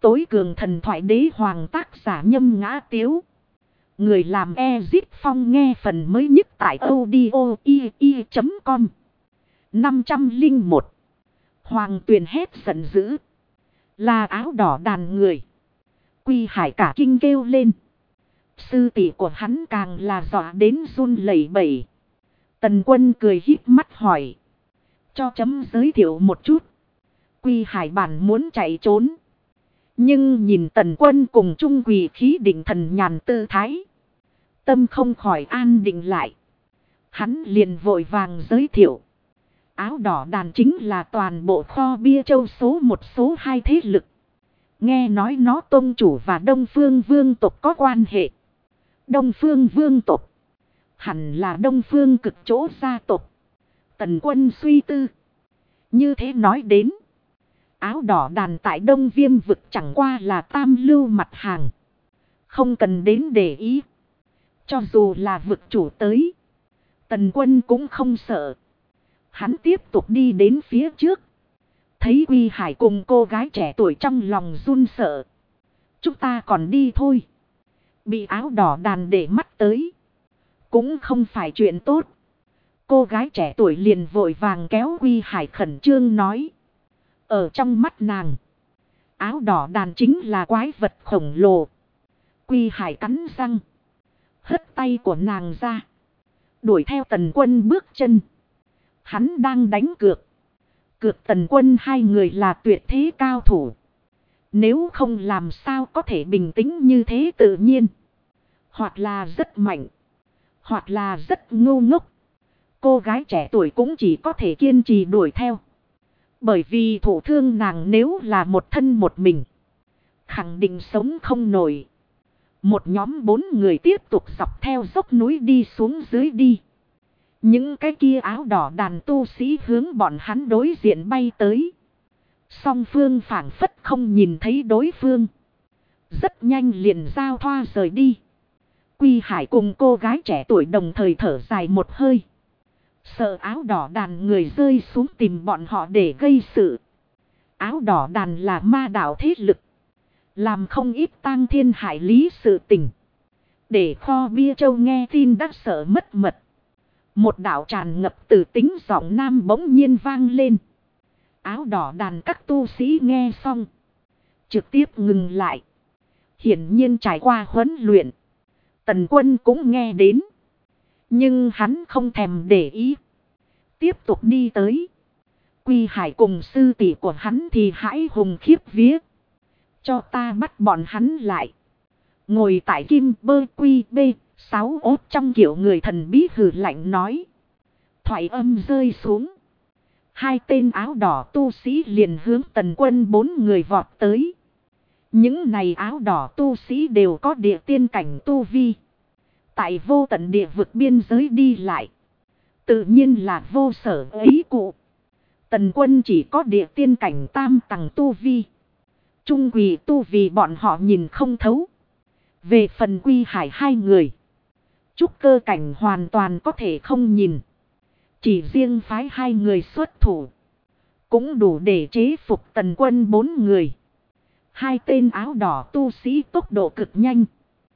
tối cường thần thoại đế hoàng tác giả Nhâm Ngã Tiếu. Người làm Ezip Phong nghe phần mới nhất tại audio.com. 501. Hoàng Tuyền hét giận dữ. Là áo đỏ đàn người. Quy Hải cả kinh kêu lên. Sư tỷ của hắn càng là dọa đến run lẩy bẩy. Tần Quân cười híp mắt hỏi. Cho chấm giới thiệu một chút. Quy Hải bản muốn chạy trốn. Nhưng nhìn Tần Quân cùng chung quỳ khí định thần nhàn tư thái. Tâm không khỏi an định lại. Hắn liền vội vàng giới thiệu. Áo đỏ đàn chính là toàn bộ kho bia châu số 1 số 2 thế lực. Nghe nói nó tông chủ và Đông Phương Vương tộc có quan hệ. Đông Phương Vương tộc hẳn là Đông Phương Cực Chỗ gia tộc. Tần Quân suy tư. Như thế nói đến. Áo đỏ đàn tại Đông Viêm vực chẳng qua là tam lưu mặt hàng. Không cần đến để ý. Cho dù là vực chủ tới. Tần Quân cũng không sợ. Hắn tiếp tục đi đến phía trước. Thấy Quy Hải cùng cô gái trẻ tuổi trong lòng run sợ. Chúng ta còn đi thôi. Bị áo đỏ đàn để mắt tới. Cũng không phải chuyện tốt. Cô gái trẻ tuổi liền vội vàng kéo Quy Hải khẩn trương nói. Ở trong mắt nàng. Áo đỏ đàn chính là quái vật khổng lồ. Quy Hải cắn răng. Hất tay của nàng ra. Đuổi theo Tần Quân bước chân. Hắn đang đánh cược. Cược Tần Quân hai người là tuyệt thế cao thủ. Nếu không làm sao có thể bình tĩnh như thế tự nhiên. Hoặc là rất mạnh. Hoặc là rất ngu ngốc. Cô gái trẻ tuổi cũng chỉ có thể kiên trì đuổi theo. Bởi vì thủ thương nàng nếu là một thân một mình. Khẳng định sống không nổi. Một nhóm 4 người tiếp tục dọc theo dốc núi đi xuống dưới đi. Những cái kia áo đỏ đàn tu sĩ hướng bọn hắn đối diện bay tới. Song phương phảng phất không nhìn thấy đối phương. Rất nhanh liền giao thoa rời đi. Quy Hải cùng cô gái trẻ tuổi đồng thời thở dài một hơi. Sợ áo đỏ đàn người rơi xuống tìm bọn họ để gây sự. Áo đỏ đàn là ma đạo thế lực. Làm không ít tang thiên hại lý sự tình. Để kho bia châu nghe tin đã sợ mất mật. Một đạo tràn ngập từ tính giọng nam bỗng nhiên vang lên. Áo đỏ đàn các tu sĩ nghe xong. Trực tiếp ngừng lại. Hiển nhiên trải qua huấn luyện. Tần Quân cũng nghe đến. Nhưng hắn không thèm để ý. Tiếp tục đi tới. Quy Hải cùng sư tỷ của hắn thì hãi hùng khiếp vía. Cho ta bắt bọn hắn lại. Ngồi tại kim bơ quy bê 6 ốt trong kiểu người thần bí hừ lạnh nói. Thoại âm rơi xuống. Hai tên áo đỏ tu sĩ liền hướng Tần Quân 4 người vọt tới. Những này áo đỏ tu sĩ đều có địa tiên cảnh tu vi. Tại vô tận địa vực biên giới đi lại. Tự nhiên là vô sở ấy cụ. Tần Quân chỉ có địa tiên cảnh tam tầng tu vi. Trung quỷ tu vì bọn họ nhìn không thấu. Về phần Quy Hải hai người. Trúc cơ cảnh hoàn toàn có thể không nhìn. Chỉ riêng phái hai người xuất thủ. Cũng đủ để chế phục Tần Quân 4 người. Hai tên áo đỏ tu sĩ tốc độ cực nhanh.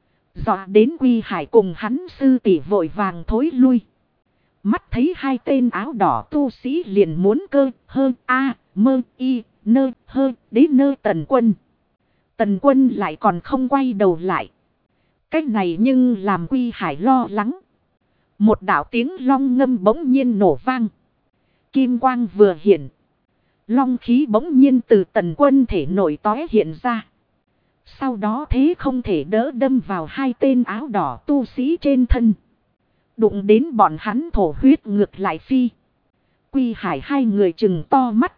Dọa đến Quy Hải cùng hắn sư tỷ vội vàng thối lui. Mắt thấy hai tên áo đỏ tu sĩ liền muốn cơ hơn a mơ y nơ hơ đến nơi Tần Quân. Tần Quân lại còn không quay đầu lại. Cách này nhưng làm Quy Hải lo lắng. Một đạo tiếng long ngâm bỗng nhiên nổ vang. Kim quang vừa hiện. Long khí bỗng nhiên từ Tần Quân thể nổi tóe hiện ra. Sau đó thế không thể đỡ đâm vào hai tên áo đỏ tu sĩ trên thân. Đụng đến bọn hắn thổ huyết ngược lại phi. Quy Hải hai người trừng to mắt.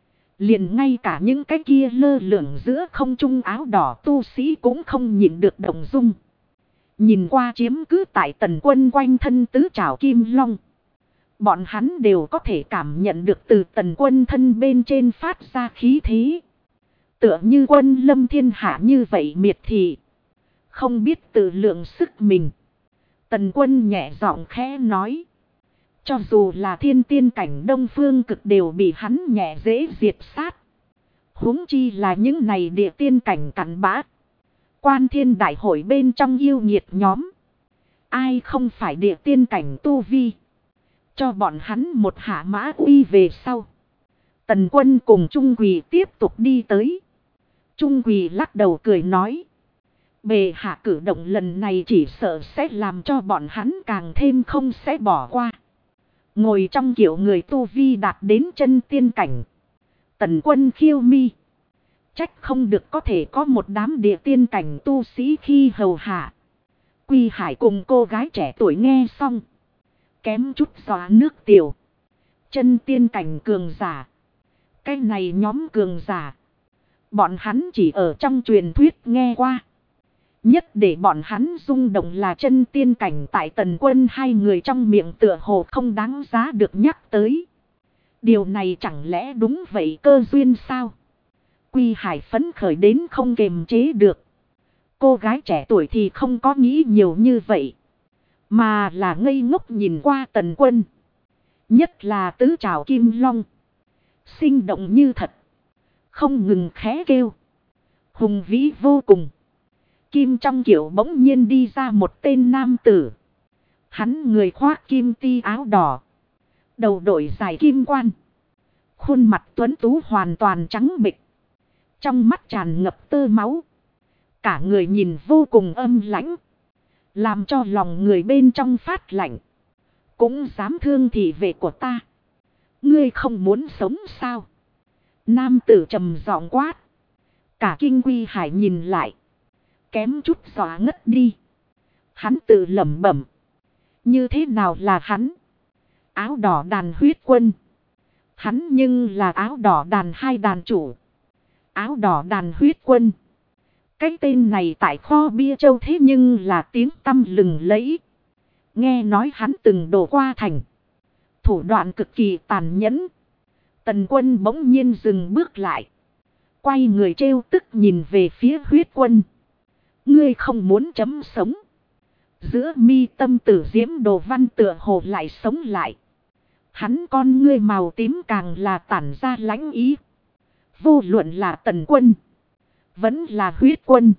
Liền ngay cả những cái kia lơ lửng giữa không trung áo đỏ tu sĩ cũng không nhịn được động dung. Nhìn qua chiếm cứ tại Tần Quân quanh thân tứ trảo kim long. Bọn hắn đều có thể cảm nhận được từ Tần Quân thân bên trên phát ra khí thế. Tựa như quân lâm thiên hạ như vậy miệt thị. Không biết tự lượng sức mình. Tần Quân nhẹ giọng khẽ nói. Cho dù là thiên tiên cảnh Đông Phương Cực đều bị hắn nhẹ dễ diệt sát. Huống chi là những này địa tiên cảnh cặn bã. Quan thiên đại hội bên trong yêu nghiệt nhóm. Ai không phải địa tiên cảnh tu vi. Cho bọn hắn một hạ mã uy về sau. Tần Quân cùng Trung Quỳ tiếp tục đi tới. Trung Quỳ lắc đầu cười nói. Bệ hạ cử động lần này chỉ sợ sẽ làm cho bọn hắn càng thêm không sẽ bỏ qua. Ngồi trong kiểu người tu vi đạt đến chân tiên cảnh. Tần Quân khiêu mi. Trách không được có thể có một đám địa tiên cảnh tu sĩ khi hầu hạ. Quy Hải cùng cô gái trẻ tuổi nghe xong. Kém chút xóa nước tiểu. Chân tiên cảnh cường giả. Cái này nhóm cường giả. Bọn hắn chỉ ở trong truyền thuyết nghe qua. Nhất để bọn hắn rung động là chân tiên cảnh tại Tần Quân hai người trong miệng tựa hồ không đáng giá được nhắc tới. Điều này chẳng lẽ đúng vậy cơ duyên sao? Quy Hải phấn khởi đến không kềm chế được. Cô gái trẻ tuổi thì không có nghĩ nhiều như vậy. Mà là ngây ngốc nhìn qua Tần Quân. Nhất là tứ trảo kim long. Sinh động như thật. Không ngừng khẽ kêu. Hùng vĩ vô cùng. Kim trong kiểu bỗng nhiên đi ra một tên nam tử. Hắn người khoác kim ti áo đỏ. Đầu đội dài kim quan. Khuôn mặt tuấn tú hoàn toàn trắng bệch. Trong mắt tràn ngập tơ máu. Cả người nhìn vô cùng âm lãnh. Làm cho lòng người bên trong phát lạnh. Cũng dám thương thị vệ của ta. Ngươi không muốn sống sao? Nam tử trầm giọng quát. Cả kinh Quy Hải nhìn lại. Kém chút dọa ngất đi. Hắn tự lẩm bẩm. Như thế nào là hắn? Áo đỏ đàn huyết quân. Hắn nhưng là áo đỏ đàn hai đàn chủ. Áo đỏ đàn huyết quân. Cái tên này tại kho bia châu thế nhưng là tiếng tăm lừng lẫy. Nghe nói hắn từng đổ qua thành. Thủ đoạn cực kỳ tàn nhẫn. Tần Quân bỗng nhiên dừng bước lại. Quay người trêu tức nhìn về phía huyết quân. Ngươi không muốn chấm sống. Giữa mi tâm tử diễm đồ văn tựa hồ lại sống lại. Hắn con ngươi màu tím càng là tản ra lãnh ý. Vô luận là Tần Quân. Vẫn là huyết quân.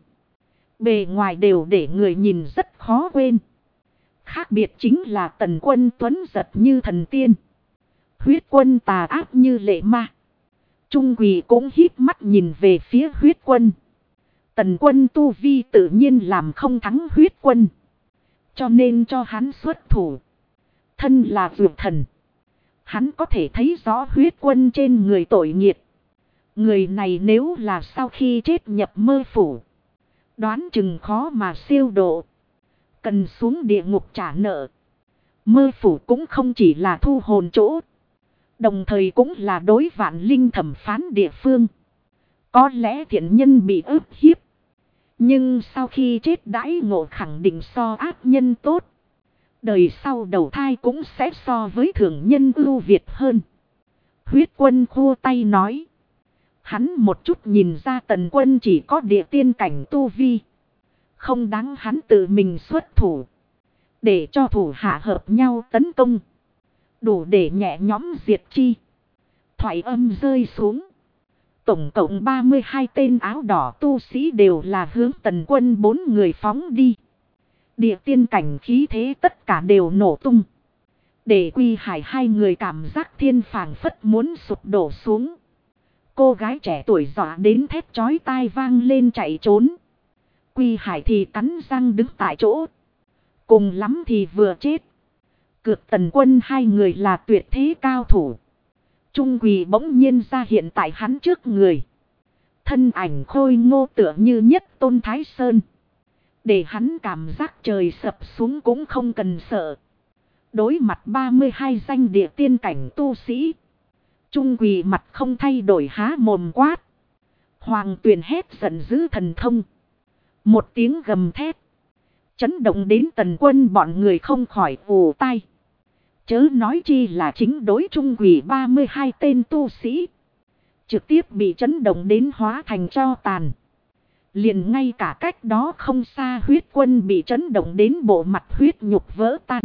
Bề ngoài đều để người nhìn rất khó quên. Khác biệt chính là Tần Quân tuấn giật như thần tiên. Huyết quân tà ác như lệ ma. Trung Quỳ cũng híp mắt nhìn về phía huyết quân. Tần Quân tu vi tự nhiên làm không thắng huyết quân. Cho nên cho hắn xuất thủ. Thân là vượt thần. Hắn có thể thấy rõ huyết quân trên người tội nghiệt. Người này nếu là sau khi chết nhập mơ phủ. Đoán chừng khó mà siêu độ. Cần xuống địa ngục trả nợ. Mơ phủ cũng không chỉ là thu hồn chỗ. Đồng thời cũng là đối vạn linh thẩm phán địa phương. Có lẽ thiện nhân bị ức hiếp. Nhưng sau khi chết đãi ngộ khẳng định so ác nhân tốt. Đời sau đầu thai cũng sẽ so với thường nhân ưu việt hơn. Huyết quân khua tay nói. Hắn một chút nhìn ra Tần Quân chỉ có địa tiên cảnh tu vi. Không đáng hắn tự mình xuất thủ. Để cho thủ hạ hợp nhau tấn công. Đủ để nhẹ nhõm diệt chi. Thoại âm rơi xuống. Tổng cộng 32 tên áo đỏ tu sĩ đều là hướng Tần Quân 4 người phóng đi. Địa tiên cảnh khí thế tất cả đều nổ tung. Để Quy Hải hai người cảm giác thiên phảng phất muốn sụp đổ xuống. Cô gái trẻ tuổi dọa đến thét chói tai vang lên chạy trốn. Quy Hải thì cắn răng đứng tại chỗ. Cùng lắm thì vừa chết. Cược Tần Quân hai người là tuyệt thế cao thủ. Trung Quỳ bỗng nhiên ra hiện tại hắn trước người. Thân ảnh khôi ngô tựa như nhất tôn Thái Sơn. Để hắn cảm giác trời sập xuống cũng không cần sợ. Đối mặt 32 danh địa tiên cảnh tu sĩ. Trung Quỳ mặt không thay đổi há mồm quát. Hoàng Tuyền hét giận dữ thần thông. Một tiếng gầm thét. Chấn động đến Tần Quân bọn người không khỏi ù tai. Chớ nói chi là chính đối Trung Quỳ 32 tên tu sĩ. Trực tiếp bị chấn động đến hóa thành tro tàn. Liền ngay cả cách đó không xa huyết quân bị chấn động đến bộ mặt huyết nhục vỡ tan.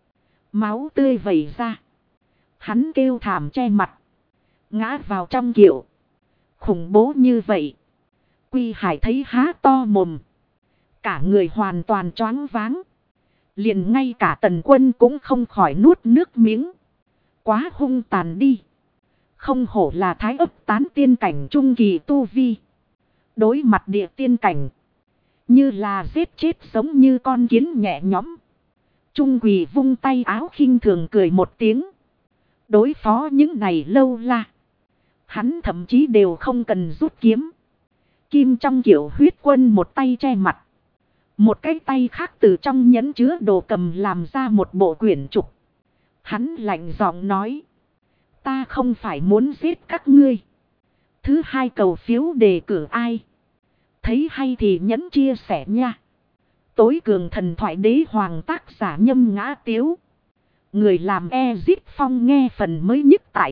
Máu tươi vẩy ra. Hắn kêu thảm che mặt. Ngã vào trong kiệu. Khủng bố như vậy. Quy Hải thấy há to mồm. Cả người hoàn toàn choáng váng. Liền ngay cả Tần Quân cũng không khỏi nuốt nước miếng. Quá hung tàn đi. Không hổ là thái ấp tán tiên cảnh trung kỳ tu vi. Đối mặt địa tiên cảnh. Như là giết chết giống như con kiến nhẹ nhõm. Trung Quỳ vung tay áo khinh thường cười một tiếng. Đối phó những này lâu la. Hắn thậm chí đều không cần rút kiếm. Kim trong kiểu huyết quân một tay che mặt. Một cái tay khác từ trong nhẫn chứa đồ cầm làm ra một bộ quyển trục. Hắn lạnh giọng nói. Ta không phải muốn giết các ngươi. Thứ hai cầu phiếu đề cử ai. Thấy hay thì nhấn chia sẻ nha. Tối cường thần thoại đế hoàng tác giả Nhâm Ngã Tiếu. Người làm Ezip Phong nghe phần mới nhất tại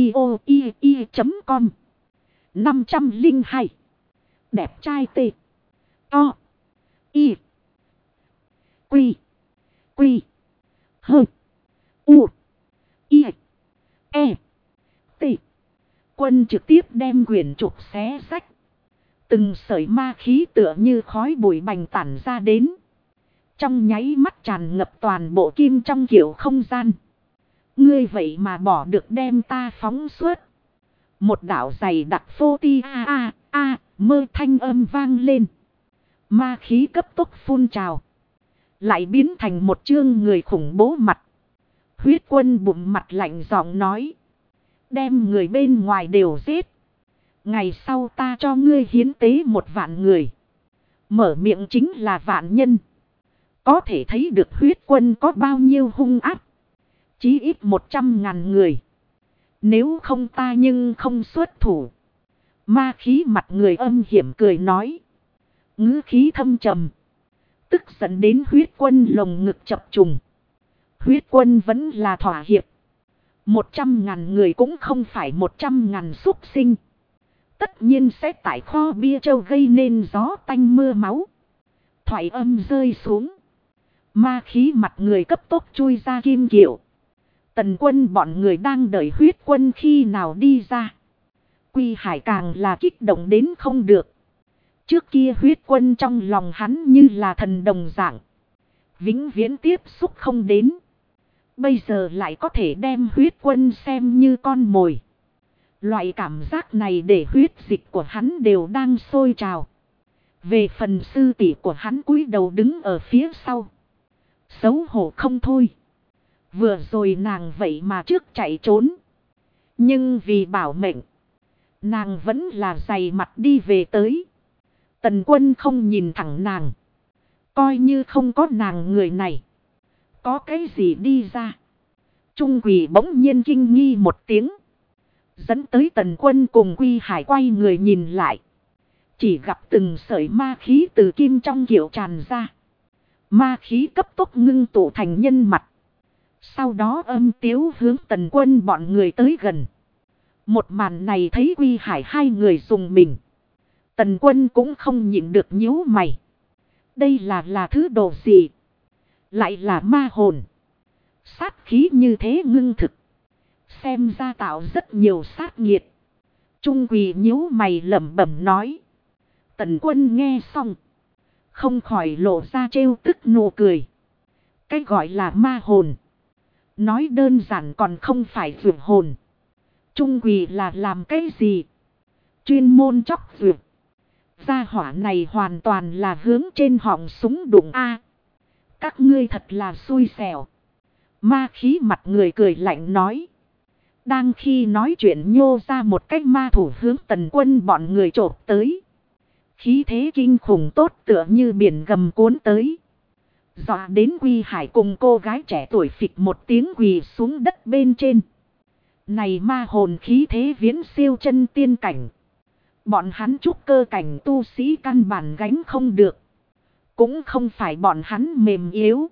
audio.com. 502. Đẹp trai T. O. Y. Quy. Quy. Hơ. U. Y. E. T. Quân trực tiếp đem quyển trục xé rách. Từng sợi ma khí tựa như khói bụi bành tản ra đến. Trong nháy mắt tràn ngập toàn bộ kim trong kiểu không gian. Ngươi vậy mà bỏ được đem ta phóng suốt. Một đạo dày đặc phô ti mơ thanh âm vang lên. Ma khí cấp tốc phun trào. Lại biến thành một chương người khủng bố mặt. Huyết quân bụng mặt lạnh giọng nói. Đem người bên ngoài đều giết. Ngày sau ta cho ngươi hiến tế 1.000 người. Mở miệng chính là vạn nhân. Có thể thấy được huyết quân có bao nhiêu hung ác. Chí ít 100.000 người. Nếu không ta nhưng không xuất thủ. Ma khí mặt người âm hiểm cười nói. Ngữ khí thâm trầm. Tức giận đến huyết quân lồng ngực chập trùng. Huyết quân vẫn là thỏa hiệp. 100.000 người cũng không phải 100.000 súc sinh. Tất nhiên sẽ tại kho bia châu gây nên gió tanh mưa máu. Thoại âm rơi xuống. Ma khí mặt người cấp tốc chui ra kim kiệu. Tần Quân bọn người đang đợi huyết quân khi nào đi ra. Quy Hải càng là kích động đến không được. Trước kia huyết quân trong lòng hắn như là thần đồng dạng. Vĩnh viễn tiếp xúc không đến. Bây giờ lại có thể đem huyết quân xem như con mồi. Loại cảm giác này để huyết dịch của hắn đều đang sôi trào. Về phần sư tỷ của hắn cúi đầu đứng ở phía sau. Xấu hổ không thôi. Vừa rồi nàng vậy mà trước chạy trốn. Nhưng vì bảo mệnh. Nàng vẫn là dày mặt đi về tới. Tần Quân không nhìn thẳng nàng. Coi như không có nàng người này. Có cái gì đi ra. Trung Quỳ bỗng nhiên kinh nghi một tiếng. Dẫn tới Tần Quân cùng Quy Hải quay người nhìn lại. Chỉ gặp từng sợi ma khí từ kim trong kiệu tràn ra. Ma khí cấp tốc ngưng tụ thành nhân mặt. Sau đó âm tiếu hướng Tần Quân bọn người tới gần. Một màn này thấy Quy Hải hai người dùng mình. Tần Quân cũng không nhịn được nhíu mày. Đây là thứ đồ gì? Lại là ma hồn. Sát khí như thế ngưng thực. Xem ra tạo rất nhiều sát nghiệt. Trung Quỳ nhíu mày lẩm bẩm nói. Tần Quân nghe xong. Không khỏi lộ ra trêu tức nụ cười. Cái gọi là ma hồn. Nói đơn giản còn không phải vượt hồn. Trung Quỳ là làm cái gì? Chuyên môn chóc vượt. Gia hỏa này hoàn toàn là hướng trên họng súng đụng a. Các ngươi thật là xui xẻo. Ma khí mặt người cười lạnh nói. Đang khi nói chuyện nhô ra một cái ma thủ hướng Tần Quân bọn người chộp tới. Khí thế kinh khủng tốt tựa như biển gầm cuốn tới. Dọa đến Quy Hải cùng cô gái trẻ tuổi phịch một tiếng quỳ xuống đất bên trên. Này ma hồn khí thế viễn siêu chân tiên cảnh. Bọn hắn trúc cơ cảnh tu sĩ căn bản gánh không được. Cũng không phải bọn hắn mềm yếu.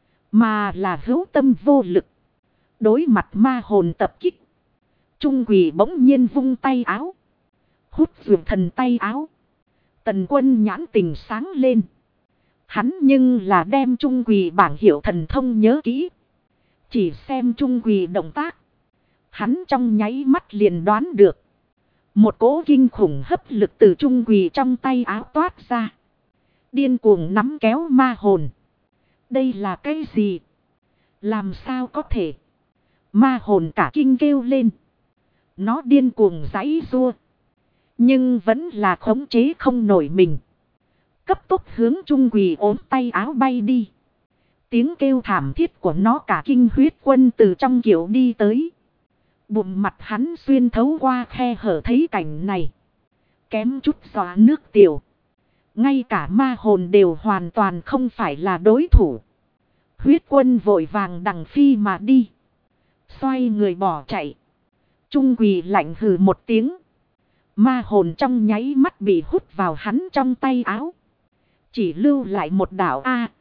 Mà là hữu tâm vô lực. Đối mặt ma hồn tập kích. Trung Quỳ bỗng nhiên vung tay áo. Hút vượt thần tay áo. Tần Quân nhãn tình sáng lên. Hắn nhưng là đem Trung Quỳ bảng hiệu thần thông nhớ kỹ. Chỉ xem Trung Quỳ động tác. Hắn trong nháy mắt liền đoán được. Một cỗ kinh khủng hấp lực từ Trung Quỳ trong tay áo toát ra. Điên cuồng nắm kéo ma hồn. Đây là cái gì? Làm sao có thể? Ma hồn cả kinh kêu lên. Nó điên cuồng giãy giụa. Nhưng vẫn là khống chế không nổi mình. Cấp tốc hướng Trung Quỳ ốm tay áo bay đi. Tiếng kêu thảm thiết của nó cả kinh huyết quân từ trong kiệu đi tới. Bụng mặt hắn xuyên thấu qua khe hở thấy cảnh này. Kém chút xóa nước tiểu. Ngay cả ma hồn đều hoàn toàn không phải là đối thủ. Huyết quân vội vàng đằng phi mà đi. Xoay người bỏ chạy. Trung Quỳ lạnh hừ một tiếng. Ma hồn trong nháy mắt bị hút vào hắn trong tay áo. Chỉ lưu lại một đạo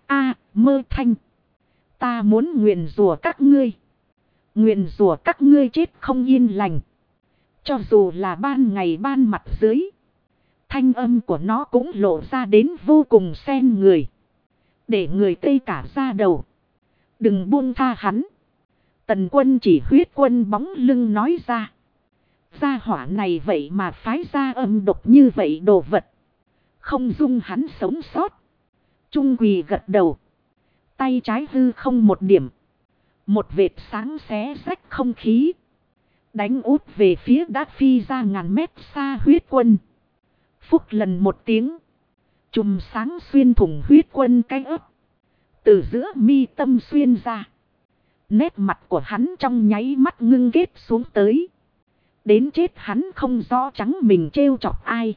mơ thanh. Ta muốn nguyền rủa các ngươi. Nguyền rủa các ngươi chết không yên lành. Cho dù là ban ngày ban mặt dưới. Thanh âm của nó cũng lộ ra đến vô cùng xen người. Để người tê cả da đầu. Đừng buông tha hắn. Tần Quân chỉ huyết quân bóng lưng nói ra. Gia hỏa này vậy mà phái ra âm độc như vậy đồ vật. Không dung hắn sống sót. Trung Quỳ gật đầu. Tay trái hư không một điểm. Một vệt sáng xé rách không khí. Đánh út về phía đã phi ra ngàn mét xa huyết quân. Phúc lần một tiếng. Chùm sáng xuyên thủng huyết quân cái ấp. Từ giữa mi tâm xuyên ra. Nét mặt của hắn trong nháy mắt ngưng kết xuống tới. Đến chết hắn không rõ trắng mình trêu chọc ai.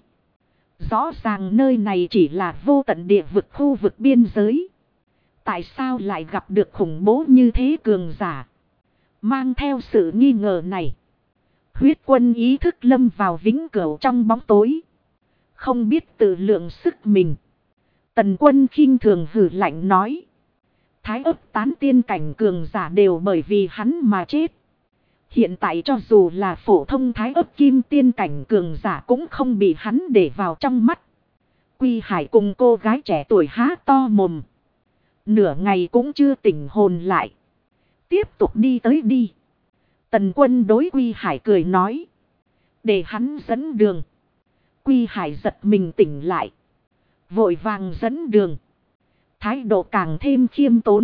Rõ ràng nơi này chỉ là vô tận địa vực khu vực biên giới. Tại sao lại gặp được khủng bố như thế cường giả? Mang theo sự nghi ngờ này. Huyết quân ý thức lâm vào vĩnh cửu trong bóng tối. Không biết tự lượng sức mình. Tần Quân khinh thường hử lạnh nói. Thái ấp tán tiên cảnh cường giả đều bởi vì hắn mà chết. Hiện tại cho dù là phổ thông thái ấp kim tiên cảnh cường giả cũng không bị hắn để vào trong mắt. Quy Hải cùng cô gái trẻ tuổi há to mồm. Nửa ngày cũng chưa tỉnh hồn lại. Tiếp tục đi tới đi. Tần Quân đối Quy Hải cười nói. Để hắn dẫn đường. Quy Hải giật mình tỉnh lại. Vội vàng dẫn đường. Thái độ càng thêm khiêm tốn.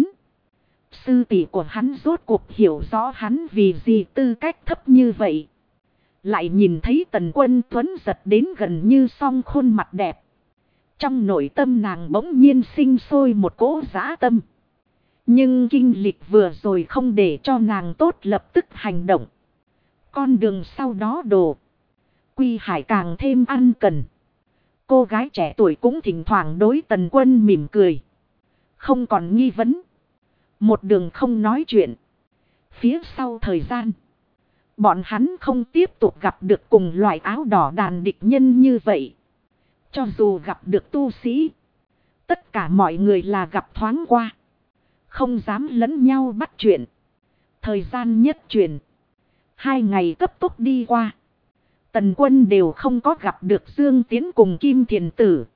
Sư tỷ của hắn rốt cuộc hiểu rõ hắn vì gì tư cách thấp như vậy. Lại nhìn thấy Tần Quân tuấn giật đến gần như song khuôn mặt đẹp. Trong nội tâm nàng bỗng nhiên sinh sôi một cỗ dã tâm. Nhưng kinh lịch vừa rồi không để cho nàng tốt lập tức hành động. Con đường sau đó đổ. Quy Hải càng thêm ăn cần. Cô gái trẻ tuổi cũng thỉnh thoảng đối Tần Quân mỉm cười. Không còn nghi vấn. Một đường không nói chuyện. Phía sau thời gian. Bọn hắn không tiếp tục gặp được cùng loại áo đỏ đàn địch nhân như vậy. Cho dù gặp được tu sĩ. Tất cả mọi người là gặp thoáng qua. Không dám lẫn nhau bắt chuyện. Thời gian nhất chuyển. 2 ngày cấp tốc đi qua. Tần Quân đều không có gặp được Dương Tiến cùng Kim Thiền Tử.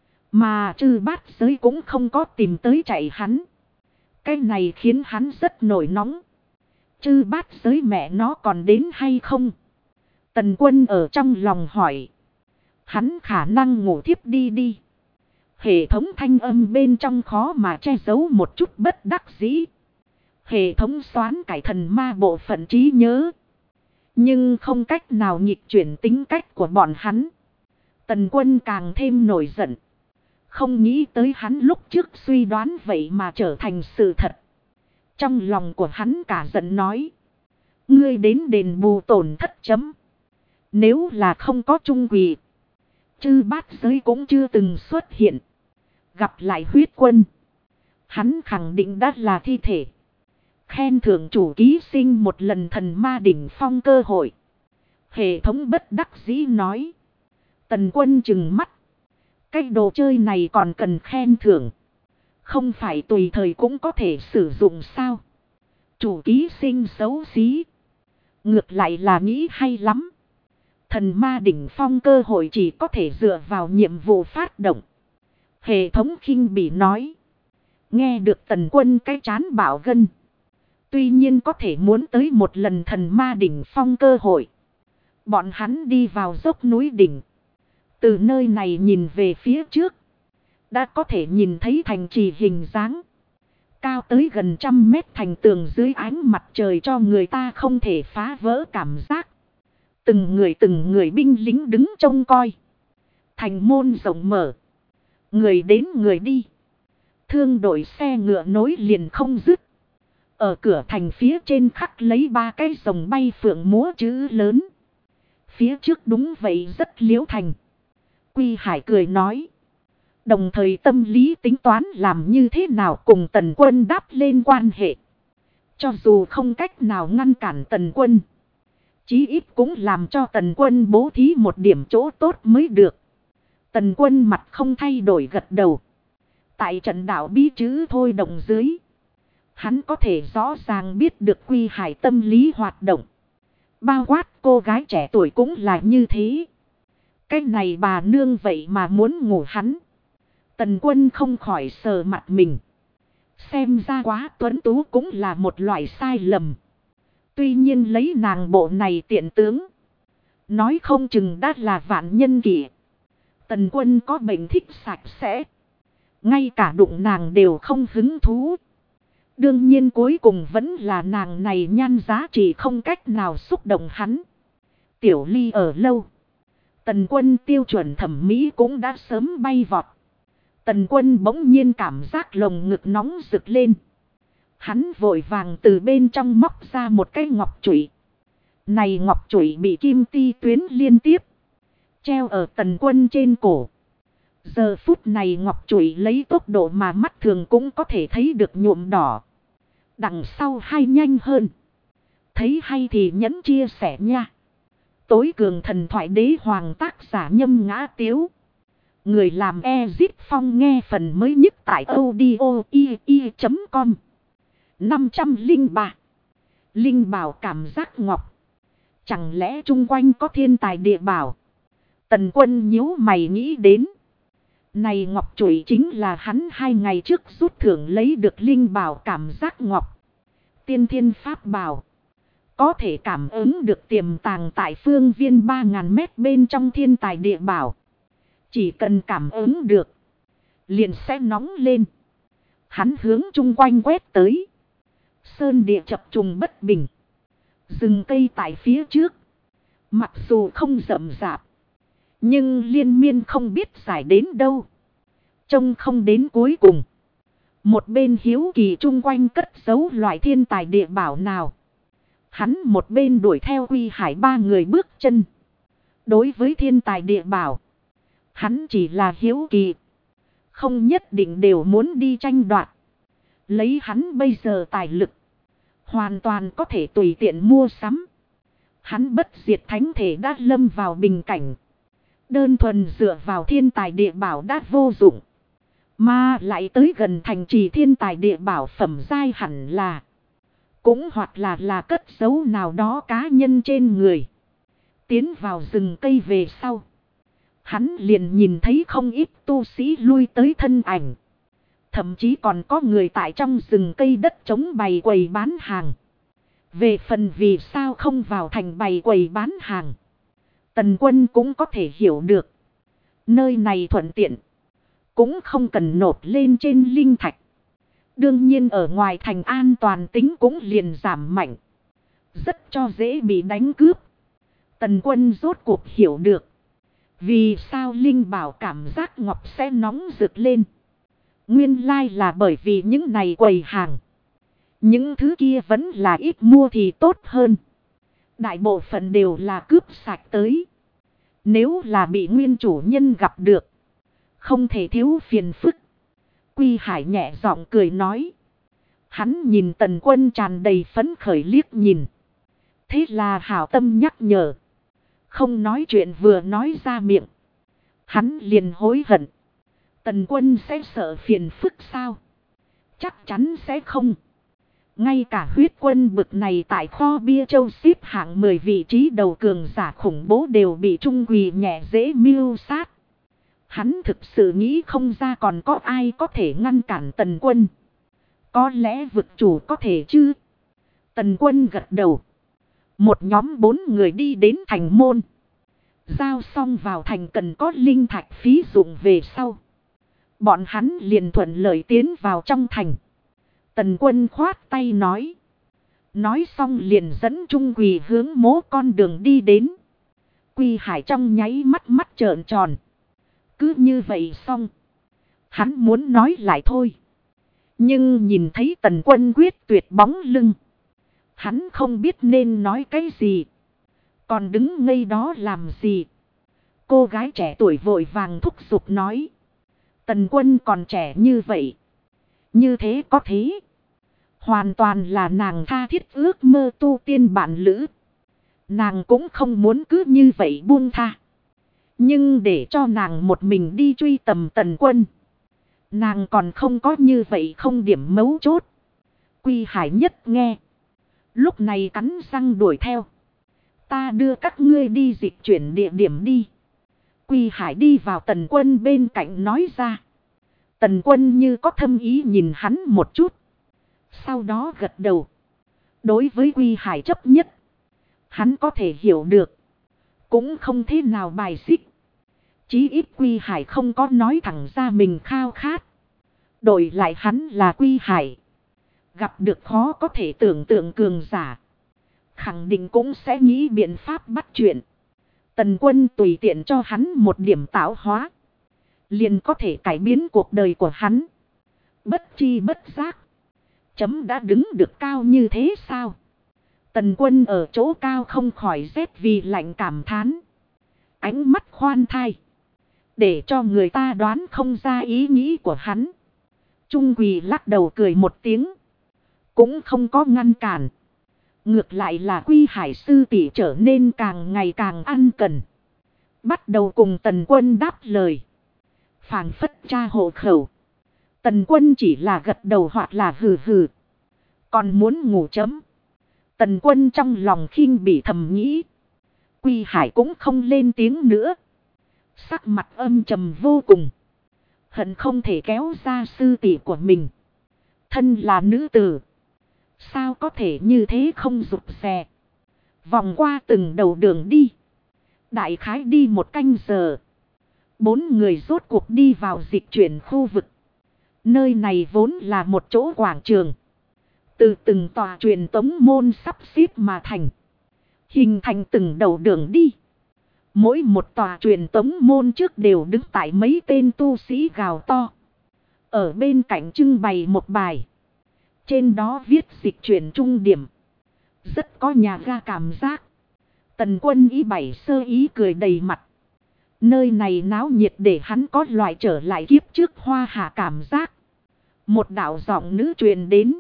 Mà Chư Bát Giới cũng không có tìm tới chạy hắn. Cái này khiến hắn rất nổi nóng. Chư Bát Giới mẹ nó còn đến hay không? Tần Quân ở trong lòng hỏi. Hắn khả năng ngủ thiếp đi. Hệ thống thanh âm bên trong khó mà che giấu một chút bất đắc dĩ. Hệ thống xoán cải thần ma bộ phận trí nhớ. Nhưng không cách nào nghịch chuyển tính cách của bọn hắn. Tần Quân càng thêm nổi giận. Không nghĩ tới hắn lúc trước suy đoán vậy mà trở thành sự thật. Trong lòng của hắn cả giận nói. Ngươi đến đền bù tổn thất chấm. Nếu là không có Trung Quỳ. Chư Bát Giới cũng chưa từng xuất hiện. Gặp lại huyết quân. Hắn khẳng định đã là thi thể. Khen thưởng chủ ký sinh một lần thần ma đỉnh phong cơ hội. Hệ thống bất đắc dĩ nói. Tần Quân trừng mắt. Cái đồ chơi này còn cần khen thưởng. Không phải tùy thời cũng có thể sử dụng sao. Chủ ký sinh xấu xí. Ngược lại là nghĩ hay lắm. Thần ma đỉnh phong cơ hội chỉ có thể dựa vào nhiệm vụ phát động. Hệ thống khinh bỉ nói. Nghe được Tần Quân cái chán bảo gân. Tuy nhiên có thể muốn tới một lần thần ma đỉnh phong cơ hội. Bọn hắn đi vào dốc núi đỉnh. Từ nơi này nhìn về phía trước. Đã có thể nhìn thấy thành trì hình dáng. Cao tới gần 100 mét thành tường dưới ánh mặt trời cho người ta không thể phá vỡ cảm giác. Từng người binh lính đứng trông coi. Thành môn rộng mở. Người đến người đi. Thương đội xe ngựa nối liền không dứt. Ở cửa thành phía trên khắc lấy 3 cái rồng bay phượng múa chữ lớn. Phía trước đúng vậy rất liễu thành. Quy Hải cười nói. Đồng thời tâm lý tính toán làm như thế nào cùng Tần Quân đáp lên quan hệ. Cho dù không cách nào ngăn cản Tần Quân. Chí ít cũng làm cho Tần Quân bố thí một điểm chỗ tốt mới được. Tần Quân mặt không thay đổi gật đầu. Tại trận đạo bí chữ thôi động dưới. Hắn có thể rõ ràng biết được Quy Hải tâm lý hoạt động. Bao quát cô gái trẻ tuổi cũng là như thế. Cái này bà nương vậy mà muốn ngủ hắn. Tần Quân không khỏi sờ mặt mình. Xem ra quá tuấn tú cũng là một loại sai lầm. Tuy nhiên lấy nàng bộ này tiện tướng. Nói không chừng đã là vạn nhân kỷ. Tần Quân có bệnh thích sạch sẽ. Ngay cả đụng nàng đều không hứng thú. Đương nhiên cuối cùng vẫn là nàng này nhan giá trị không cách nào xúc động hắn. Tiểu Ly ở lâu. Tần Quân tiêu chuẩn thẩm mỹ cũng đã sớm bay vọt. Tần Quân bỗng nhiên cảm giác lồng ngực nóng rực lên. Hắn vội vàng từ bên trong móc ra một cái ngọc chủy. Này ngọc chủy bị kim ti tuyến liên tiếp. Treo ở Tần Quân trên cổ. Giờ phút này ngọc chủy lấy tốc độ mà mắt thường cũng có thể thấy được nhuộm đỏ. Đằng sau hay nhanh hơn. Thấy hay thì nhấn chia sẻ nha. Tối cường thần thoại đế hoàng tác giả Nhâm Ngã Tiếu. Người làm Ezit Phong nghe phần mới nhất tại audio.com 503. Linh bảo cảm giác ngọc. Chẳng lẽ chung quanh có thiên tài địa bảo? Tần Quân nhíu mày nghĩ đến. Này ngọc chủy chính là hắn 2 ngày trước rút thưởng lấy được linh bảo cảm giác ngọc. Tiên thiên pháp bảo. Có thể cảm ứng được tiềm tàng tại phương viên 3000 mét bên trong thiên tài địa bảo. Chỉ cần cảm ứng được. Liền sẽ nóng lên. Hắn hướng chung quanh quét tới. Sơn địa chập trùng bất bình. Rừng cây tại phía trước. Mặc dù không rậm rạp. Nhưng liên miên không biết giải đến đâu. Trông không đến cuối cùng. Một bên hiếu kỳ chung quanh cất giấu loại thiên tài địa bảo nào. Hắn một bên đuổi theo Quy Hải 3 người bước chân. Đối với thiên tài địa bảo. Hắn chỉ là hiếu kỳ. Không nhất định đều muốn đi tranh đoạt. Lấy hắn bây giờ tài lực. Hoàn toàn có thể tùy tiện mua sắm. Hắn bất diệt thánh thể đã lâm vào bình cảnh. Đơn thuần dựa vào thiên tài địa bảo đã vô dụng. Mà lại tới gần thành trì thiên tài địa bảo phẩm giai hẳn là. Cũng hoặc là cất giấu nào đó cá nhân trên người. Tiến vào rừng cây về sau. Hắn liền nhìn thấy không ít tu sĩ lui tới thân ảnh. Thậm chí còn có người tại trong rừng cây đất trống bày quầy bán hàng. Về phần vì sao không vào thành bày quầy bán hàng. Tần Quân cũng có thể hiểu được. Nơi này thuận tiện. Cũng không cần nộp lên trên linh thạch. Đương nhiên ở ngoài thành an toàn tính cũng liền giảm mạnh. Rất cho dễ bị đánh cướp. Tần Quân rốt cuộc hiểu được. Vì sao linh bảo cảm giác ngọc sẽ nóng rực lên. Nguyên lai là bởi vì những này quầy hàng. Những thứ kia vẫn là ít mua thì tốt hơn. Đại bộ phận đều là cướp sạch tới. Nếu là bị nguyên chủ nhân gặp được. Không thể thiếu phiền phức. Quy Hải nhẹ giọng cười nói. Hắn nhìn Tần Quân tràn đầy phấn khởi liếc nhìn. Thế là hảo tâm nhắc nhở. Không nói chuyện vừa nói ra miệng. Hắn liền hối hận. Tần Quân sẽ sợ phiền phức sao? Chắc chắn sẽ không. Ngay cả huyết quân bực này tại kho bia châu xếp hạng 10 vị trí đầu cường giả khủng bố đều bị trung quỳ nhẹ dễ mưu sát. Hắn thực sự nghĩ không ra còn có ai có thể ngăn cản Tần Quân. Có lẽ vực chủ có thể chứ? Tần Quân gật đầu. Một nhóm 4 người đi đến thành môn. Giao xong vào thành cần có linh thạch phí dụng về sau. Bọn hắn liền thuận lợi tiến vào trong thành. Tần Quân khoát tay nói. Nói xong liền dẫn Trung Quỳ hướng mố con đường đi đến. Quy Hải trong nháy mắt mắt trợn tròn. Cứ như vậy xong. Hắn muốn nói lại thôi. Nhưng nhìn thấy Tần Quân quyết tuyệt bóng lưng. Hắn không biết nên nói cái gì. Còn đứng ngây đó làm gì. Cô gái trẻ tuổi vội vàng thúc giục nói. Tần Quân còn trẻ như vậy. Như thế có thế. Hoàn toàn là nàng tha thiết ước mơ tu tiên bạn lữ. Nàng cũng không muốn cứ như vậy buông tha. Nhưng để cho nàng một mình đi truy tầm Tần Quân. Nàng còn không có như vậy không điểm mấu chốt. Quy Hải nhất nghe. Lúc này cắn răng đuổi theo. Ta đưa các ngươi đi dịch chuyển địa điểm đi. Quy Hải đi vào Tần Quân bên cạnh nói ra. Tần Quân như có thâm ý nhìn hắn một chút. Sau đó gật đầu. Đối với Quy Hải chấp nhất. Hắn có thể hiểu được. Cũng không thế nào bài xích. Chí ít Quy Hải không có nói thẳng ra mình khao khát. Đổi lại hắn là Quy Hải. Gặp được khó có thể tưởng tượng cường giả. Khẳng định cũng sẽ nghĩ biện pháp bắt chuyện. Tần Quân tùy tiện cho hắn một điểm tạo hóa. Liền có thể cải biến cuộc đời của hắn. Bất chi bất giác. Chấm đã đứng được cao như thế sao? Tần Quân ở chỗ cao không khỏi rét vì lạnh cảm thán. Ánh mắt khoan thai. Để cho người ta đoán không ra ý nghĩ của hắn. Trung Quỳ lắc đầu cười một tiếng. Cũng không có ngăn cản. Ngược lại là Quy Hải sư tỷ trở nên càng ngày càng ăn cần. Bắt đầu cùng Tần Quân đáp lời. Phảng phất tra hộ khẩu. Tần Quân chỉ là gật đầu hoặc là hừ hừ. Còn muốn ngủ chấm. Tần Quân trong lòng khinh bỉ thầm nghĩ. Quy Hải cũng không lên tiếng nữa. Sắc mặt âm trầm vô cùng. Hận không thể kéo ra sư tỷ của mình. Thân là nữ tử. Sao có thể như thế không rụt rè. Vòng qua từng đầu đường đi. Đại khái đi một canh giờ. 4 người rốt cuộc đi vào dịch chuyển khu vực. Nơi này vốn là một chỗ quảng trường. Từ từng tòa truyền tống môn sắp xếp mà thành. Hình thành từng đầu đường đi. Mỗi một tòa truyền tống môn trước đều đứng tại mấy tên tu sĩ gào to. Ở bên cạnh trưng bày một bài. Trên đó viết dịch chuyển trung điểm. Rất có nhà ga cảm giác. Tần Quân ý bảy sơ ý cười đầy mặt. Nơi này náo nhiệt để hắn có loại trở lại kiếp trước hoa hạ cảm giác. Một đạo giọng nữ truyền đến.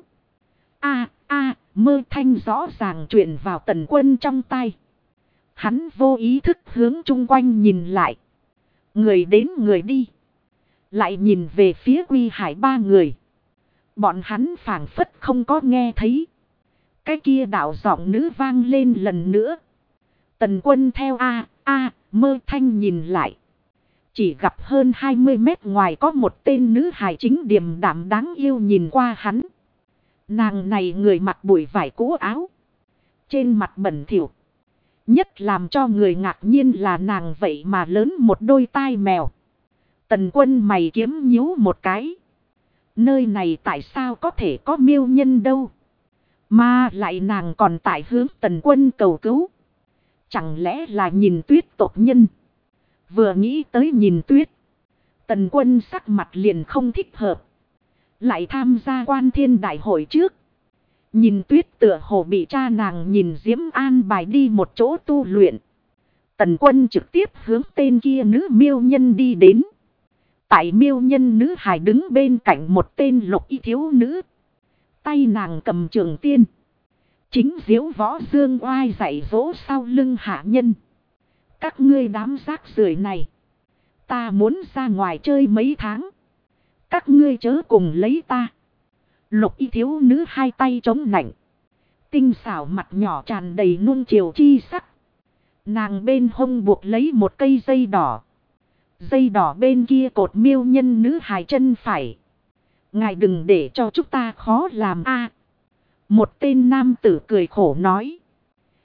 Mơ thanh rõ ràng truyền vào Tần Quân trong tay. Hắn vô ý thức hướng chung quanh nhìn lại. Người đến người đi. Lại nhìn về phía Quy Hải 3 người. Bọn hắn phảng phất không có nghe thấy. Cái kia đạo giọng nữ vang lên lần nữa. Tần Quân theo mơ thanh nhìn lại. Chỉ gặp hơn 20 mét ngoài có một tên nữ hài chính điềm đạm đáng yêu nhìn qua hắn. Nàng này người mặc bụi vải cũ áo. Trên mặt bẩn thỉu. Nhất làm cho người ngạc nhiên là nàng vậy mà lớn một đôi tai mèo. Tần Quân mày kiếm nhíu một cái. Nơi này tại sao có thể có miêu nhân đâu. Mà lại nàng còn tại hướng Tần Quân cầu cứu. Chẳng lẽ là nhìn Tuyết tộc nhân. Vừa nghĩ tới nhìn Tuyết. Tần Quân sắc mặt liền không thích hợp. Lại tham gia quan thiên đại hội trước. Nhìn Tuyết tựa hồ bị cha nàng nhìn Diễm an bài đi một chỗ tu luyện. Tần Quân trực tiếp hướng tên kia nữ miêu nhân đi đến. Tại miêu nhân nữ hài đứng bên cạnh một tên lục y thiếu nữ. Tay nàng cầm trường tiên. Chính diễu võ dương oai dạy dỗ sau lưng hạ nhân. Các ngươi đám rác rưởi này. Ta muốn ra ngoài chơi mấy tháng. Các ngươi chớ cùng lấy ta. Lục y thiếu nữ hai tay chống nạnh. Tinh xảo mặt nhỏ tràn đầy nuông chiều chi sắc. Nàng bên hông buộc lấy một cây dây đỏ. Dây đỏ bên kia cột miêu nhân nữ hài chân phải. Ngài đừng để cho chúng ta khó làm a. Một tên nam tử cười khổ nói.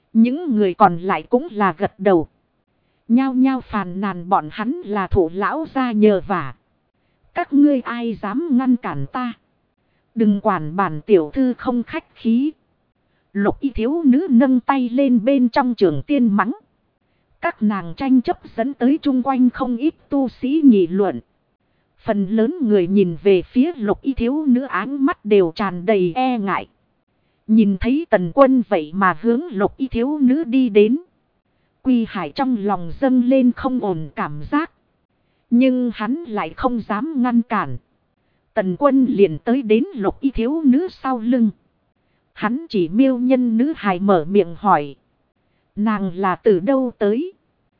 Những người còn lại cũng là gật đầu. Nhao nhao phàn nàn bọn hắn là thủ lão ra nhờ vả. Các ngươi ai dám ngăn cản ta? Đừng quản bản tiểu thư không khách khí. Lục y thiếu nữ nâng tay lên bên trong trường tiên mắng. Các nàng tranh chấp dẫn tới chung quanh không ít tu sĩ nghị luận. Phần lớn người nhìn về phía lục y thiếu nữ áng mắt đều tràn đầy e ngại. Nhìn thấy Tần Quân vậy mà hướng lục y thiếu nữ đi đến. Quy Hải trong lòng dâng lên không ổn cảm giác. Nhưng hắn lại không dám ngăn cản. Tần Quân liền tới đến lục y thiếu nữ sau lưng. Hắn chỉ Miêu Nhân nữ hài mở miệng hỏi. Nàng là từ đâu tới?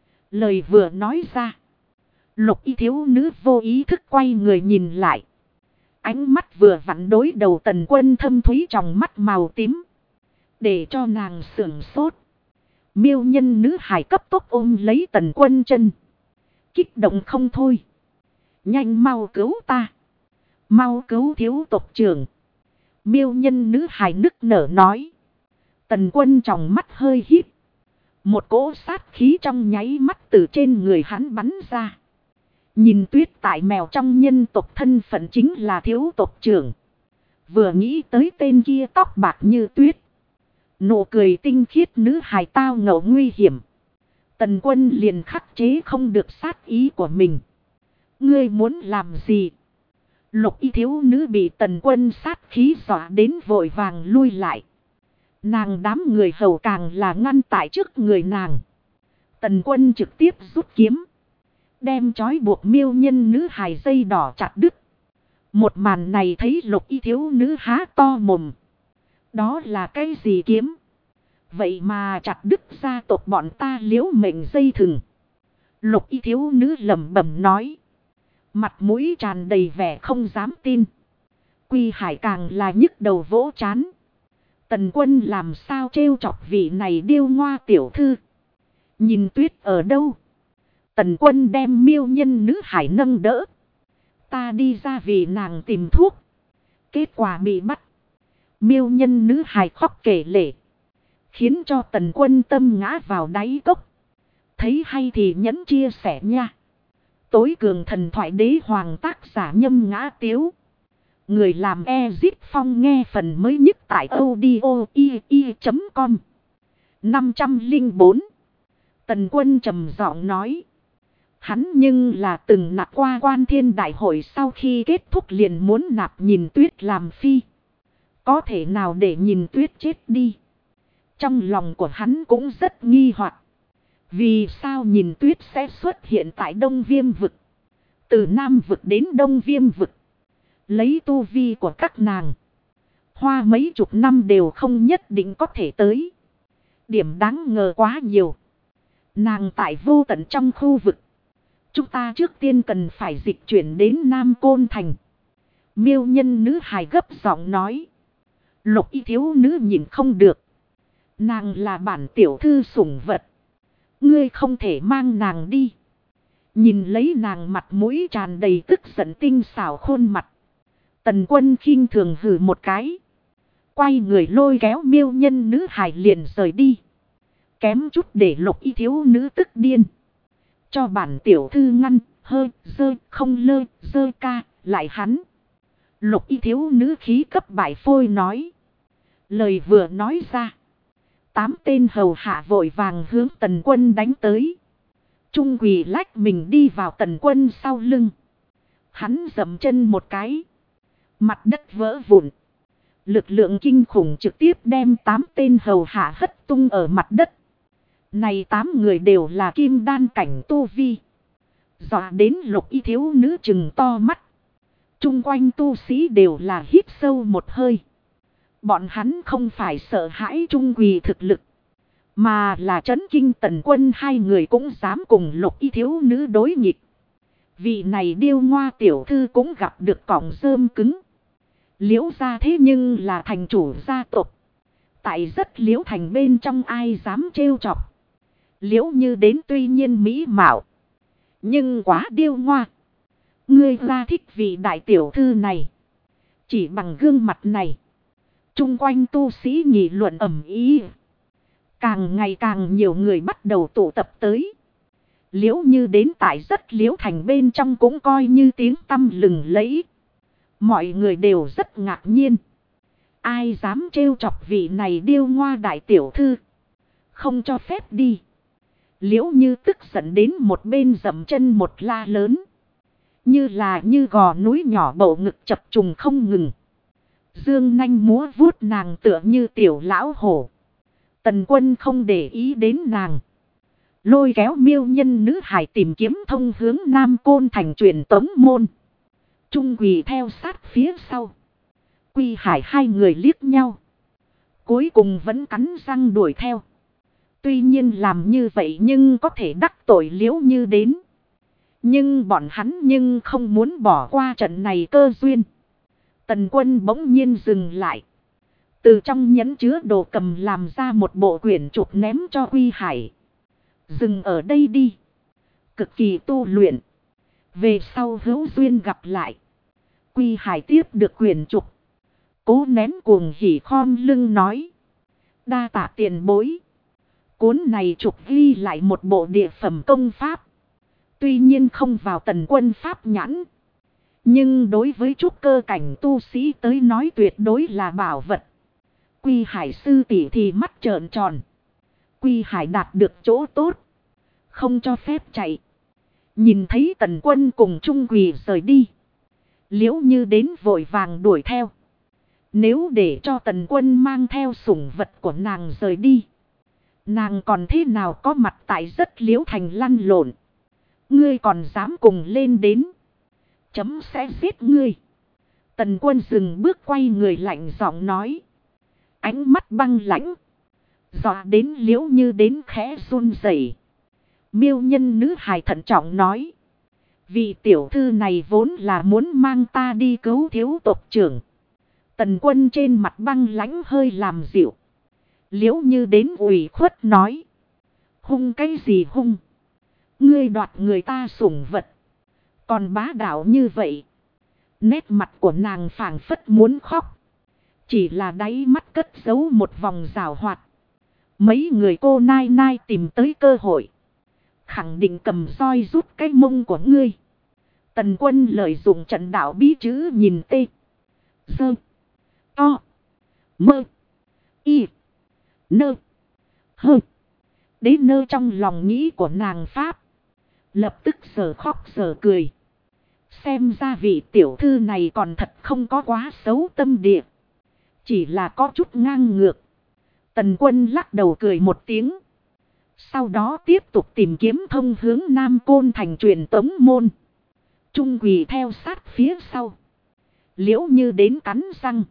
Lời vừa nói ra. Lục y thiếu nữ vô ý thức quay người nhìn lại. Ánh mắt vừa vặn đối đầu Tần Quân thâm thúy trong mắt màu tím. Để cho nàng sưởng sốt. Miêu Nhân nữ hài cấp tốc ôm lấy Tần Quân chân. Kích động không thôi. Nhanh mau cứu ta. Mau cứu thiếu tộc trưởng. Miêu Nhân nữ hài nức nở nói. Tần Quân trong mắt hơi híp. Một cỗ sát khí trong nháy mắt từ trên người hắn bắn ra. Nhìn Tuyết tại mèo trong nhân tộc thân phận chính là thiếu tộc trưởng. Vừa nghĩ tới tên kia tóc bạc như tuyết. Nụ cười tinh khiết nữ hài tao ngộ nguy hiểm. Tần Quân liền khắc chế không được sát ý của mình. Ngươi muốn làm gì? Lục y thiếu nữ bị Tần Quân sát khí dọa đến vội vàng lui lại. Nàng đám người hầu càng là ngăn tại trước người nàng. Tần Quân trực tiếp rút kiếm. Đem trói buộc Miêu Nhân nữ hài dây đỏ chặt đứt. Một màn này thấy lục y thiếu nữ há to mồm. Đó là cái gì kiếm? Vậy mà chặt đứt gia tộc bọn ta liễu mệnh dây thừng. Lục y thiếu nữ lẩm bẩm nói. Mặt mũi tràn đầy vẻ không dám tin. Quy Hải càng là nhức đầu vỗ chán. Tần Quân làm sao trêu chọc vị này điêu ngoa tiểu thư. Nhìn Tuyết ở đâu? Tần Quân đem Miêu Nhân nữ hải nâng đỡ. Ta đi ra vì nàng tìm thuốc. Kết quả bị bắt. Miêu Nhân nữ hải khóc kể lể. Khiến cho Tần Quân tâm ngã vào đáy cốc. Thấy hay thì nhẫn chia sẻ nha. Tối cường thần thoại đế hoàng tác giả Nhâm Ngã Tiếu. Người làm Ezip Phong nghe phần mới nhất tại audio.com 504. Tần Quân trầm giọng nói. Hắn nhưng là từng nạp qua quan thiên đại hội sau khi kết thúc liền muốn nạp nhìn Tuyết làm phi. Có thể nào để nhìn Tuyết chết đi. Trong lòng của hắn cũng rất nghi hoặc. Vì sao nhìn Tuyết sẽ xuất hiện tại Đông Viêm vực. Từ Nam vực đến Đông Viêm vực. Lấy tu vi của các nàng. Hoa mấy chục năm đều không nhất định có thể tới. Điểm đáng ngờ quá nhiều. Nàng tại vô tận trong khu vực. Chúng ta trước tiên cần phải dịch chuyển đến Nam Côn Thành. Miêu Nhân nữ hài gấp giọng nói. Lục y thiếu nữ nhìn không được. Nàng là bản tiểu thư sủng vật. Ngươi không thể mang nàng đi. Nhìn lấy nàng mặt mũi tràn đầy tức giận tinh xảo khuôn mặt. Tần Quân khinh thường hừ một cái. Quay người lôi kéo Miêu Nhân nữ hài liền rời đi. Kém chút để lục y thiếu nữ tức điên. Cho bản tiểu thư ngăn, hơ, dơ, không lơ, dơ ca, lại hắn. Lục y thiếu nữ khí cấp bại phôi nói. Lời vừa nói ra. 8 tên hầu hạ vội vàng hướng Tần Quân đánh tới. Trung quỳ lách mình đi vào Tần Quân sau lưng. Hắn dậm chân một cái. Mặt đất vỡ vụn. Lực lượng kinh khủng trực tiếp đem 8 tên hầu hạ hất tung ở mặt đất. Này 8 người đều là kim đan cảnh tu vi. Dọa đến lục y thiếu nữ trừng to mắt. Trung quanh tu sĩ đều là hít sâu một hơi. Bọn hắn không phải sợ hãi trung quỳ thực lực. Mà là chấn kinh Tần Quân hai người cũng dám cùng lục y thiếu nữ đối nghịch. Vị này điêu ngoa tiểu thư cũng gặp được cọng rơm cứng. Liễu gia thế nhưng là thành chủ gia tộc. Tại rất liễu thành bên trong ai dám trêu chọc. Liễu như đến tuy nhiên mỹ mạo. Nhưng quá điêu ngoa. Ngươi ra thích vị đại tiểu thư này. Chỉ bằng gương mặt này. Trung quanh tu sĩ nghị luận ầm ý. Càng ngày càng nhiều người bắt đầu tụ tập tới. Liễu Như đến tại rất Liễu Thành bên trong cũng coi như tiếng tăm lừng lẫy. Mọi người đều rất ngạc nhiên. Ai dám trêu chọc vị này điêu ngoa đại tiểu thư. Không cho phép đi. Liễu Như tức giận đến một bên dậm chân một la lớn. Như gò núi nhỏ bầu ngực chập trùng không ngừng. Dương nanh múa vuốt nàng tựa như tiểu lão hổ. Tần Quân không để ý đến nàng. Lôi kéo miêu nhân nữ hải tìm kiếm thông hướng Nam Côn Thành truyền tống môn. Trung Quỳ theo sát phía sau. Quy Hải hai người liếc nhau. Cuối cùng vẫn cắn răng đuổi theo. Tuy nhiên làm như vậy nhưng có thể đắc tội Liễu Như đến. Nhưng bọn hắn nhưng không muốn bỏ qua trận này cơ duyên. Tần Quân bỗng nhiên dừng lại. Từ trong nhẫn chứa đồ cầm làm ra một bộ quyển trục ném cho Quy Hải. Dừng ở đây đi. Cực kỳ tu luyện. Về sau hữu duyên gặp lại. Quy Hải tiếp được quyển trục. Cố nén cuồng hỉ khom lưng nói. Đa tạ tiền bối. Cuốn này trục ghi lại một bộ địa phẩm công pháp. Tuy nhiên không vào Tần Quân pháp nhãn. Nhưng đối với trúc cơ cảnh tu sĩ tới nói tuyệt đối là bảo vật. Quy Hải sư tỷ thì mắt trợn tròn. Quy Hải đạt được chỗ tốt. Không cho phép chạy. Nhìn thấy Tần Quân cùng Trung Quỳ rời đi. Liễu Như đến vội vàng đuổi theo. Nếu để cho Tần Quân mang theo sủng vật của nàng rời đi. Nàng còn thế nào có mặt tại rất Liễu Thành lăn lộn. Ngươi còn dám cùng lên đến. Chấm sẽ giết ngươi. Tần Quân dừng bước quay người lạnh giọng nói. Ánh mắt băng lãnh. Dọa đến Liễu Như đến khẽ run rẩy. Miêu nhân nữ hài thận trọng nói. Vị tiểu thư này vốn là muốn mang ta đi cứu thiếu tộc trưởng. Tần Quân trên mặt băng lãnh hơi làm dịu. Liễu Như đến ủy khuất nói. Hung cái gì hung? Ngươi đoạt người ta sủng vật. Còn bá đạo như vậy. Nét mặt của nàng phảng phất muốn khóc. Chỉ là đáy mắt cất giấu một vòng rào hoạt. Mấy người cô nai nai tìm tới cơ hội. Khẳng định cầm roi rút cái mông của ngươi. Tần Quân lợi dụng trận đạo bí chữ nhìn tê. Dơ. To. Mơ. Y. Nơ. Hơ. Đế nơ trong lòng nghĩ của nàng Pháp. Lập tức giờ khóc giờ cười. Xem ra vị tiểu thư này còn thật không có quá xấu tâm địa. Chỉ là có chút ngang ngược. Tần Quân lắc đầu cười một tiếng. Sau đó tiếp tục tìm kiếm thông hướng Nam Côn Thành truyền tống môn. Trung Quỳ theo sát phía sau. Liễu Như đến cắn răng.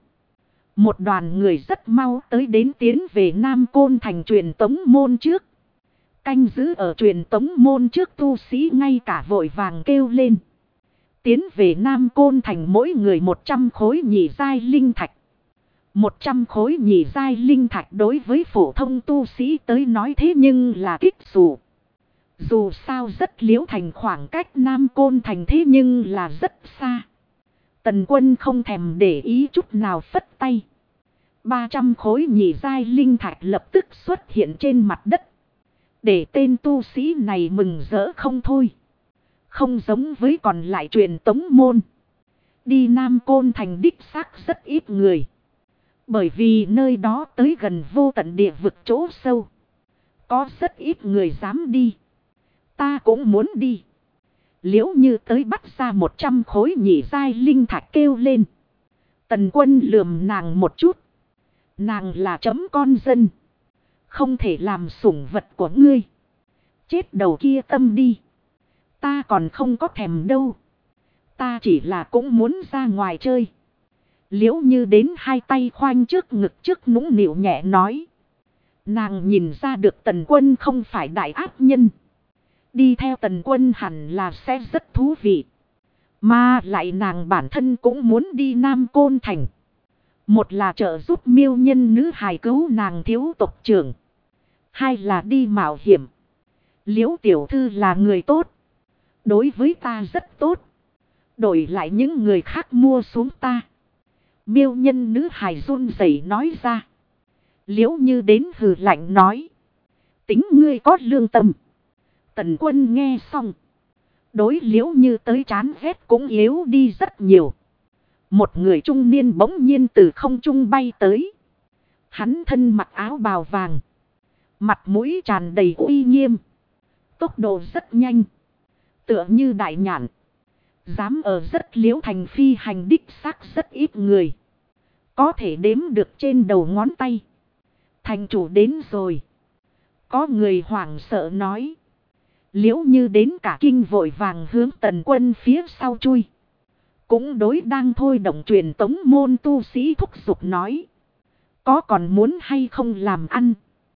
Một đoàn người rất mau tới đến tiến về Nam Côn Thành truyền tống môn trước. Canh giữ ở truyền tống môn trước tu sĩ ngay cả vội vàng kêu lên. Tiến về Nam Côn Thành mỗi người 100 khối nhị giai linh thạch. 100 khối nhị giai linh thạch đối với phổ thông tu sĩ tới nói thế nhưng là kích dù. Dù sao rất Liễu Thành khoảng cách Nam Côn Thành thế nhưng là rất xa. Tần Quân không thèm để ý chút nào phất tay. 300 khối nhị giai linh thạch lập tức xuất hiện trên mặt đất. Để tên tu sĩ này mừng rỡ không thôi. Không giống với còn lại truyền tống môn. Đi Nam Côn Thành đích xác rất ít người. Bởi vì nơi đó tới gần vô tận địa vực chỗ sâu. Có rất ít người dám đi. Ta cũng muốn đi. Liễu Như tới bắt ra 100 khối nhị giai linh thạch kêu lên. Tần Quân lườm nàng một chút. Nàng là chấm con dân. Không thể làm sủng vật của ngươi. Chết đầu kia tâm đi. Ta còn không có thèm đâu. Ta chỉ là cũng muốn ra ngoài chơi. Liễu Như đến hai tay khoanh trước ngực trước nũng nịu nhẹ nói. Nàng nhìn ra được Tần Quân không phải đại ác nhân. Đi theo Tần Quân hẳn là sẽ rất thú vị. Mà lại nàng bản thân cũng muốn đi Nam Côn Thành. Một là trợ giúp miêu nhân nữ hài cứu nàng thiếu tộc trưởng. Hai là đi mạo hiểm. Liễu tiểu thư là người tốt. Đối với ta rất tốt. Đổi lại những người khác mua xuống ta. Miêu nhân nữ hài run rẩy nói ra. Liễu Như đến hừ lạnh nói. tính ngươi có lương tâm. Tần Quân nghe xong. Đối Liễu Như tới chán ghét cũng yếu đi rất nhiều. Một người trung niên bỗng nhiên từ không trung bay tới. Hắn thân mặc áo bào vàng. Mặt mũi tràn đầy uy nghiêm. Tốc độ rất nhanh. Tựa như đại nhạn. Dám ở rất Liễu thành phi hành đích xác rất ít người. Có thể đếm được trên đầu ngón tay. Thành chủ đến rồi. Có người hoảng sợ nói. Liễu Như đến cả kinh vội vàng hướng Tần Quân phía sau chui. Cũng đối đang thôi động truyền tống môn tu sĩ thúc giục nói. Có còn muốn hay không làm ăn.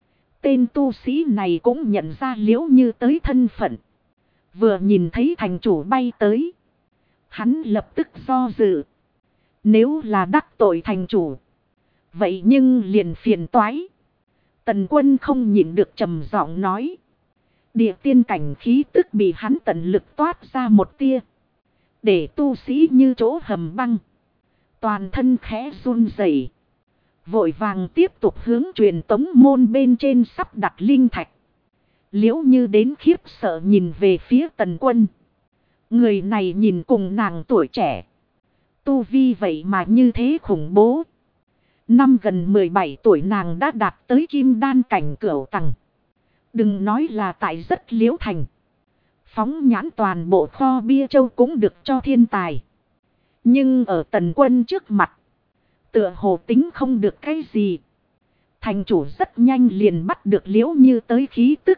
Tên tu sĩ này cũng nhận ra Liễu Như tới thân phận. Vừa nhìn thấy thành chủ bay tới. Hắn lập tức do dự. Nếu là đắc tội thành chủ. Vậy nhưng liền phiền toái. Tần Quân không nhịn được trầm giọng nói. Địa tiên cảnh khí tức bị hắn tận lực toát ra một tia. Để tu sĩ như chỗ hầm băng. Toàn thân khẽ run rẩy. Vội vàng tiếp tục hướng truyền tống môn bên trên sắp đặt linh thạch. Liễu Như đến khiếp sợ nhìn về phía Tần Quân. Người này nhìn cùng nàng tuổi trẻ. Tu vi vậy mà như thế khủng bố. Năm gần 17 tuổi nàng đã đạt tới kim đan cảnh cửu tầng. Đừng nói là tại rất Liễu thành. Phóng nhãn toàn bộ kho bia châu cũng được cho thiên tài. Nhưng ở Tần Quân trước mặt. Tựa hồ tính không được cái gì. Thành chủ rất nhanh liền bắt được Liễu Như tới khí tức.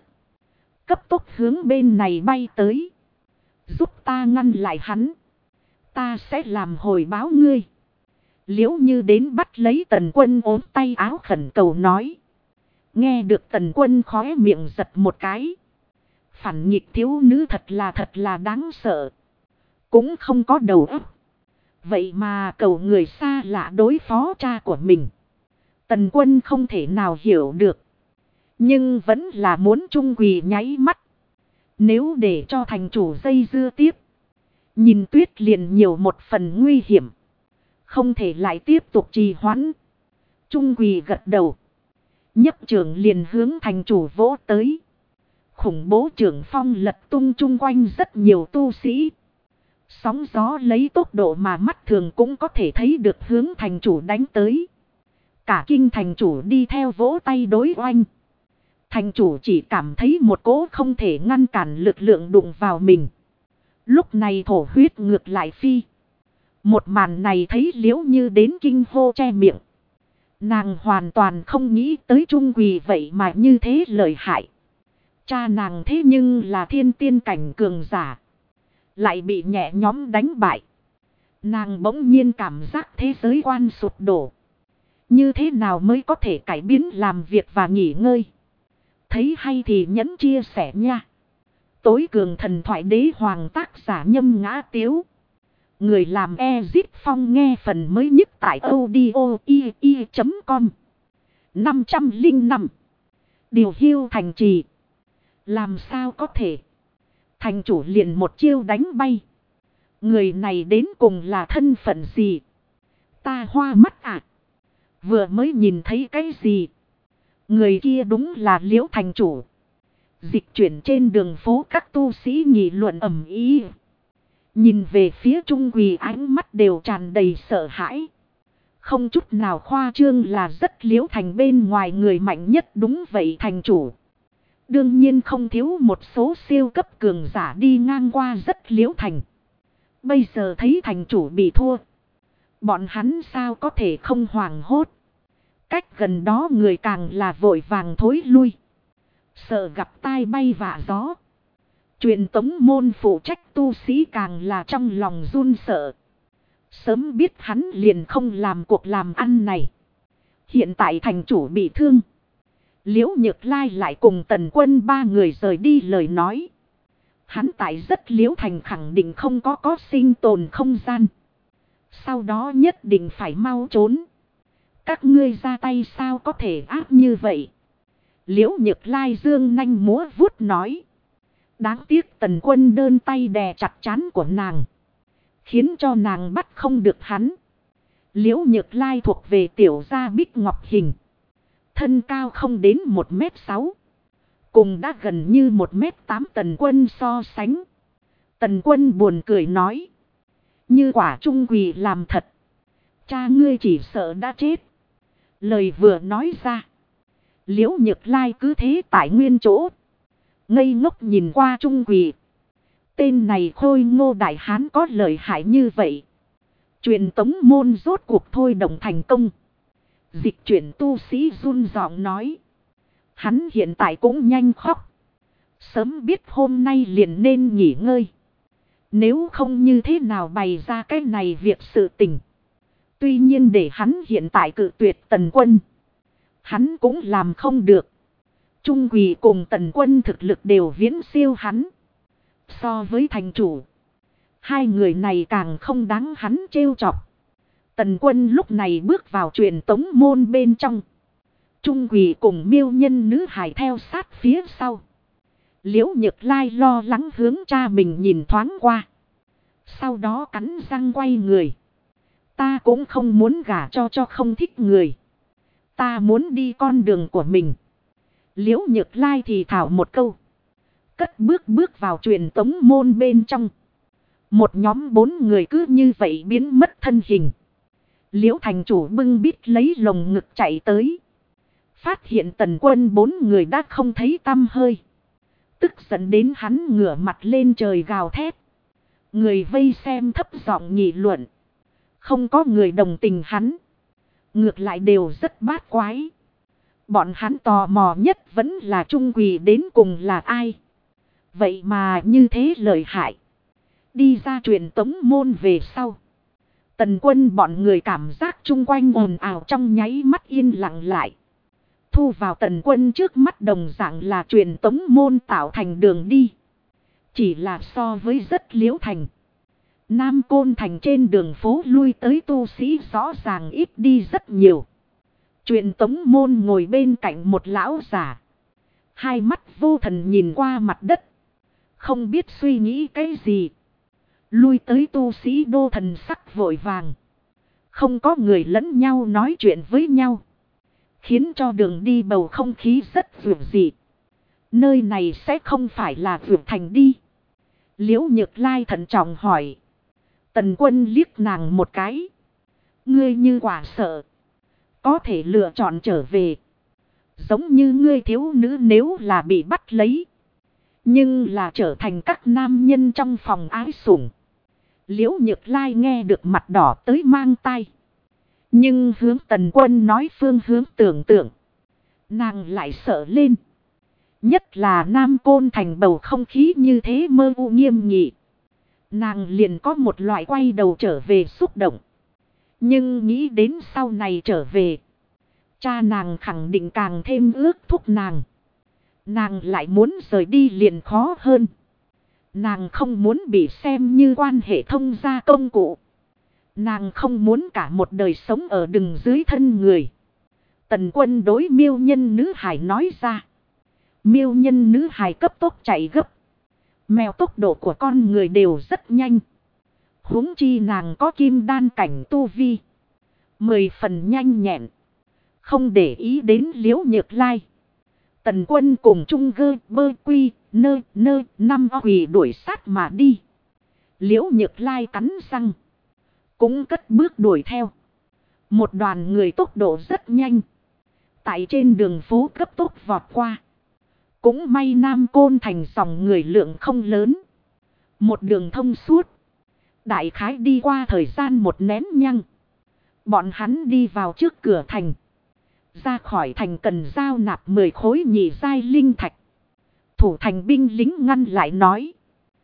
Cấp tốc hướng bên này bay tới. Giúp ta ngăn lại hắn. Ta sẽ làm hồi báo ngươi. Liễu Như đến bắt lấy Tần Quân ốm tay áo khẩn cầu nói. Nghe được Tần Quân khóe miệng giật một cái. Phản nghịch thiếu nữ thật là đáng sợ. Cũng không có đầu óc. Vậy mà cầu người xa lạ đối phó cha của mình. Tần Quân không thể nào hiểu được. Nhưng vẫn là muốn trung quỳ nháy mắt. Nếu để cho thành chủ dây dưa tiếp. Nhìn Tuyết liền nhiều một phần nguy hiểm. Không thể lại tiếp tục trì hoãn. Trung quỳ gật đầu. Nhấp trưởng liền hướng thành chủ vỗ tới. Khủng bố trưởng phong lật tung chung quanh rất nhiều tu sĩ. Sóng gió lấy tốc độ mà mắt thường cũng có thể thấy được hướng thành chủ đánh tới. Cả kinh thành chủ đi theo vỗ tay đối oanh. Thành chủ chỉ cảm thấy một cỗ không thể ngăn cản lực lượng đụng vào mình. Lúc này thổ huyết ngược lại phi. Một màn này thấy Liễu Như đến kinh hô che miệng. Nàng hoàn toàn không nghĩ tới trung quỳ vậy mà như thế lợi hại. Cha nàng thế nhưng là thiên tiên cảnh cường giả. Lại bị nhẹ nhóm đánh bại. Nàng bỗng nhiên cảm giác thế giới quan sụp đổ. Như thế nào mới có thể cải biến làm việc và nghỉ ngơi. Thấy hay thì nhấn chia sẻ nha. Tối cường thần thoại đế hoàng tác giả Nhâm Ngã Tiếu. Người làm Ezip Phong nghe phần mới nhất tại audio.com. 505. Điều Hiêu thành trì. Làm sao có thể. Thành chủ liền một chiêu đánh bay. Người này đến cùng là thân phận gì? Ta hoa mắt à? Vừa mới nhìn thấy cái gì? Người kia đúng là Liễu thành chủ. Dịch chuyển trên đường phố các tu sĩ nghị luận ầm ĩ. Nhìn về phía trung quỳ ánh mắt đều tràn đầy sợ hãi. Không chút nào khoa trương là rất Liễu thành bên ngoài người mạnh nhất đúng vậy thành chủ. Đương nhiên không thiếu một số siêu cấp cường giả đi ngang qua rất Liễu thành. Bây giờ thấy thành chủ bị thua. Bọn hắn sao có thể không hoảng hốt. Cách gần đó người càng là vội vàng thối lui. Sợ gặp tai bay vạ gió. Truyền tống môn phụ trách tu sĩ càng là trong lòng run sợ. Sớm biết hắn liền không làm cuộc làm ăn này. Hiện tại thành chủ bị thương. Liễu Nhược Lai lại cùng Tần Quân ba người rời đi lời nói. Hắn tại rất Liễu thành khẳng định không có sinh tồn không gian. Sau đó nhất định phải mau trốn. Các ngươi ra tay sao có thể ác như vậy. Liễu Nhược Lai dương nanh múa vuốt nói. Đáng tiếc Tần Quân đơn tay đè chặt trán của nàng. Khiến cho nàng bắt không được hắn. Liễu Nhược Lai thuộc về tiểu gia bích ngọc hình. Thân cao không đến 1m6. Cùng đã gần như 1m8 Tần Quân so sánh. Tần Quân buồn cười nói. Như quả Trung Quỳ làm thật. Cha ngươi chỉ sợ đã chết. Lời vừa nói ra. Liễu Nhược Lai cứ thế tại nguyên chỗ. Ngây ngốc nhìn qua Trung Quỳ. Tên này khôi ngô đại hán có lợi hại như vậy. Truyền tống môn rốt cuộc thôi động thành công. Dịch chuyển tu sĩ run giọng nói. Hắn hiện tại cũng nhanh khóc. Sớm biết hôm nay liền nên nghỉ ngơi. Nếu không như thế nào bày ra cái này việc sự tình. Tuy nhiên để hắn hiện tại cự tuyệt Tần Quân. Hắn cũng làm không được. Trung Quỳ cùng Tần Quân thực lực đều viễn siêu hắn. So với thành chủ. Hai người này càng không đáng hắn trêu chọc. Tần Quân lúc này bước vào truyền tống môn bên trong. Trung Quỳ cùng miêu nhân nữ hài theo sát phía sau. Liễu Nhược Lai lo lắng hướng cha mình nhìn thoáng qua. Sau đó cắn răng quay người. Ta cũng không muốn gả cho không thích người. Ta muốn đi con đường của mình. Liễu Nhược Lai thì thảo một câu. Cất bước vào truyền tống môn bên trong. Một nhóm 4 người cứ như vậy biến mất thân hình. Liễu thành chủ bưng bít lấy lồng ngực chạy tới. Phát hiện Tần Quân 4 người đã không thấy tăm hơi. Tức giận đến hắn ngửa mặt lên trời gào thét. Người vây xem thấp giọng nghị luận. Không có người đồng tình hắn. Ngược lại đều rất bát quái. Bọn hắn tò mò nhất vẫn là Trung Quỳ đến cùng là ai. Vậy mà như thế lợi hại. Đi ra truyền tống môn về sau. Tần Quân bọn người cảm giác chung quanh ồn ào trong nháy mắt yên lặng lại. Thu vào Tần Quân trước mắt đồng dạng là truyền tống môn tạo thành đường đi. Chỉ là so với rất Liễu Thành. Nam Côn Thành trên đường phố lui tới tu sĩ rõ ràng ít đi rất nhiều. Truyền tống môn ngồi bên cạnh một lão giả. Hai mắt vô thần nhìn qua mặt đất. Không biết suy nghĩ cái gì. Lui tới tu sĩ đô thần sắc vội vàng. Không có người lẫn nhau nói chuyện với nhau. Khiến cho đường đi bầu không khí rất vượt dị. Nơi này sẽ không phải là vượt thành đi. Liễu Nhược Lai thận trọng hỏi. Tần Quân liếc nàng một cái. Ngươi như quả sợ. Có thể lựa chọn trở về. Giống như ngươi thiếu nữ nếu là bị bắt lấy. Nhưng là trở thành các nam nhân trong phòng ái sủng. Liễu Nhược Lai nghe được mặt đỏ tới mang tai. Nhưng hướng Tần Quân nói phương hướng tưởng tượng. Nàng lại sợ lên. Nhất là Nam Côn Thành bầu không khí như thế mơ u nghiêm nghị. Nàng liền có một loại quay đầu trở về xúc động. Nhưng nghĩ đến sau này trở về. Cha nàng khẳng định càng thêm ước thúc nàng. Nàng lại muốn rời đi liền khó hơn. Nàng không muốn bị xem như quan hệ thông gia công cụ. Nàng không muốn cả một đời sống ở đừng dưới thân người. Tần Quân đối miêu nhân nữ hải nói ra. Miêu nhân nữ hải cấp tốc chạy gấp. Mèo tốc độ của con người đều rất nhanh. Huống chi nàng có kim đan cảnh tu vi. 10 phần nhanh nhẹn. Không để ý đến Liễu Nhược Lai. Tần Quân cùng Trung Gơ Bơ Quy Nơ năm quỳ đuổi sát mà đi. Liễu Nhược Lai cắn răng. Cũng cất bước đuổi theo. Một đoàn người tốc độ rất nhanh. Tại trên đường phố cấp tốc vọt qua. Cũng may Nam Côn Thành dòng người lượng không lớn. Một đường thông suốt. Đại khái đi qua thời gian một nén nhăng. Bọn hắn đi vào trước cửa thành. Ra khỏi thành cần giao nạp 10 khối nhị giai linh thạch. Thủ thành binh lính ngăn lại nói.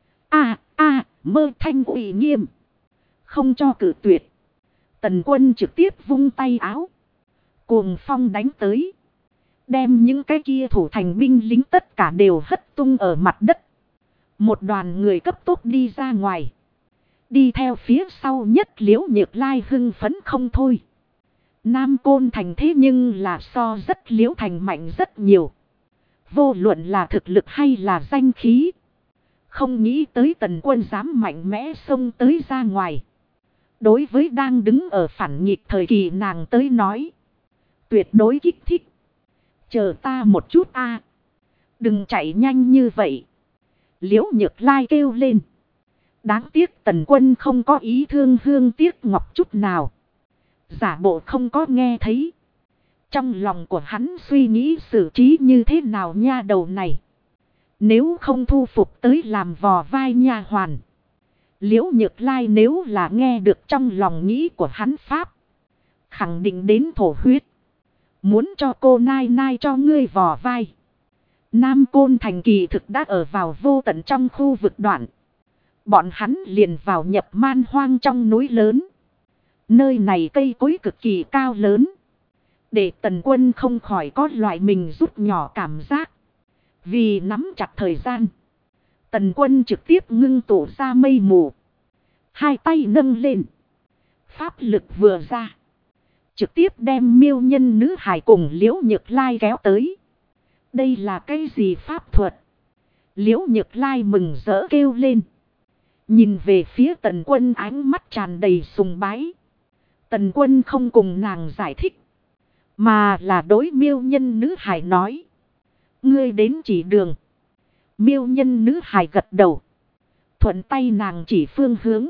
Mơ thanh ủy nghiêm. Không cho cử tuyệt. Tần Quân trực tiếp vung tay áo. Cuồng phong đánh tới. Đem những cái kia thủ thành binh lính tất cả đều hất tung ở mặt đất. Một đoàn người cấp tốc đi ra ngoài. Đi theo phía sau nhất Liễu Nhược Lai hưng phấn không thôi. Nam Côn Thành thế nhưng là so rất Liễu Thành mạnh rất nhiều. Vô luận là thực lực hay là danh khí. Không nghĩ tới Tần Quân dám mạnh mẽ xông tới ra ngoài. Đối với đang đứng ở phản nghịch thời kỳ nàng tới nói. Tuyệt đối kích thích. Chờ ta một chút Đừng chạy nhanh như vậy. Liễu Nhược Lai kêu lên. Đáng tiếc Tần Quân không có ý thương hương tiếc ngọc chút nào. Giả bộ không có nghe thấy. Trong lòng của hắn suy nghĩ xử trí như thế nào nha đầu này. Nếu không thu phục tới làm vò vai nha hoàn. Liễu Nhược Lai nếu là nghe được trong lòng nghĩ của hắn pháp. Khẳng định đến thổ huyết. Muốn cho cô nai nai cho ngươi vò vai. Nam Côn Thành kỳ thực đã ở vào vô tận trong khu vực đoạn. Bọn hắn liền vào nhập man hoang trong núi lớn. Nơi này cây cối cực kỳ cao lớn. Để Tần Quân không khỏi có loại mình rút nhỏ cảm giác. Vì nắm chặt thời gian. Tần Quân trực tiếp ngưng tụ ra mây mù. Hai tay nâng lên. Pháp lực vừa ra. Trực tiếp đem miêu nhân nữ hải cùng Liễu Nhược Lai kéo tới. Đây là cái gì pháp thuật? Liễu Nhược Lai mừng rỡ kêu lên. Nhìn về phía Tần Quân ánh mắt tràn đầy sùng bái. Tần Quân không cùng nàng giải thích. Mà là đối miêu nhân nữ hải nói. Ngươi đến chỉ đường. Miêu nhân nữ hải gật đầu. Thuận tay nàng chỉ phương hướng.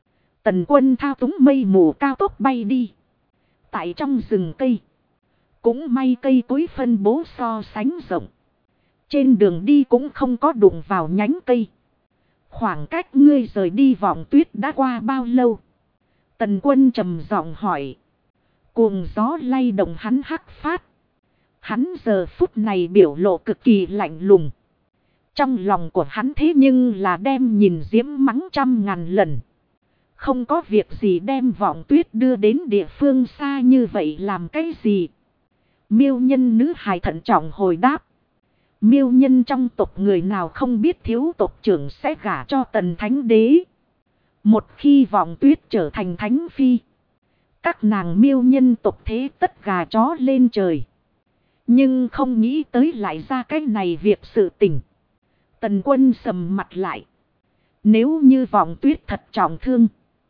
Tần Quân thao túng mây mù cao tốc bay đi. Tại trong rừng cây. Cũng may cây cối phân bố so sánh rộng. Trên đường đi cũng không có đụng vào nhánh cây. Khoảng cách ngươi rời đi vọng tuyết đã qua bao lâu? Tần Quân trầm giọng hỏi. Cuồng gió lay động hắn hắc phát. Hắn giờ phút này biểu lộ cực kỳ lạnh lùng. Trong lòng của hắn thế nhưng là đem nhìn diễm mắng trăm ngàn lần. Không có việc gì đem vọng tuyết đưa đến địa phương xa như vậy làm cái gì? Miêu nhân nữ hài thận trọng hồi đáp. Miêu nhân trong tộc người nào không biết thiếu tộc trưởng sẽ gả cho Tần Thánh Đế. Một khi vọng tuyết trở thành thánh phi. Các nàng miêu nhân tộc thế tất gà chó lên trời. Nhưng không nghĩ tới lại ra cái này việc sự tình. Tần Quân sầm mặt lại. Nếu như vọng tuyết thật trọng thương.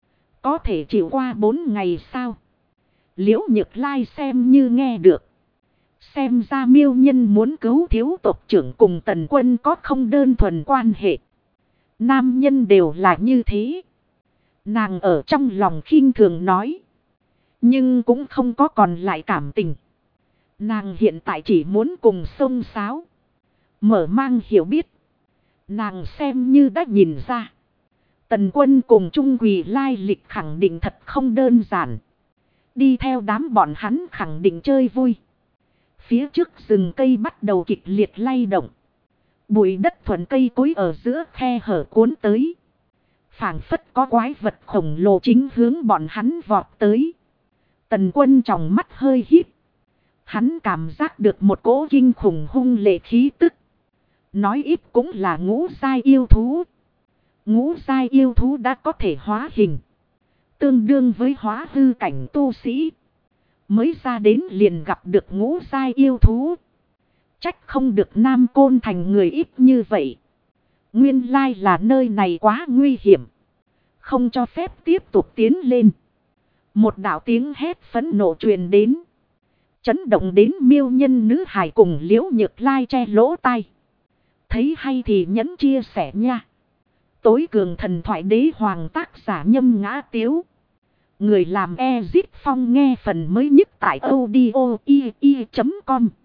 Có thể chịu qua 4 ngày sao? Liễu Nhược Lai xem như nghe được. Xem ra miêu nhân muốn cứu thiếu tộc trưởng cùng Tần Quân có không đơn thuần quan hệ. Nam nhân đều là như thế. Nàng ở trong lòng khinh thường nói. Nhưng cũng không có còn lại cảm tình. Nàng hiện tại chỉ muốn cùng xông xáo. Mở mang hiểu biết. Nàng xem như đã nhìn ra. Tần Quân cùng Trung Quỳ lai lịch khẳng định thật không đơn giản. Đi theo đám bọn hắn khẳng định chơi vui. Phía trước rừng cây bắt đầu kịch liệt lay động. Bụi đất thuận cây cối ở giữa khe hở cuốn tới. Phảng phất có quái vật khổng lồ chính hướng bọn hắn vọt tới. Tần Quân trong mắt hơi híp. Hắn cảm giác được một cỗ kinh khủng hung lệ khí tức. Nói ít cũng là ngũ giai yêu thú. Ngũ giai yêu thú đã có thể hóa hình. Tương đương với hóa hư cảnh tu sĩ. Mới ra đến liền gặp được ngũ giai yêu thú. Trách không được Nam Côn Thành người ít như vậy. Nguyên lai là nơi này quá nguy hiểm. Không cho phép tiếp tục tiến lên. Một đạo tiếng hét phẫn nộ truyền đến. Chấn động đến miêu nhân nữ hải cùng Liễu Nhược Lai che lỗ tai. Thấy hay thì nhấn chia sẻ nha. Tối cường thần thoại đế hoàng tác giả Nhâm Ngã Tiếu. Người làm Ezit Phong nghe phần mới nhất tại audio.com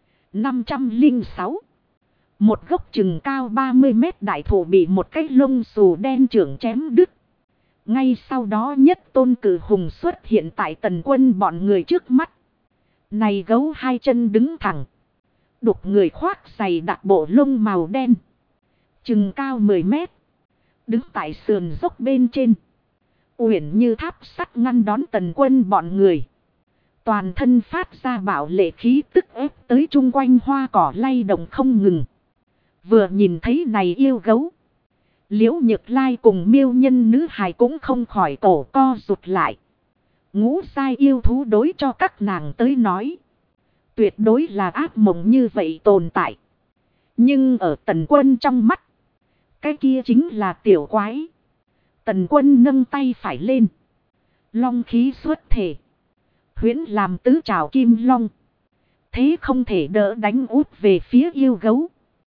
506. Một gốc chừng cao 30 mét đại thụ bị một cái lông xù đen trưởng chém đứt. Ngay sau đó nhất tôn cử hùng xuất hiện tại Tần Quân bọn người trước mắt. Này gấu hai chân đứng thẳng. Đục người khoác giày đặc bộ lông màu đen. Chừng cao 10 mét. Đứng tại sườn dốc bên trên. Uyển như tháp sắt ngăn đón Tần Quân bọn người. Toàn thân phát ra bạo lệ khí tức ép tới chung quanh hoa cỏ lay động không ngừng. Vừa nhìn thấy này yêu gấu. Liễu Nhược Lai cùng miêu nhân nữ hài cũng không khỏi cổ co rụt lại. Ngũ giai yêu thú đối cho các nàng tới nói. Tuyệt đối là ác mộng như vậy tồn tại. Nhưng ở Tần Quân trong mắt. Cái kia chính là tiểu quái. Tần Quân nâng tay phải lên. Long khí xuất thể. Huyễn làm tứ trảo kim long. Thế không thể đỡ đánh út về phía yêu gấu.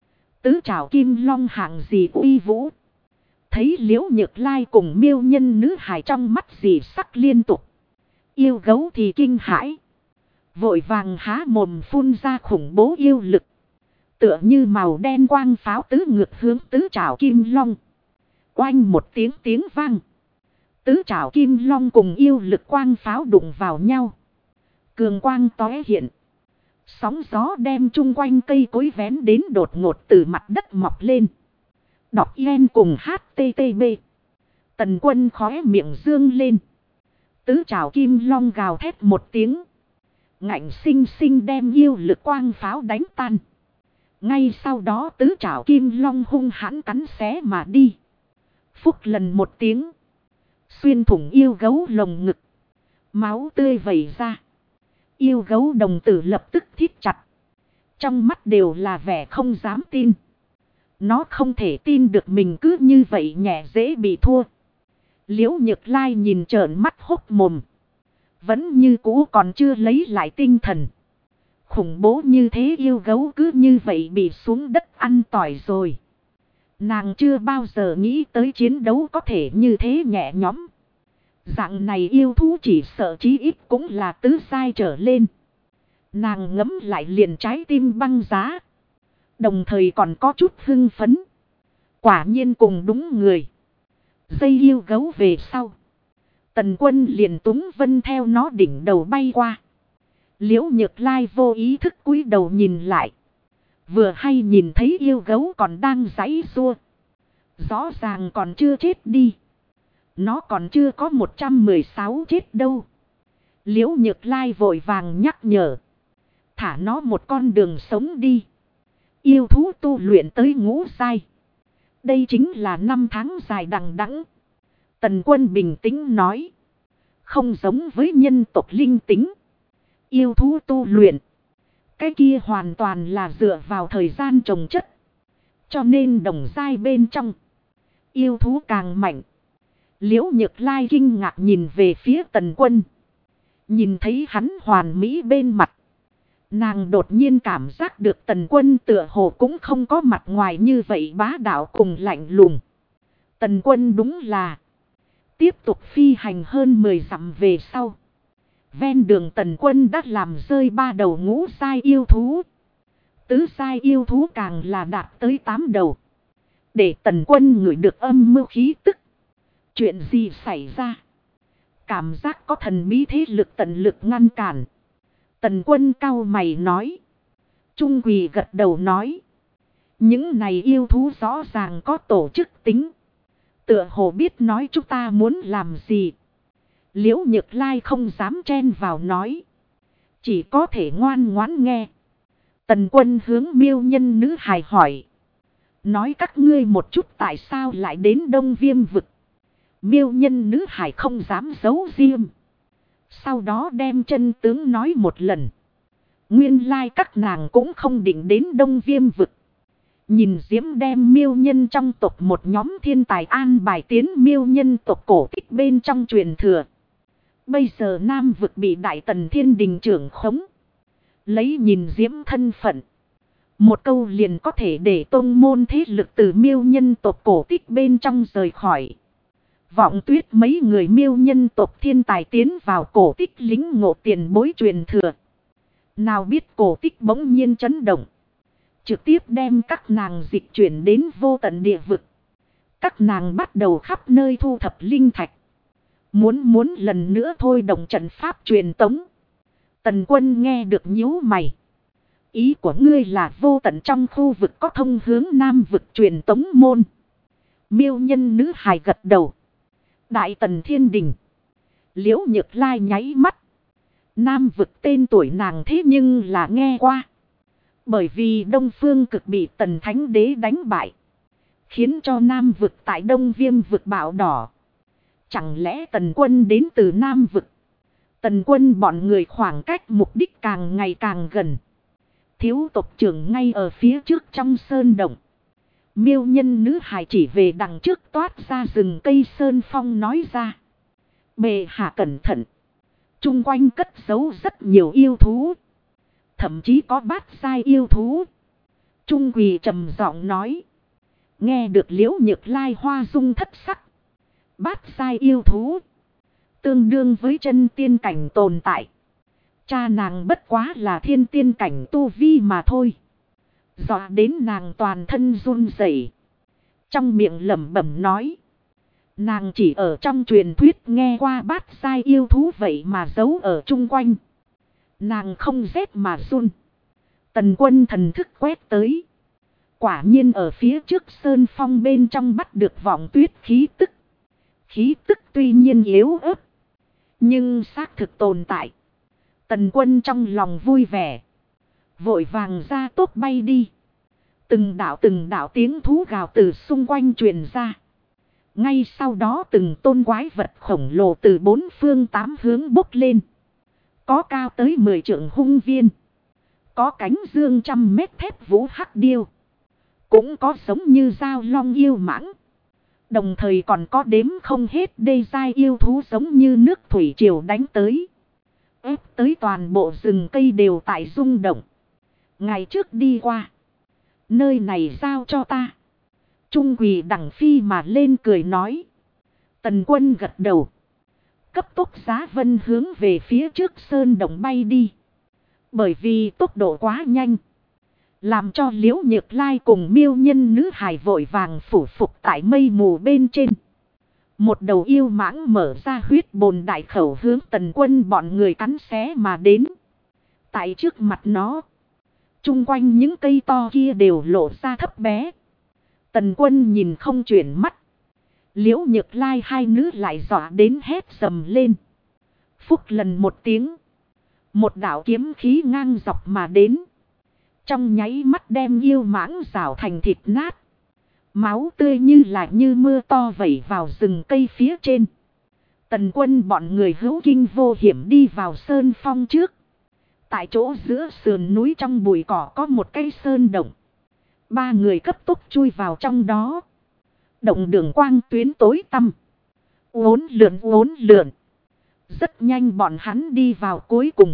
tứ trảo kim long hạng gì uy vũ. Thấy Liễu Nhược Lai cùng miêu nhân nữ hài trong mắt gì sắc liên tục. Yêu gấu thì kinh hãi. Vội vàng há mồm phun ra khủng bố yêu lực. Tựa như màu đen quang pháo tứ ngược hướng tứ trảo kim long. Oanh một tiếng tiếng vang. Tứ trảo kim long cùng yêu lực quang pháo đụng vào nhau. Cường quang tóe hiện. Sóng gió đem chung quanh cây cối vén đến đột ngột từ mặt đất mọc lên. Đọc yên cùng HTTP. Tần Quân khóe miệng dương lên. Tứ trảo kim long gào thét một tiếng. Ngạnh sinh sinh đem yêu lực quang pháo đánh tan. Ngay sau đó tứ trảo kim long hung hãn cắn xé mà đi. Phúc lần một tiếng. Xuyên thủng yêu gấu lồng ngực. Máu tươi vẩy ra. Yêu gấu đồng tử lập tức thít chặt. Trong mắt đều là vẻ không dám tin. Nó không thể tin được mình cứ như vậy nhẹ dễ bị thua. Liễu Nhược Lai nhìn trợn mắt hốc mồm. Vẫn như cũ còn chưa lấy lại tinh thần. Khủng bố như thế yêu gấu cứ như vậy bị xuống đất ăn tỏi rồi. Nàng chưa bao giờ nghĩ tới chiến đấu có thể như thế nhẹ nhõm. Dạng này yêu thú chỉ sợ chí ít cũng là tứ giai trở lên. Nàng ngấm lại liền trái tim băng giá. Đồng thời còn có chút hưng phấn. Quả nhiên cùng đúng người. Dây yêu gấu về sau. Tần Quân liền túng vân theo nó đỉnh đầu bay qua. Liễu Nhược Lai vô ý thức cúi đầu nhìn lại. Vừa hay nhìn thấy yêu gấu còn đang giãy giụa. Rõ ràng còn chưa chết đi. Nó còn chưa có 116 chết đâu. Liễu Nhược Lai vội vàng nhắc nhở. Thả nó một con đường sống đi. Yêu thú tu luyện tới ngũ giai. Đây chính là 5 tháng dài đằng đẵng. Tần Quân bình tĩnh nói. Không giống với nhân tộc linh tính. Yêu thú tu luyện. Cái kia hoàn toàn là dựa vào thời gian trồng chất. Cho nên đồng giai bên trong. Yêu thú càng mạnh. Liễu Nhược Lai kinh ngạc nhìn về phía Tần Quân. Nhìn thấy hắn hoàn mỹ bên mặt. Nàng đột nhiên cảm giác được Tần Quân tựa hồ cũng không có mặt ngoài như vậy bá đạo cùng lạnh lùng. Tần Quân đúng là tiếp tục phi hành hơn 10 dặm về sau. Ven đường Tần Quân đã làm rơi 3 đầu ngũ giai yêu thú. Tứ giai yêu thú càng là đạt tới 8 đầu. Để Tần Quân ngửi được âm mưu khí tức. Chuyện gì xảy ra? Cảm giác có thần bí thế lực tận lực ngăn cản. Tần Quân cau mày nói. Trung Quỳ gật đầu nói. Những này yêu thú rõ ràng có tổ chức tính. Tựa hồ biết nói chúng ta muốn làm gì. Liễu Nhược Lai không dám chen vào nói. Chỉ có thể ngoan ngoãn nghe. Tần Quân hướng miêu nhân nữ hài hỏi. Nói các ngươi một chút tại sao lại đến Đông Viêm vực. Miêu nhân nữ hài không dám giấu riêng. Sau đó đem chân tướng nói một lần. Nguyên lai các nàng cũng không định đến Đông Viêm vực. Nhìn Diễm đem miêu nhân trong tộc một nhóm thiên tài an bài tiến miêu nhân tộc cổ tích bên trong truyền thừa. Bây giờ Nam vực bị Đại Tần Thiên Đình trưởng khống. Lấy nhìn Diễm thân phận. Một câu liền có thể để tông môn thế lực từ miêu nhân tộc cổ tích bên trong rời khỏi. Vọng Tuyết mấy người miêu nhân tộc thiên tài tiến vào cổ tích lính ngộ tiền bối truyền thừa. Nào biết cổ tích bỗng nhiên chấn động. Trực tiếp đem các nàng dịch chuyển đến vô tận địa vực. Các nàng bắt đầu khắp nơi thu thập linh thạch. Muốn lần nữa thôi động trận pháp truyền tống. Tần Quân nghe được nhíu mày. Ý của ngươi là vô tận trong khu vực có thông hướng Nam vực truyền tống môn. Miêu nhân nữ hài gật đầu. Đại Tần Thiên Đình. Liễu Nhược Lai nháy mắt. Nam vực tên tuổi nàng thế nhưng là nghe qua. Bởi vì Đông Phương Cực bị Tần Thánh Đế đánh bại. Khiến cho Nam vực tại Đông Viêm vực bão đỏ. Chẳng lẽ Tần Quân đến từ Nam vực. Tần Quân bọn người khoảng cách mục đích càng ngày càng gần. Thiếu tộc trưởng ngay ở phía trước trong sơn động. Miêu nhân nữ hài chỉ về đằng trước toát ra rừng cây sơn phong nói ra. Bệ hạ cẩn thận. Trung quanh cất giấu rất nhiều yêu thú. Thậm chí có bát giai yêu thú. Trung Quỳ trầm giọng nói. Nghe được Liễu Nhược Lai hoa dung thất sắc. Bát giai yêu thú. Tương đương với chân tiên cảnh tồn tại. Cha nàng bất quá là thiên tiên cảnh tu vi mà thôi. Dọa đến nàng toàn thân run rẩy, trong miệng lẩm bẩm nói. Nàng chỉ ở trong truyền thuyết nghe qua bát giai yêu thú vậy mà giấu ở chung quanh. Nàng không rét mà run. Tần Quân thần thức quét tới. Quả nhiên ở phía trước sơn phong bên trong bắt được Vọng Tuyết khí tức. Khí tức tuy nhiên yếu ớt, nhưng xác thực tồn tại. Tần Quân trong lòng vui vẻ, vội vàng ra tốt bay đi. Từng đạo tiếng thú gào từ xung quanh truyền ra. Ngay sau đó từng tôn quái vật khổng lồ từ bốn phương tám hướng bốc lên. Có cao tới 10 trượng hung viên. Có cánh dương trăm mét thép vũ hắc điêu. Cũng có giống như dao long yêu mãng. Đồng thời còn có đếm không hết đê giai yêu thú giống như nước thủy triều đánh tới. Ép tới toàn bộ rừng cây đều tại rung động. Ngày trước đi qua. Nơi này giao cho ta. Trung Quỳ đằng phi mà lên cười nói. Tần Quân gật đầu. Cấp tốc giá vân hướng về phía trước sơn động bay đi. Bởi vì tốc độ quá nhanh, làm cho Liễu Nhược Lai cùng Miêu Nhân nữ hài vội vàng phủ phục tại mây mù bên trên. Một đầu yêu mãng mở ra huyết bồn đại khẩu hướng Tần Quân bọn người cắn xé mà đến. Tại trước mặt nó, chung quanh những cây to kia đều lộ ra thấp bé. Tần Quân nhìn không chuyển mắt. Liễu Nhược Lai hai nữ lại dọa đến hét sầm lên. Phúc lần một tiếng, một đạo kiếm khí ngang dọc mà đến. Trong nháy mắt đem yêu mãng rào thành thịt nát. Máu tươi như mưa to vẩy vào rừng cây phía trên. Tần Quân bọn người hữu kinh vô hiểm đi vào sơn phong trước. Tại chỗ giữa sườn núi trong bụi cỏ có một cây sơn động. Ba người cấp tốc chui vào trong đó. Động đường quang tuyến tối tăm. Uốn lượn. Rất nhanh bọn hắn đi vào cuối cùng.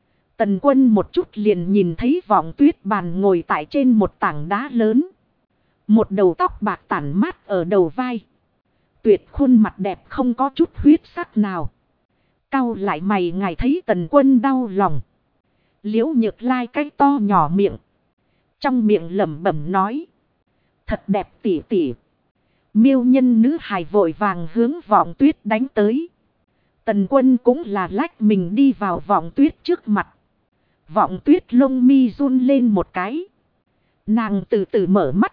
Tần Quân một chút liền nhìn thấy Vọng Tuyết bàn ngồi tại trên một tảng đá lớn. Một đầu tóc bạc tản mát ở đầu vai. Tuyệt khuôn mặt đẹp không có chút huyết sắc nào. Cau lại mày ngài thấy Tần Quân đau lòng. Liễu Nhược Lai cái to nhỏ miệng. Trong miệng lẩm bẩm nói. Thật đẹp tỉ tỉ. Miêu Nhân nữ hài vội vàng hướng Vọng Tuyết đánh tới. Tần Quân cũng là lách mình đi vào Vọng Tuyết trước mặt. Vọng Tuyết lông mi run lên một cái. Nàng từ từ mở mắt.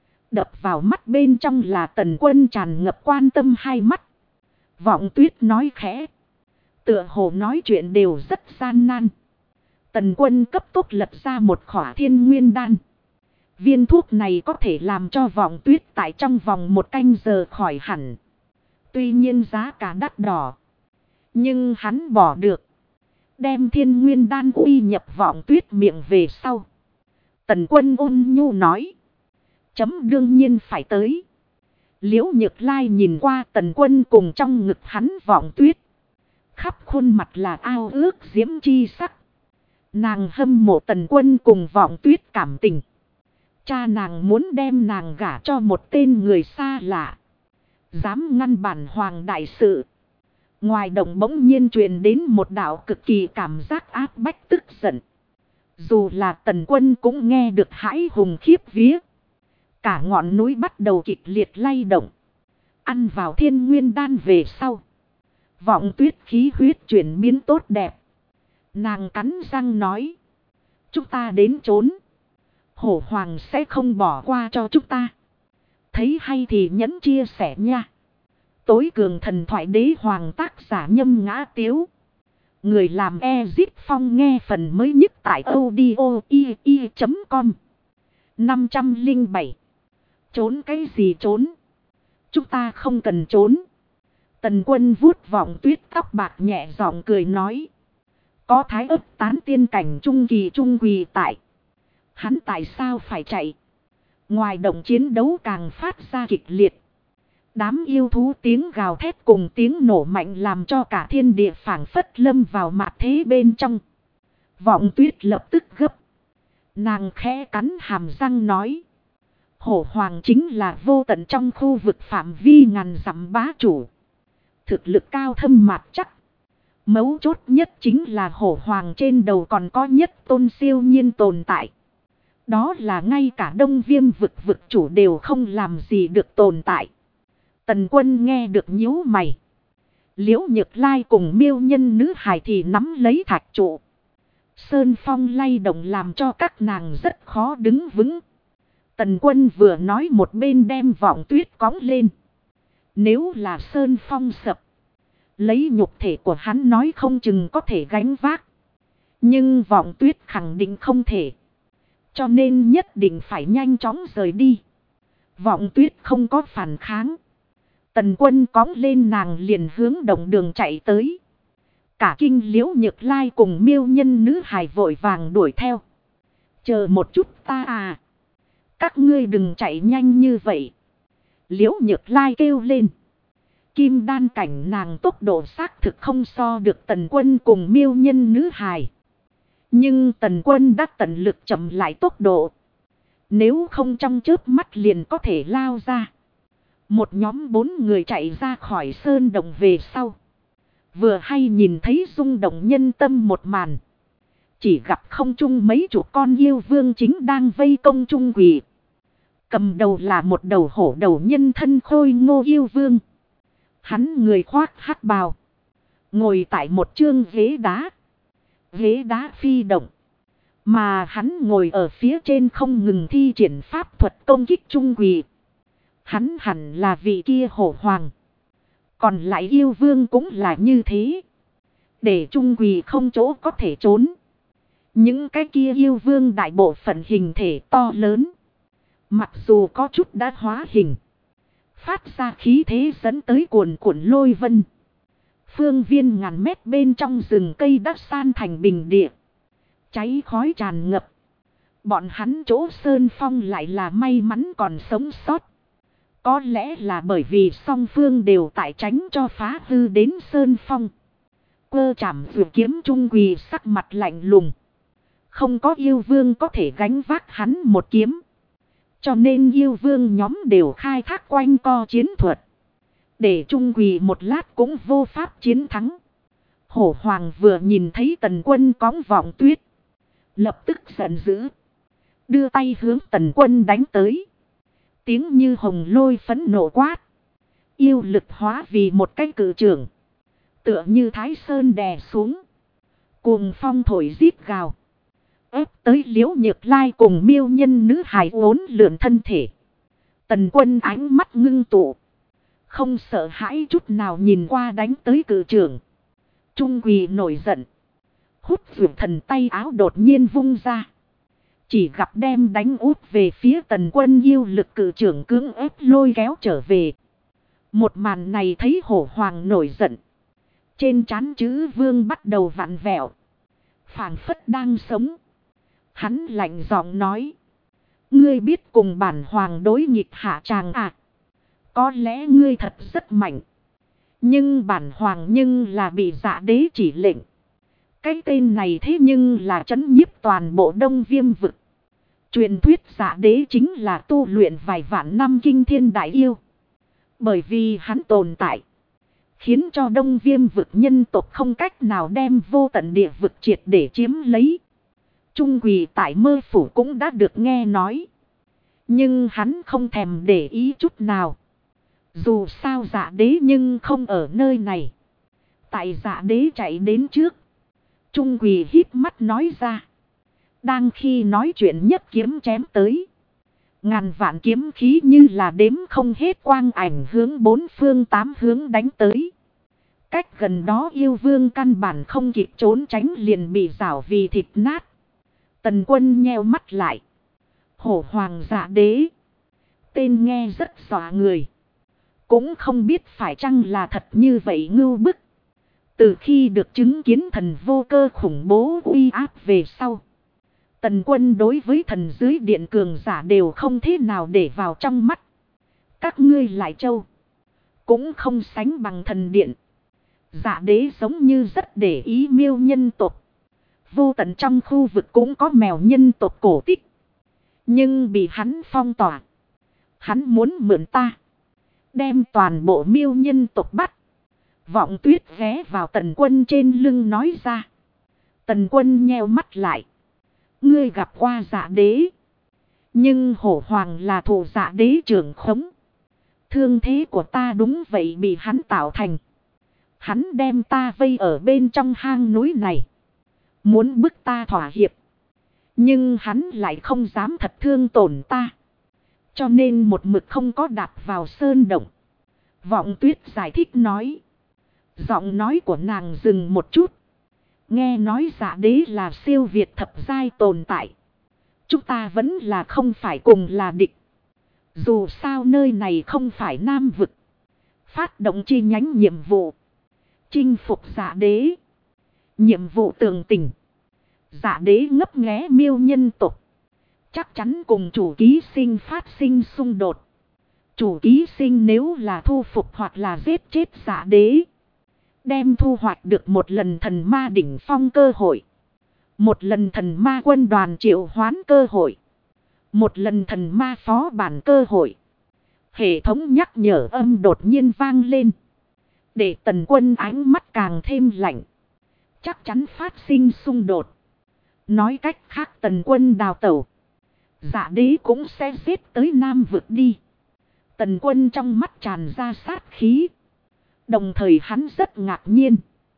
Đập vào mắt bên trong là Tần Quân tràn ngập quan tâm hai mắt. Vọng Tuyết nói khẽ. Tựa hồ nói chuyện đều rất gian nan. Tần Quân cấp tốc lập ra một khỏa thiên nguyên đan. Viên thuốc này có thể làm cho Vọng Tuyết tại trong vòng 1 canh giờ khỏi hẳn. Tuy nhiên giá cả đắt đỏ, nhưng hắn bỏ được. Đem thiên nguyên đan uy nhập Vọng Tuyết miệng về sau. Tần Quân ôn nhu nói. Chấm đương nhiên phải tới. Liễu Nhược Lai nhìn qua Tần Quân cùng trong ngực hắn Vọng Tuyết. Khắp khuôn mặt là ao ước diễm chi sắc. Nàng hâm mộ Tần Quân cùng Vọng Tuyết cảm tình. Cha nàng muốn đem nàng gả cho một tên người xa lạ. Dám ngăn bản hoàng đại sự. Ngoài động bỗng nhiên truyền đến một đạo cực kỳ cảm giác áp bách tức giận. Dù là Tần Quân cũng nghe được hãi hùng khiếp vía. Cả ngọn núi bắt đầu kịch liệt lay động. Ăn vào thiên nguyên đan về sau. Vọng Tuyết khí huyết chuyển biến tốt đẹp. Nàng cắn răng nói. Chúng ta đến trốn. Hổ hoàng sẽ không bỏ qua cho chúng ta. Thấy hay thì nhấn chia sẻ nha. Tối cường thần thoại đế hoàng tác giả Nhâm Ngã Tiếu. Người làm Ezip Phong nghe phần mới nhất tại audio.com. 507. Trốn cái gì trốn? Chúng ta không cần trốn. Tần Quân vuốt Vọng Tuyết tóc bạc nhẹ giọng cười nói. Có thái ấp tán tiên cảnh trung kỳ trung quỳ tại. Hắn tại sao phải chạy? Ngoài động chiến đấu càng phát ra kịch liệt. Đám yêu thú tiếng gào thét cùng tiếng nổ mạnh làm cho cả thiên địa phảng phất lâm vào mạt thế bên trong. Vọng Tuyết lập tức gấp. Nàng khẽ cắn hàm răng nói. Hổ hoàng chính là vô tận trong khu vực phạm vi ngàn dặm bá chủ. Thực lực cao thâm mạt chắc. Mấu chốt nhất chính là hổ hoàng trên đầu còn có nhất tôn siêu nhiên tồn tại. Đó là ngay cả Đông Viêm vực chủ đều không làm gì được tồn tại. Tần Quân nghe được nhíu mày. Liễu Nhược Lai cùng Miêu Nhân nữ hài thì nắm lấy thạch trụ. Sơn phong lay động làm cho các nàng rất khó đứng vững. Tần Quân vừa nói một bên đem Vọng Tuyết cõng lên. Nếu là Sơn phong sập, lấy nhục thể của hắn nói không chừng có thể gánh vác. Nhưng Vọng Tuyết khẳng định không thể. Cho nên nhất định phải nhanh chóng rời đi. Vọng Tuyết không có phản kháng. Tần Quân cõng lên nàng liền hướng động đường chạy tới. Cả kinh Liễu Nhược Lai cùng Miêu Nhân nữ hài vội vàng đuổi theo. Chờ một chút ta à. Các ngươi đừng chạy nhanh như vậy. Liễu Nhược Lai kêu lên. Kim đan cảnh nàng tốc độ xác thực không so được Tần Quân cùng Miêu Nhân nữ hài. Nhưng Tần Quân đã tận lực chậm lại tốc độ. Nếu không trong chớp mắt liền có thể lao ra. Một nhóm 4 người chạy ra khỏi sơn động về sau. Vừa hay nhìn thấy rung động nhân tâm một màn. Chỉ gặp không trung mấy chục con yêu vương chính đang vây công Trung Quỳ. Cầm đầu là một đầu hổ đầu nhân thân khôi ngô yêu vương. Hắn người khoác hắc bào. Ngồi tại một chương ghế đá. Ghế đá phi động. Mà hắn ngồi ở phía trên không ngừng thi triển pháp thuật công kích Trung Quỳ. Hắn hẳn là vị kia hổ hoàng. Còn lại yêu vương cũng là như thế. Để Trung Quỳ không chỗ có thể trốn. Những cái kia yêu vương đại bộ phận hình thể to lớn. Mặc dù có chút đã hóa hình. Phát ra khí thế dẫn tới cuồn cuộn lôi vân. Phương viên ngàn mét bên trong rừng cây đã san thành bình địa. Cháy khói tràn ngập. Bọn hắn chỗ sơn phong lại là may mắn còn sống sót. Có lẽ là bởi vì song phương đều tại tránh cho phá hư đến sơn phong. Quơ chảm dù kiếm Trung Quỳ sắc mặt lạnh lùng. Không có yêu vương có thể gánh vác hắn một kiếm. Cho nên yêu vương nhóm đều khai thác quanh co chiến thuật. Để Trung Quỳ một lát cũng vô pháp chiến thắng. Hổ hoàng vừa nhìn thấy Tần Quân cõng Vọng Tuyết. Lập tức giận dữ. Đưa tay hướng Tần Quân đánh tới. Tiếng như hồng lôi phẫn nộ quát. Yêu lực hóa vì một cái cự trường. Tựa như Thái Sơn đè xuống. Cuồng phong thổi rít gào. Ép tới Liễu Nhược Lai cùng Miêu Nhân nữ hài uốn lượn thân thể. Tần Quân ánh mắt ngưng tụ. Không sợ hãi chút nào nhìn qua đánh tới cự trường. Trung Quỳ nổi giận. Hút vượt thần tay áo đột nhiên vung ra. Chỉ gặp đem đánh út về phía Tần Quân yêu lực cự trưởng cưỡng ép lôi kéo trở về. Một màn này thấy hổ hoàng nổi giận. Trên trán chữ vương bắt đầu vặn vẹo. Phảng phất đang sống. Hắn lạnh giọng nói. Ngươi biết cùng bản hoàng đối nghịch hạ tràng à. Có lẽ ngươi thật rất mạnh. Nhưng bản hoàng nhưng là bị Dạ Đế chỉ lệnh. Cái tên này thế nhưng là trấn nhiếp toàn bộ Đông Viêm vực. Truyền thuyết Dạ Đế chính là tu luyện vài vạn năm kinh thiên đại yêu. Bởi vì hắn tồn tại. Khiến cho Đông Viêm vực nhân tộc không cách nào đem vô tận địa vực triệt để chiếm lấy. Trung Quỳ tại Mơ Phủ cũng đã được nghe nói. Nhưng hắn không thèm để ý chút nào. Dù sao Dạ Đế nhưng không ở nơi này. Tại Dạ Đế chạy đến trước. Trung Quỳ híp mắt nói ra. Đang khi nói chuyện nhất kiếm chém tới. Ngàn vạn kiếm khí như là đếm không hết quang ảnh hướng 4 phương 8 hướng đánh tới. Cách gần đó yêu vương căn bản không kịp trốn tránh liền bị rảo vì thịt nát. Tần Quân nheo mắt lại. Hổ hoàng Dạ Đế. Tên nghe rất dọa người. Cũng không biết phải chăng là thật như vậy ngưu bức. Từ khi được chứng kiến thần vô cơ khủng bố uy áp về sau. Tần Quân đối với thần dưới điện cường giả đều không thế nào để vào trong mắt. Các ngươi lại châu. Cũng không sánh bằng thần điện. Dạ Đế giống như rất để ý Miêu nhân tộc. Vô tận trong khu vực cũng có mèo nhân tộc cổ tích. Nhưng bị hắn phong tỏa. Hắn muốn mượn ta. Đem toàn bộ miêu nhân tộc bắt. Vọng Tuyết ghé vào Tần Quân trên lưng nói ra. Tần Quân nheo mắt lại. Ngươi gặp qua Dạ Đế. Nhưng Hổ Hoàng là thủ Dạ Đế trưởng khống. Thương thế của ta đúng vậy bị hắn tạo thành. Hắn đem ta vây ở bên trong hang núi này. Muốn bức ta thỏa hiệp. Nhưng hắn lại không dám thật thương tổn ta. Cho nên một mực không có đạp vào sơn động. Vọng Tuyết giải thích nói. Giọng nói của nàng dừng một chút. Nghe nói Dạ Đế là siêu việt thập giai tồn tại. Chúng ta vẫn là không phải cùng là địch. Dù sao nơi này không phải Nam vực. Phát động chi nhánh nhiệm vụ. Chinh phục Dạ Đế. Nhiệm vụ tường tình. Dạ Đế ngấp nghé miêu nhân tộc. Chắc chắn cùng chủ ký sinh phát sinh xung đột. Chủ ký sinh nếu là thu phục hoặc là giết chết Dạ Đế. Đem thu hoạch được một lần thần ma đỉnh phong cơ hội. Một lần thần ma quân đoàn triệu hoán cơ hội. Một lần thần ma phó bản cơ hội. Hệ thống nhắc nhở âm đột nhiên vang lên. Để Tần Quân ánh mắt càng thêm lạnh. Chắc chắn phát sinh xung đột. Nói cách khác Tần Quân đào tẩu. Dạ Đế cũng sẽ giết tới Nam vực đi. Tần Quân trong mắt tràn ra sát khí. Đồng thời hắn rất ngạc nhiên.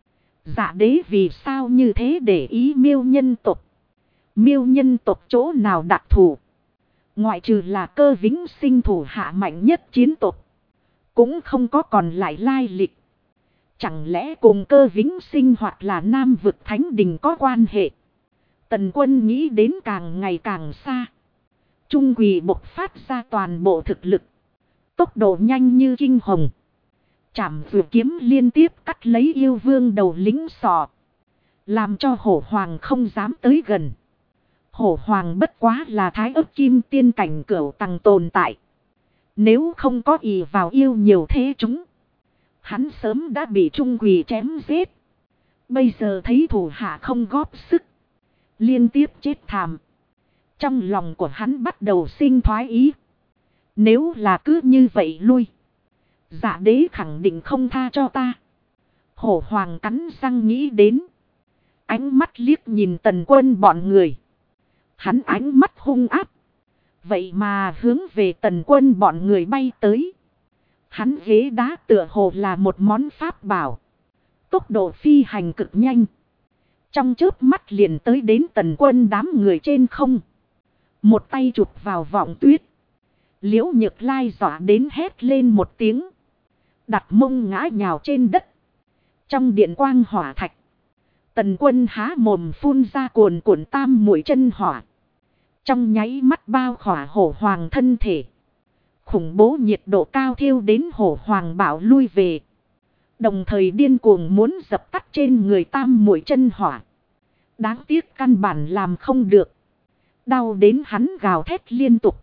Dạ Đế vì sao như thế để ý miêu nhân tộc. Miêu nhân tộc chỗ nào đặc thù. Ngoại trừ là Cơ Vĩnh Sinh thủ hạ mạnh nhất chiến tộc. Cũng không có còn lại lai lịch. Chẳng lẽ cùng Cơ Vĩnh Sinh hoặc là Nam vực Thánh Đình có quan hệ. Tần Quân nghĩ đến càng ngày càng xa. Trung Quỳ bộc phát ra toàn bộ thực lực. Tốc độ nhanh như kinh hồng. Chảm vừa kiếm liên tiếp cắt lấy yêu vương đầu lính sọ. Làm cho Hổ Hoàng không dám tới gần. Hổ Hoàng bất quá là thái ức kim tiên cảnh cửu tầng tồn tại. Nếu không có ỷ vào yêu nhiều thế chúng. Hắn sớm đã bị Trung Quỳ chém giết. Bây giờ thấy thủ hạ không góp sức. Liên tiếp chết thảm. Trong lòng của hắn bắt đầu sinh thoái ý. Nếu là cứ như vậy lui. Dạ Đế khẳng định không tha cho ta. Hổ Hoàng cắn răng nghĩ đến. Ánh mắt liếc nhìn Tần Quân bọn người. Hắn ánh mắt hung ác. Vậy mà hướng về Tần Quân bọn người bay tới. Hắn ghế đá tựa hồ là một món pháp bảo. Tốc độ phi hành cực nhanh. Trong chớp mắt liền tới đến Tần Quân đám người trên không. Một tay chụp vào Vọng Tuyết. Liễu Nhược Lai dọa đến hét lên một tiếng. Đặt mông ngã nhào trên đất. Trong điện quang hỏa thạch. Tần Quân há mồm phun ra cuồn cuộn tam muội chân hỏa. Trong nháy mắt bao khỏa Hổ Hoàng thân thể. Khủng bố nhiệt độ cao thiêu đến Hổ Hoàng bảo lui về. Đồng thời điên cuồng muốn dập tắt trên người tam muội chân hỏa. Đáng tiếc căn bản làm không được. Đau đến hắn gào thét liên tục.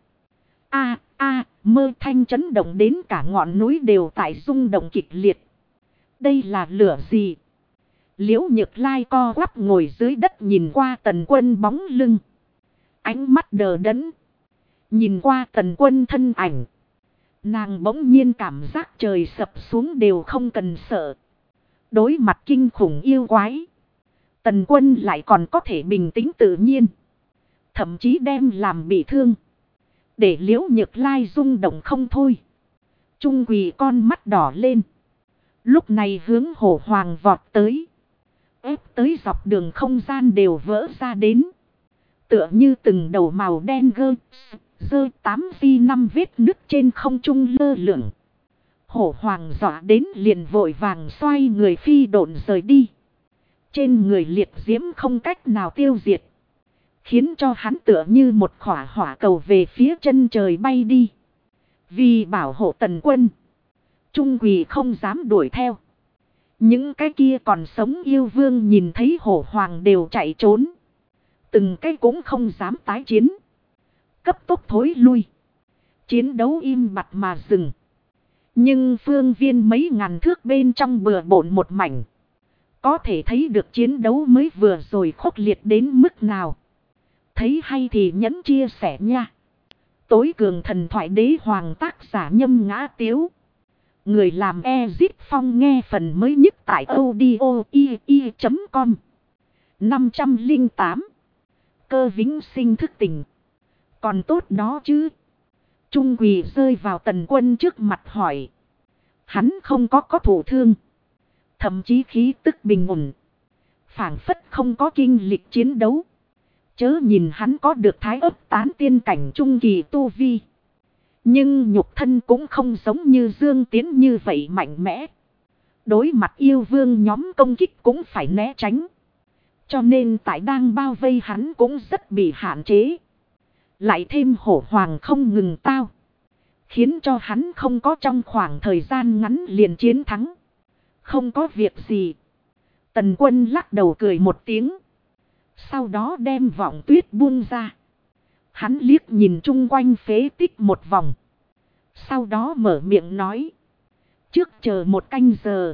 Mơ thanh chấn động đến cả ngọn núi đều tại rung động kịch liệt. Đây là lửa gì? Liễu Nhược Lai co quắp ngồi dưới đất nhìn qua Tần Quân bóng lưng. Ánh mắt đờ đẫn. Nhìn qua Tần Quân thân ảnh. Nàng bỗng nhiên cảm giác trời sập xuống đều không cần sợ. Đối mặt kinh khủng yêu quái. Tần Quân lại còn có thể bình tĩnh tự nhiên. Thậm chí đem làm bị thương. Để Liễu Nhược Lai rung động không thôi. Trung Quỳ con mắt đỏ lên. Lúc này hướng Hổ Hoàng vọt tới. Ép tới dọc đường không gian đều vỡ ra đến. Tựa như từng đầu màu đen dơ 8 phi 5 vết nứt trên không trung lơ lửng. Hổ Hoàng dọa đến liền vội vàng xoay người phi độn rời đi. Trên người liệt diễm không cách nào tiêu diệt. Khiến cho hắn tựa như một khỏa hỏa cầu về phía chân trời bay đi. Vì bảo hộ Tần Quân. Trung Quỳ không dám đuổi theo. Những cái kia còn sống yêu vương nhìn thấy Hổ Hoàng đều chạy trốn. Từng cái cũng không dám tái chiến. Cấp tốc thối lui. Chiến đấu im bặt mà dừng. Nhưng phương viên mấy ngàn thước bên trong bừa bộn một mảnh. Có thể thấy được chiến đấu mới vừa rồi khốc liệt đến mức nào. Thấy hay thì nhấn chia sẻ nha. Tối cường thần thoại đế hoàng tác giả Nhâm Ngã Tiếu. Người làm Ezip Phong nghe phần mới nhất tại audio.com. 508. Cơ vĩnh sinh thức tỉnh. Còn tốt đó chứ. Trung Quỳ rơi vào Tần Quân trước mặt hỏi. Hắn không có thụ thương. Thậm chí khí tức bình ổn. Phảng phất không có kinh lịch chiến đấu. Chớ nhìn hắn có được thái ấp tán tiên cảnh trung kỳ tu vi. Nhưng nhục thân cũng không giống như Dương Tiến như vậy mạnh mẽ. Đối mặt yêu vương nhóm công kích cũng phải né tránh. Cho nên tại đang bao vây hắn cũng rất bị hạn chế. Lại thêm hổ hoàng không ngừng tao. Khiến cho hắn không có trong khoảng thời gian ngắn liền chiến thắng. Không có việc gì. Tần Quân lắc đầu cười một tiếng. Sau đó đem Vọng Tuyết buông ra. Hắn liếc nhìn chung quanh phế tích một vòng. Sau đó mở miệng nói. Trước chờ một canh giờ.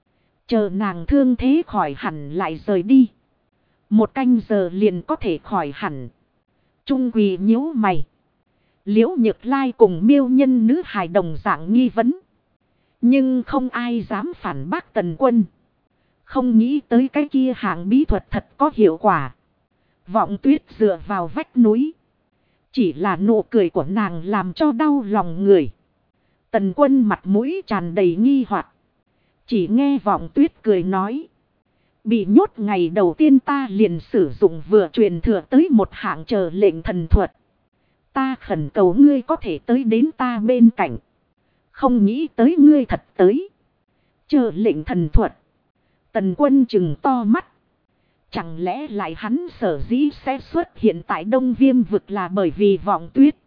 Chờ nàng thương thế khỏi hẳn lại rời đi. Một canh giờ liền có thể khỏi hẳn. Trung Quỳ nhíu mày. Liễu Nhược Lai cùng Miêu Nhân nữ hài đồng dạng nghi vấn. Nhưng không ai dám phản bác Tần Quân. Không nghĩ tới cái kia hạng bí thuật thật có hiệu quả. Vọng Tuyết dựa vào vách núi. Chỉ là nụ cười của nàng làm cho đau lòng người. Tần Quân mặt mũi tràn đầy nghi hoặc. Chỉ nghe Vọng Tuyết cười nói. Bị nhốt ngày đầu tiên ta liền sử dụng vừa truyền thừa tới một hạng chờ lệnh thần thuật. Ta khẩn cầu ngươi có thể tới đến ta bên cạnh. Không nghĩ tới ngươi thật tới. Chờ lệnh thần thuật. Tần Quân trừng to mắt. Chẳng lẽ lại hắn sở dĩ sẽ xuất hiện tại Đông Viêm vực là bởi vì Vọng Tuyết.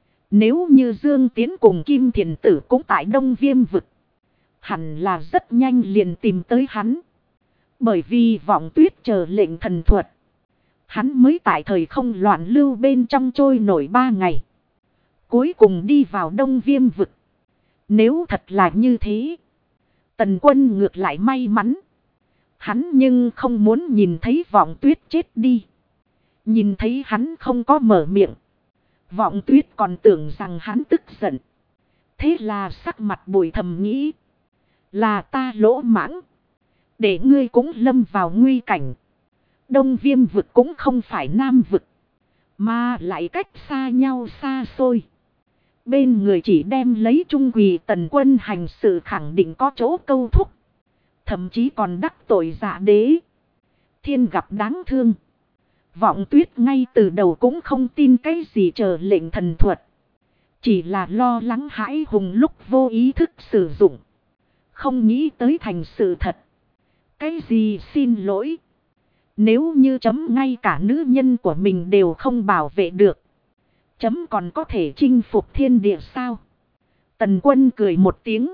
Nếu như Dương Tiến cùng Kim Thiền Tử cũng tại Đông Viêm vực. Hẳn là rất nhanh liền tìm tới hắn. Bởi vì Vọng Tuyết chờ lệnh thần thuật. Hắn mới tại thời không loạn lưu bên trong trôi nổi 3 ngày. Cuối cùng đi vào Đông Viêm vực. Nếu thật là như thế. Tần Quân ngược lại may mắn. Hắn nhưng không muốn nhìn thấy Vọng Tuyết chết đi. Nhìn thấy hắn không có mở miệng. Vọng Tuyết còn tưởng rằng hắn tức giận. Thế là sắc mặt bùi thầm nghĩ. Là ta lỗ mãng. Để ngươi cũng lâm vào nguy cảnh. Đông Viêm vực cũng không phải Nam vực. Mà lại cách xa nhau xa xôi. Bên người chỉ đem lấy Trung Quỳ Tần Quân hành sự khẳng định có chỗ câu thúc. Thậm chí còn đắc tội Dạ Đế. Thiên gặp đáng thương. Vọng Tuyết ngay từ đầu cũng không tin cái gì chờ lệnh thần thuật. Chỉ là lo lắng hãi hùng lúc vô ý thức sử dụng. Không nghĩ tới thành sự thật. Cái gì xin lỗi. Nếu như chấm ngay cả nữ nhân của mình đều không bảo vệ được. Chấm còn có thể chinh phục thiên địa sao? Tần Quân cười một tiếng.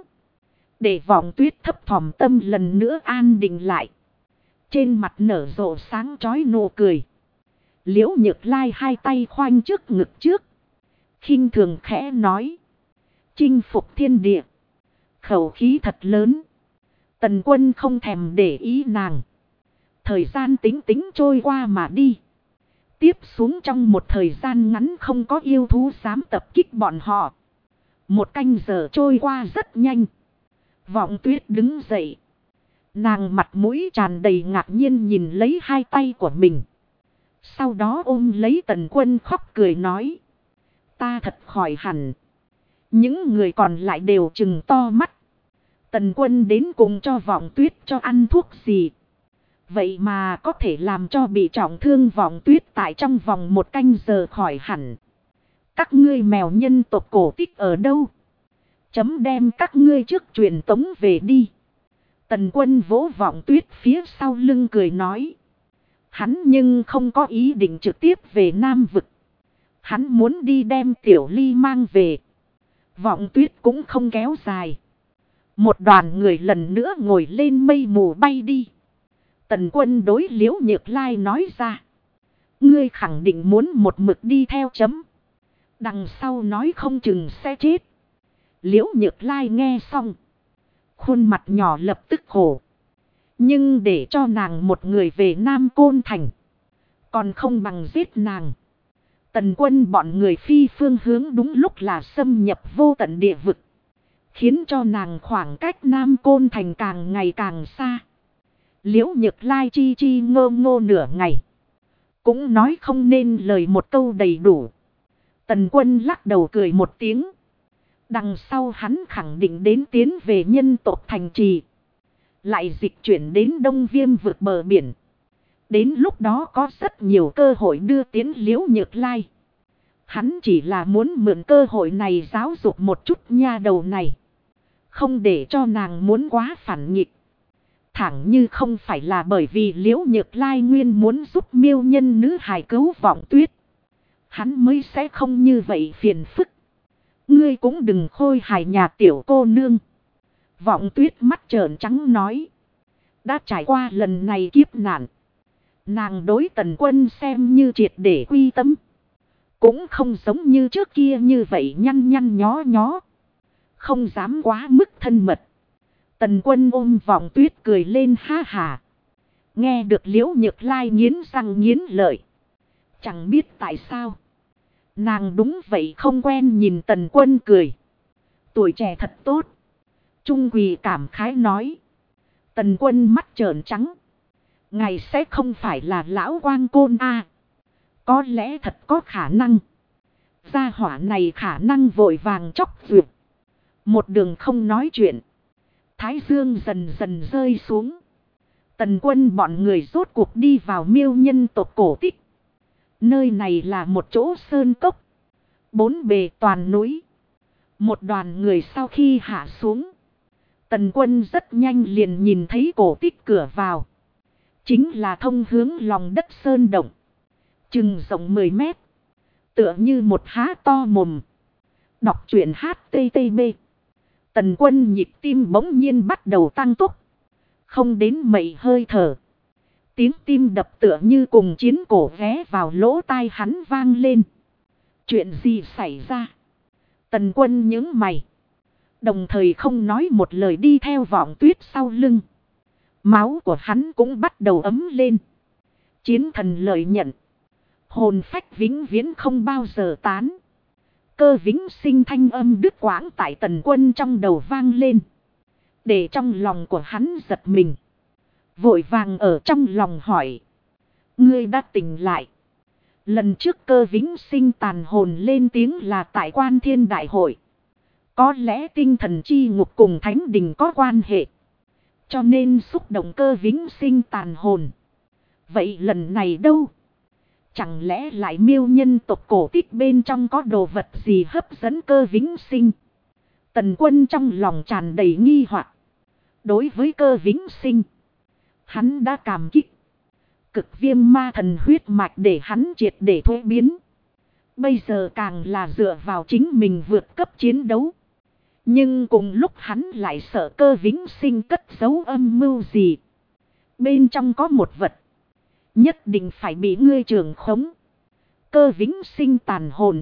Để Vọng Tuyết thấp thỏm tâm lần nữa an định lại. Trên mặt nở rộ sáng chói nụ cười. Liễu Nhược Lai hai tay khoanh trước ngực trước. Khinh thường khẽ nói. Chinh phục thiên địa. Khẩu khí thật lớn. Tần Quân không thèm để ý nàng. Thời gian tính tính trôi qua mà đi. Tiếp xuống trong một thời gian ngắn không có yêu thú dám tập kích bọn họ. Một canh giờ trôi qua rất nhanh. Vọng Tuyết đứng dậy. Nàng mặt mũi tràn đầy ngạc nhiên nhìn lấy hai tay của mình. Sau đó ôm lấy Tần Quân khóc cười nói. Ta thật khỏi hẳn. Những người còn lại đều trừng to mắt. Tần Quân đến cùng cho Vọng Tuyết cho ăn thuốc gì. Vậy mà có thể làm cho bị trọng thương Vọng Tuyết tại trong vòng một canh giờ khỏi hẳn. Các ngươi mèo nhân tộc cổ tích ở đâu? Chấm đem các ngươi trước truyền tống về đi. Tần Quân vỗ Vọng Tuyết phía sau lưng cười nói. Hắn nhưng không có ý định trực tiếp về Nam vực. Hắn muốn đi đem Tiểu Ly mang về. Vọng Tuyết cũng không kéo dài. Một đoàn người lần nữa ngồi lên mây mù bay đi. Tần Quân đối Liễu Nhược Lai nói ra. Ngươi khẳng định muốn một mực đi theo chấm. Đằng sau nói không chừng sẽ chết. Liễu Nhược Lai nghe xong. Khuôn mặt nhỏ lập tức khổ. Nhưng để cho nàng một người về Nam Côn Thành, còn không bằng giết nàng. Tần Quân bọn người phi phương hướng đúng lúc là xâm nhập vô tận địa vực, khiến cho nàng khoảng cách Nam Côn Thành càng ngày càng xa. Liễu Nhược Lai chi chi ngơ ngô nửa ngày, cũng nói không nên lời một câu đầy đủ. Tần Quân lắc đầu cười một tiếng. Đằng sau hắn khẳng định đến tiến về nhân tộc thành trì, lại dịch chuyển đến Đông Viêm vực bờ biển. Đến lúc đó có rất nhiều cơ hội đưa tiến Liễu Nhược Lai. Hắn chỉ là muốn mượn cơ hội này giáo dục một chút nha đầu này, không để cho nàng muốn quá phản nghịch. Thẳng như không phải là bởi vì Liễu Nhược Lai nguyên muốn giúp miêu nhân nữ hài cứu Vọng Tuyết, hắn mới sẽ không như vậy phiền phức. Ngươi cũng đừng khôi hài nhà tiểu cô nương. Vọng Tuyết mắt trợn trắng nói. Đã trải qua lần này kiếp nạn, nàng đối Tần Quân xem như triệt để quy tâm. Cũng không giống như trước kia như vậy nhăn nhăn nhó nhó, không dám quá mức thân mật. Tần Quân ôm Vọng Tuyết cười lên ha hà. Nghe được Liễu Nhược Lai nghiến răng nghiến lợi. Chẳng biết tại sao, nàng đúng vậy không quen nhìn Tần Quân cười. Tuổi trẻ thật tốt. Trung Quỳ cảm khái nói. Tần Quân mắt trợn trắng. Ngài sẽ không phải là lão quang côn a? Có lẽ thật có khả năng. Gia hỏa này khả năng vội vàng chóc vượt. Một đường không nói chuyện. Thái dương dần dần rơi xuống. Tần Quân bọn người rốt cuộc đi vào miêu nhân tộc cổ tích. Nơi này là một chỗ sơn cốc, bốn bề toàn núi. Một đoàn người sau khi hạ xuống, Tần Quân rất nhanh liền nhìn thấy cổ tích cửa vào. Chính là thông hướng lòng đất sơn động, chừng rộng 10 mét, tựa như một há to mồm. Đọc truyện HTTP. Tần Quân nhịp tim bỗng nhiên bắt đầu tăng tốc, không đến mấy hơi thở. Tiếng tim đập tựa như cùng chiến cổ ghé vào lỗ tai hắn vang lên. Chuyện gì xảy ra? Tần Quân nhướng mày, đồng thời không nói một lời đi theo Vọng Tuyết sau lưng. Máu của hắn cũng bắt đầu ấm lên. Chiến thần lợi nhận. Hồn phách vĩnh viễn không bao giờ tán. Cơ vĩnh sinh thanh âm đứt quãng tại Tần Quân trong đầu vang lên, để trong lòng của hắn giật mình. Vội vàng ở trong lòng hỏi. Ngươi đã tỉnh lại. Lần trước Cơ vĩnh sinh tàn hồn lên tiếng là tại Quan Thiên Đại Hội. Có lẽ tinh thần chi ngục cùng Thánh Đình có quan hệ, cho nên xúc động Cơ vĩnh sinh tàn hồn. Vậy lần này đâu? Chẳng lẽ lại miêu nhân tộc cổ tích bên trong có đồ vật gì hấp dẫn Cơ vĩnh sinh? Tần Quân trong lòng tràn đầy nghi hoặc. Đối với Cơ vĩnh sinh, hắn đã cảm kích. Cực viêm ma thần huyết mạch để hắn triệt để thuế biến. Bây giờ càng là dựa vào chính mình vượt cấp chiến đấu. Nhưng cùng lúc hắn lại sợ Cơ vĩnh sinh cất giấu âm mưu gì. Bên trong có một vật, nhất định phải bị ngươi trưởng khống. Cơ vĩnh sinh tàn hồn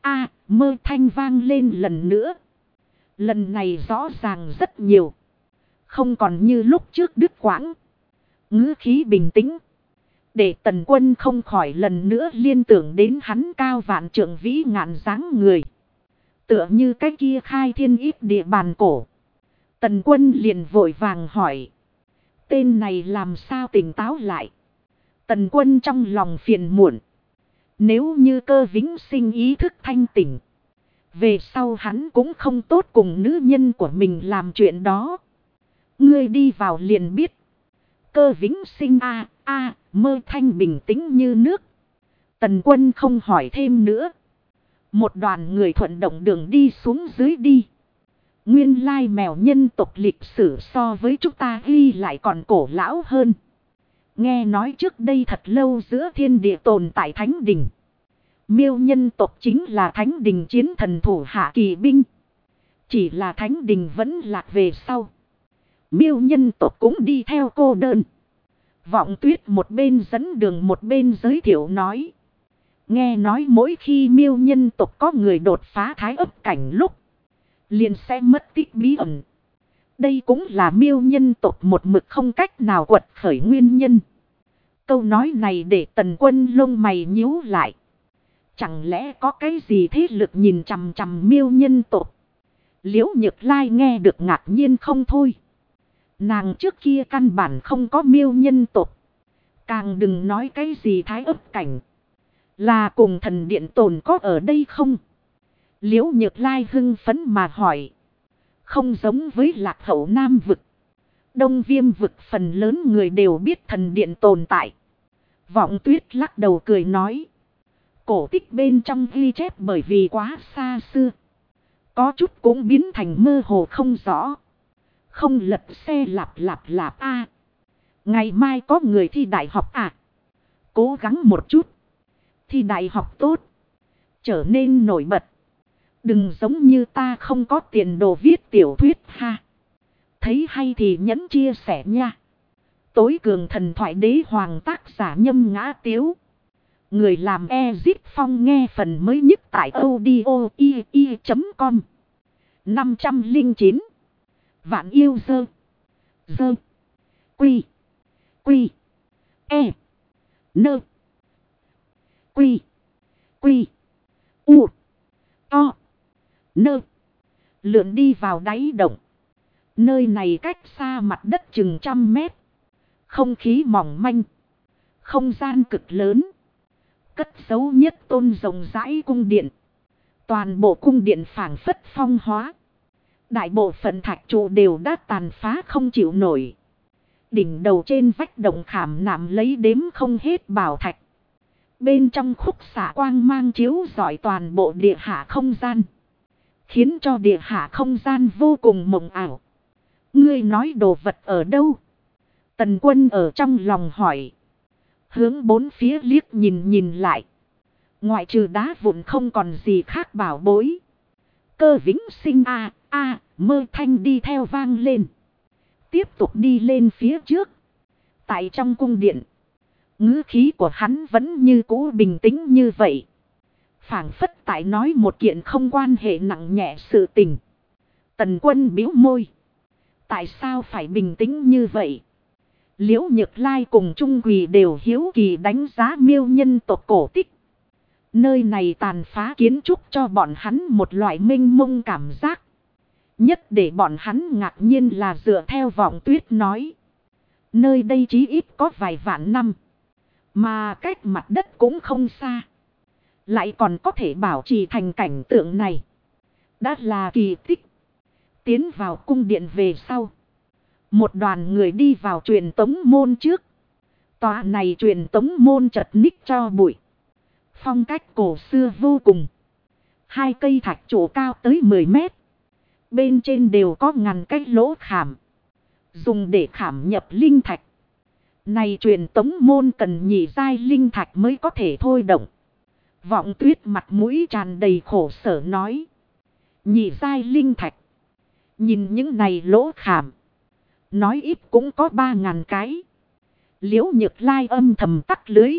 mơ thanh vang lên lần nữa. Lần này rõ ràng rất nhiều, không còn như lúc trước đứt quãng. Ngữ khí bình tĩnh, để Tần Quân không khỏi lần nữa liên tưởng đến hắn cao vạn trượng vĩ ngạn dáng người, tựa như cái kia khai thiên ít địa bàn cổ. Tần Quân liền vội vàng hỏi. Tên này làm sao tỉnh táo lại? Tần Quân trong lòng phiền muộn. Nếu như Cơ vĩnh sinh ý thức thanh tỉnh, về sau hắn cũng không tốt cùng nữ nhân của mình làm chuyện đó. Ngươi đi vào liền biết. Cơ vĩnh sinh mơ thanh bình tĩnh như nước. Tần Quân không hỏi thêm nữa. Một đoàn người thuận động đường đi xuống dưới đi. Nguyên lai mèo nhân tộc lịch sử so với chúng ta ghi lại còn cổ lão hơn. Nghe nói trước đây thật lâu giữa thiên địa tồn tại Thánh Đình. Miêu nhân tộc chính là Thánh Đình chiến thần thủ hạ kỳ binh. Chỉ là Thánh Đình vẫn lạc về sau, miêu nhân tộc cũng đi theo cô đơn. Vọng Tuyết một bên dẫn đường một bên giới thiệu nói. Nghe nói mỗi khi miêu nhân tộc có người đột phá thái ấp cảnh lúc, liền sẽ mất tích bí ẩn. Đây cũng là miêu nhân tộc một mực không cách nào quật khởi nguyên nhân. Câu nói này để Tần Quân lông mày nhíu lại. Chẳng lẽ có cái gì thế lực nhìn chằm chằm miêu nhân tộc? Liễu Nhược Lai nghe được ngạc nhiên không thôi. Nàng trước kia căn bản không có miêu nhân tộc. Càng đừng nói cái gì thái ấp cảnh. Là cùng thần điện tồn có ở đây không? Liễu Nhược Lai hưng phấn mà hỏi. Không giống với Lạc Hậu Nam vực. Đông Viêm vực phần lớn người đều biết thần điện tồn tại. Vọng Tuyết lắc đầu cười nói. Cổ tích bên trong ghi chép bởi vì quá xa xưa. Có chút cũng biến thành mơ hồ không rõ. Không lật xe lạp lạp lạp a. Ngày mai có người thi đại học à? Cố gắng một chút. Thi đại học tốt. Trở nên nổi bật. Đừng giống như ta không có tiền đồ viết tiểu thuyết ha. Thấy hay thì nhấn chia sẻ nha. Tối cường thần thoại đế hoàng tác giả Nhâm Ngã Tiếu. Người làm Ezip Phong nghe phần mới nhất tại audio.com 509. Vạn yêu dơ. Dơ. Quy. Quy. E. Nơ. Quy. Quy. U. To. Nơ. Lượn đi vào đáy động. Nơi này cách xa mặt đất chừng 100 mét. Không khí mỏng manh. Không gian cực lớn. Cất giấu nhất tôn rộng rãi cung điện. Toàn bộ cung điện phảng phất phong hóa. Đại bộ phận thạch trụ đều đã tàn phá không chịu nổi. Đỉnh đầu trên vách động khảm nạm lấy đếm không hết bảo thạch. Bên trong khúc xạ quang mang chiếu rọi toàn bộ địa hạ không gian. Khiến cho địa hạ không gian vô cùng mộng ảo. Ngươi nói đồ vật ở đâu? Tần Quân ở trong lòng hỏi. Hướng bốn phía liếc nhìn lại. Ngoại trừ đá vụn không còn gì khác bảo bối. Cơ Vĩnh Sinh mơ thanh đi theo vang lên. Tiếp tục đi lên phía trước. Tại trong cung điện. Ngữ khí của hắn vẫn như cũ bình tĩnh như vậy. Phảng phất tại nói một kiện không quan hệ nặng nhẹ sự tình. Tần Quân bĩu môi. Tại sao phải bình tĩnh như vậy? Liễu Nhược Lai cùng Trung Quỳ đều hiếu kỳ đánh giá miêu nhân tộc cổ tích. Nơi này tàn phá kiến trúc cho bọn hắn một loại mênh mông cảm giác. Nhất để bọn hắn ngạc nhiên là dựa theo Vọng Tuyết nói. Nơi đây chí ít có vài vạn năm. Mà cách mặt đất cũng không xa. Lại còn có thể bảo trì thành cảnh tượng này. Đã là kỳ tích. Tiến vào cung điện về sau. Một đoàn người đi vào truyền tống môn trước. Tòa này truyền tống môn chật ních cho bụi. Phong cách cổ xưa vô cùng. Hai cây thạch trụ cao tới 10 mét. Bên trên đều có ngàn cái lỗ khảm. Dùng để khảm nhập linh thạch. Này truyền tống môn cần nhị giai linh thạch mới có thể thôi động. Vọng Tuyết mặt mũi tràn đầy khổ sở nói. Nhị giai linh thạch. Nhìn những này lỗ khảm. Nói ít cũng có 3.000 cái. Liễu Nhược Lai âm thầm tắt lưới.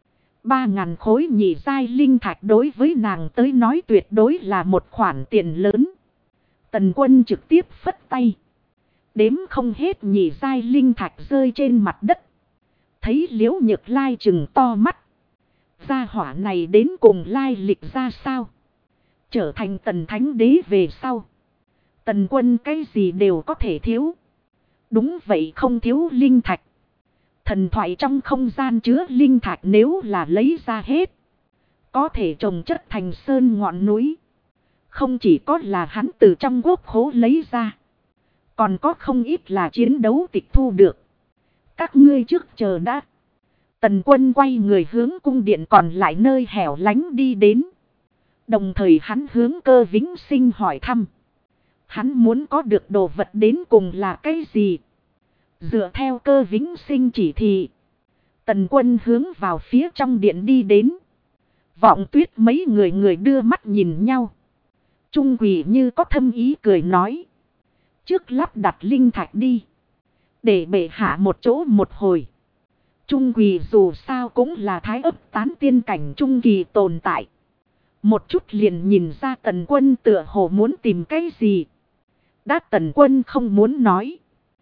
3.000 khối nhị giai linh thạch đối với nàng tới nói tuyệt đối là một khoản tiền lớn. Tần Quân trực tiếp phất tay. Đếm không hết nhị giai linh thạch rơi trên mặt đất. Thấy Liễu Nhược Lai trừng to mắt. Gia hỏa này đến cùng lai lịch ra sao? Trở thành Tần Thánh Đế về sau. Tần Quân cái gì đều có thể thiếu. Đúng vậy, không thiếu linh thạch. Thần thoại trong không gian chứa linh thạch nếu là lấy ra hết. Có thể trồng chất thành sơn ngọn núi. Không chỉ có là hắn từ trong quốc khố lấy ra. Còn có không ít là chiến đấu tịch thu được. Các ngươi trước chờ đã. Tần Quân quay người hướng cung điện còn lại nơi hẻo lánh đi đến. Đồng thời hắn hướng Cơ Vĩnh Sinh hỏi thăm. Hắn muốn có được đồ vật đến cùng là cái gì? Dựa theo Cơ Vĩnh Sinh chỉ thị. Tần Quân hướng vào phía trong điện đi đến. Vọng Tuyết mấy người đưa mắt nhìn nhau. Trung Quỳ như có thâm ý cười nói. Trước lắp đặt linh thạch đi. Để bệ hạ một chỗ một hồi. Trung Quỳ dù sao cũng là thái ấp tán tiên cảnh trung kỳ tồn tại. Một chút liền nhìn ra Tần Quân tựa hồ muốn tìm cái gì. Đã Tần Quân không muốn nói.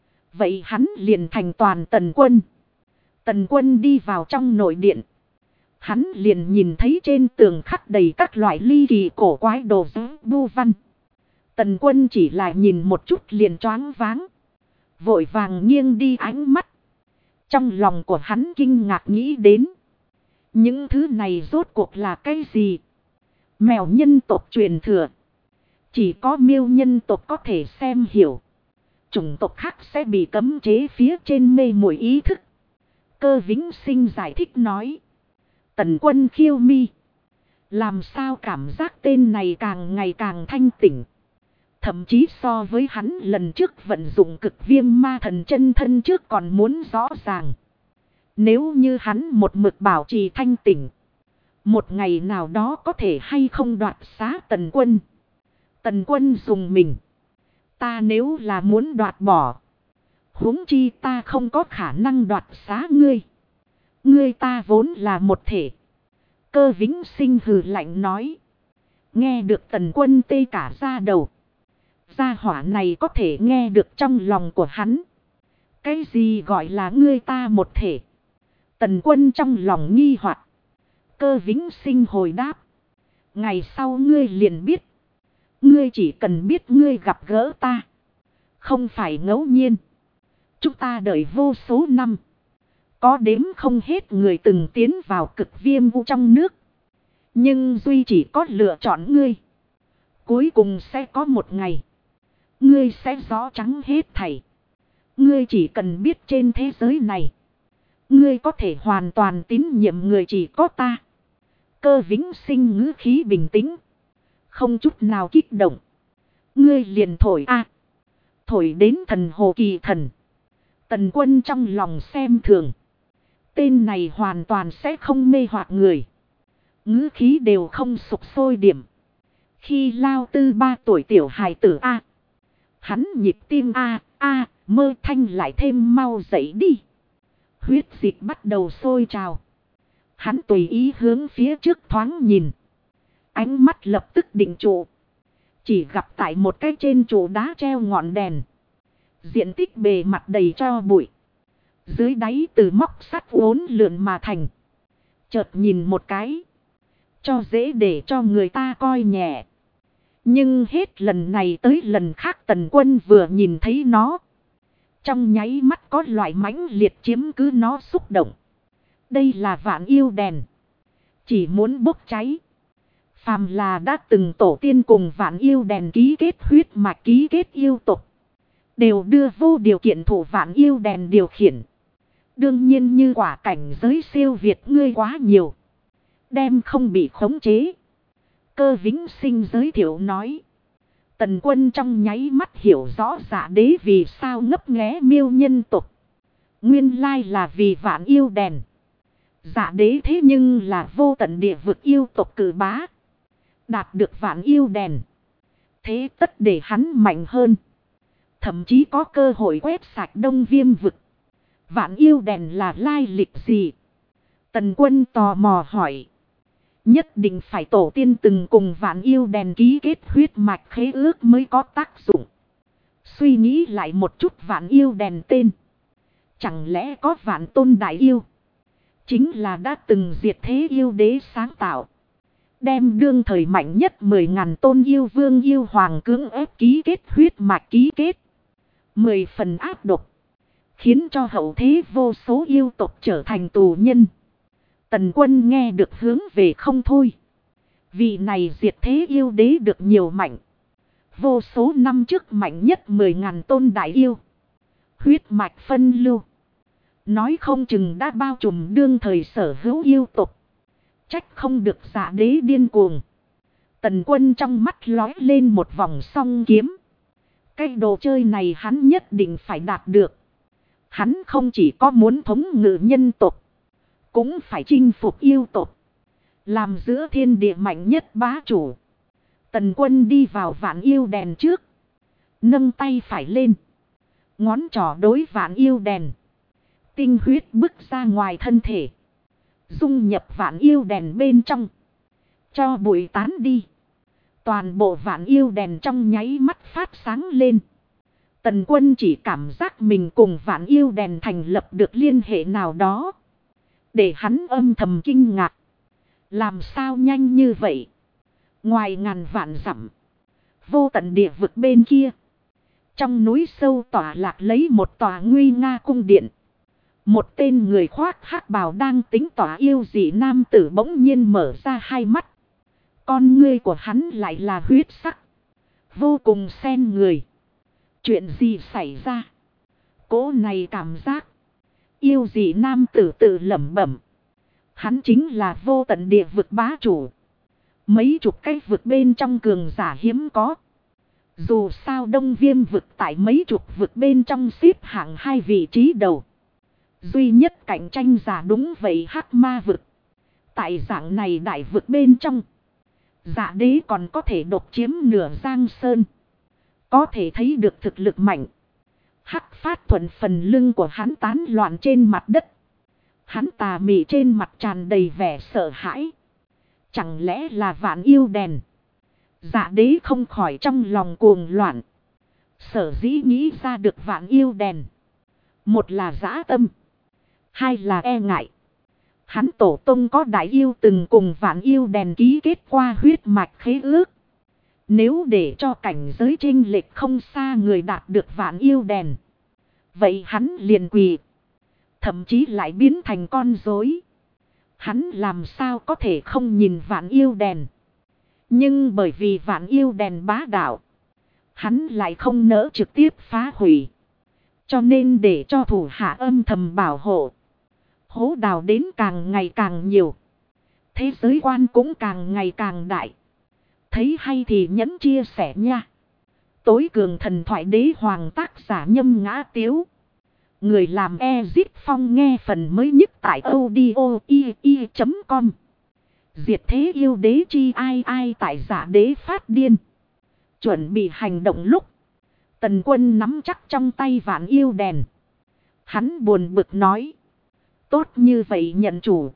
Vậy hắn liền thành toàn Tần Quân. Tần Quân đi vào trong nội điện. Hắn liền nhìn thấy trên tường khắc đầy các loại ly kỳ cổ quái đồ dữ bu văn. Tần Quân chỉ là nhìn một chút liền choáng váng. Vội vàng nghiêng đi ánh mắt. Trong lòng của hắn kinh ngạc nghĩ đến. Những thứ này rốt cuộc là cái gì? Mèo nhân tộc truyền thừa. Chỉ có miêu nhân tộc có thể xem hiểu. Chủng tộc khác sẽ bị cấm chế phía trên mê muội ý thức. Cơ Vĩnh Sinh giải thích nói. Tần Quân khiêu mi. Làm sao cảm giác tên này càng ngày càng thanh tỉnh. Thậm chí so với hắn lần trước vận dụng cực viêm ma thần chân thân trước còn muốn rõ ràng. Nếu như hắn một mực bảo trì thanh tỉnh. Một ngày nào đó có thể hay không đoạt xá Tần Quân. Tần Quân dùng mình. Ta nếu là muốn đoạt bỏ. Huống chi ta không có khả năng đoạt xá ngươi. Ngươi ta vốn là một thể. Cơ Vĩnh Sinh hừ lạnh nói. Nghe được Tần Quân tê cả da đầu. Gia hỏa này có thể nghe được trong lòng của hắn. Cái gì gọi là ngươi ta một thể? Tần Quân trong lòng nghi hoặc. Cơ Vĩnh Sinh hồi đáp. Ngày sau ngươi liền biết. Ngươi chỉ cần biết ngươi gặp gỡ ta. Không phải ngẫu nhiên. Chúng ta đợi vô số năm. Có đếm không hết người từng tiến vào cực viêm u trong nước. Nhưng duy chỉ có lựa chọn ngươi. Cuối cùng sẽ có một ngày. Ngươi sẽ rõ trắng hết thảy. Ngươi chỉ cần biết trên thế giới này. Ngươi có thể hoàn toàn tín nhiệm người chỉ có ta. Cơ Vĩnh Sinh ngữ khí bình tĩnh. Không chút nào kích động. Ngươi liền thổi a, thổi đến thần hồ kỳ thần. Tần Quân trong lòng xem thường. Tên này hoàn toàn sẽ không mê hoặc người. Ngữ khí đều không sục sôi điểm. Khi lao tư 3 tuổi tiểu hài tử a. Hắn nhịp tim a mơ thanh lại thêm mau dậy đi. Huyết dịch bắt đầu sôi trào. Hắn tùy ý hướng phía trước thoáng nhìn. Ánh mắt lập tức định trụ. Chỉ gặp tại một cái trên trụ đá treo ngọn đèn. Diện tích bề mặt đầy tro bụi. Dưới đáy từ móc sắt uốn lượn mà thành. Chợt nhìn một cái. Cho dễ để cho người ta coi nhẹ. Nhưng hết lần này tới lần khác Tần Quân vừa nhìn thấy nó. Trong nháy mắt có loại mãnh liệt chiếm cứ nó xúc động. Đây là vạn yêu đèn. Chỉ muốn bốc cháy. Phàm là đã từng tổ tiên cùng vạn yêu đèn ký kết huyết mạch ký kết yêu tục. Đều đưa vô điều kiện thủ vạn yêu đèn điều khiển. Đương nhiên như quả cảnh giới siêu việt ngươi quá nhiều. Đem không bị khống chế. Cơ Vĩnh Sinh giới thiệu nói. Tần Quân trong nháy mắt hiểu rõ Dạ Đế vì sao ngấp nghé miêu nhân tục. Nguyên lai là vì vạn yêu đèn. Dạ Đế thế nhưng là vô tận địa vực yêu tục cử bá. Đạt được vạn yêu đèn. Thế tất để hắn mạnh hơn. Thậm chí có cơ hội quét sạch Đông Viêm vực. Vạn yêu đèn là lai lịch gì? Tần Quân tò mò hỏi. Nhất định phải tổ tiên từng cùng vạn yêu đèn ký kết huyết mạch khế ước mới có tác dụng. Suy nghĩ lại một chút vạn yêu đèn tên. Chẳng lẽ có vạn tôn đại yêu? Chính là đã từng diệt thế yêu đế sáng tạo. Đem đương thời mạnh nhất 10.000 tôn yêu vương yêu hoàng cưỡng ép ký kết huyết mạch ký kết. 10 phần áp độc. Khiến cho hậu thế vô số yêu tộc trở thành tù nhân. Tần Quân nghe được hướng về không thôi. Vị này diệt thế yêu đế được nhiều mạnh. Vô số năm trước mạnh nhất 10.000 tôn đại yêu. Huyết mạch phân lưu. Nói không chừng đã bao trùm đương thời sở hữu yêu tộc. Trách không được Dạ Đế điên cuồng. Tần Quân trong mắt lói lên một vòng song kiếm. Cái đồ chơi này hắn nhất định phải đạt được. Hắn không chỉ có muốn thống ngự nhân tộc. Cũng phải chinh phục yêu tộc. Làm giữa thiên địa mạnh nhất bá chủ. Tần Quân đi vào vạn yêu đèn trước. Nâng tay phải lên. Ngón trỏ đối vạn yêu đèn. Tinh huyết bước ra ngoài thân thể. Dung nhập vạn yêu đèn bên trong. Cho bụi tán đi. Toàn bộ Vạn Yêu Đèn trong nháy mắt phát sáng lên. Tần Quân chỉ cảm giác mình cùng Vạn Yêu Đèn thành lập được liên hệ nào đó. Để hắn âm thầm kinh ngạc. Làm sao nhanh như vậy? Ngoài ngàn vạn dặm, vô tận địa vực bên kia, trong núi sâu tỏa lạc lấy một tòa nguy nga cung điện. Một tên người khoác hắc bào đang tính tỏa yêu dị nam tử bỗng nhiên mở ra hai mắt. Con ngươi của hắn lại là huyết sắc, vô cùng xen người. Chuyện gì xảy ra? Cỗ này cảm giác. Yêu dị nam tử tự lẩm bẩm. Hắn chính là vô tận địa vực bá chủ. Mấy chục cái vực bên trong cường giả hiếm có. Dù sao Đông Viêm vực tại mấy chục vực bên trong xếp hạng 2 vị trí đầu. Duy nhất cạnh tranh giả đúng vậy Hắc Ma vực. Tại dạng này đại vực bên trong, Dạ Đế còn có thể độc chiếm nửa Giang Sơn. Có thể thấy được thực lực mạnh. Hắc Phát thuận phần lưng của hắn tán loạn trên mặt đất. Hắn tà mị trên mặt tràn đầy vẻ sợ hãi. Chẳng lẽ là Vạn Yêu Đèn? Dạ Đế không khỏi trong lòng cuồng loạn. Sở dĩ nghĩ ra được Vạn Yêu Đèn. Một là dã tâm, hai là e ngại. Hắn tổ tông có đại yêu từng cùng Vạn Yêu Đèn ký kết qua huyết mạch khế ước. Nếu để cho cảnh giới chênh lệch không xa người đạt được Vạn Yêu Đèn, vậy hắn liền quỳ, thậm chí lại biến thành con rối. Hắn làm sao có thể không nhìn Vạn Yêu Đèn. Nhưng bởi vì Vạn Yêu Đèn bá đạo, hắn lại không nỡ trực tiếp phá hủy. Cho nên để cho thủ hạ âm thầm bảo hộ. Hố đào đến càng ngày càng nhiều. Thế giới quan cũng càng ngày càng đại. Thấy hay thì nhấn chia sẻ nha. Tối cường thần thoại đế hoàng tác giả Nhâm Ngã Tiếu. Người làm Ezit Phong nghe phần mới nhất tại audio.com. Diệt thế yêu đế chi ai tại Dạ Đế phát điên. Chuẩn bị hành động lúc, Tần Quân nắm chắc trong tay Vạn Yêu Đèn. Hắn buồn bực nói. Tốt như vậy nhận chủ.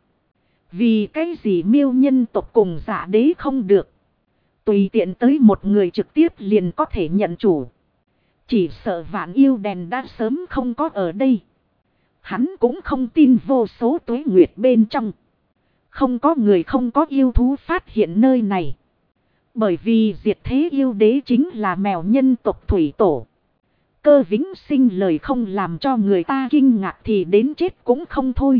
Vì cái gì Miêu nhân tộc cùng Dạ Đế không được. Tùy tiện tới một người trực tiếp liền có thể nhận chủ. Chỉ sợ Vạn Yêu Đèn đã sớm không có ở đây. Hắn cũng không tin vô số tuế nguyệt bên trong. Không có người không có yêu thú phát hiện nơi này. Bởi vì diệt thế yêu đế chính là mèo nhân tộc thủy tổ. Cơ Vĩnh Sinh lời không làm cho người ta kinh ngạc thì đến chết cũng không thôi.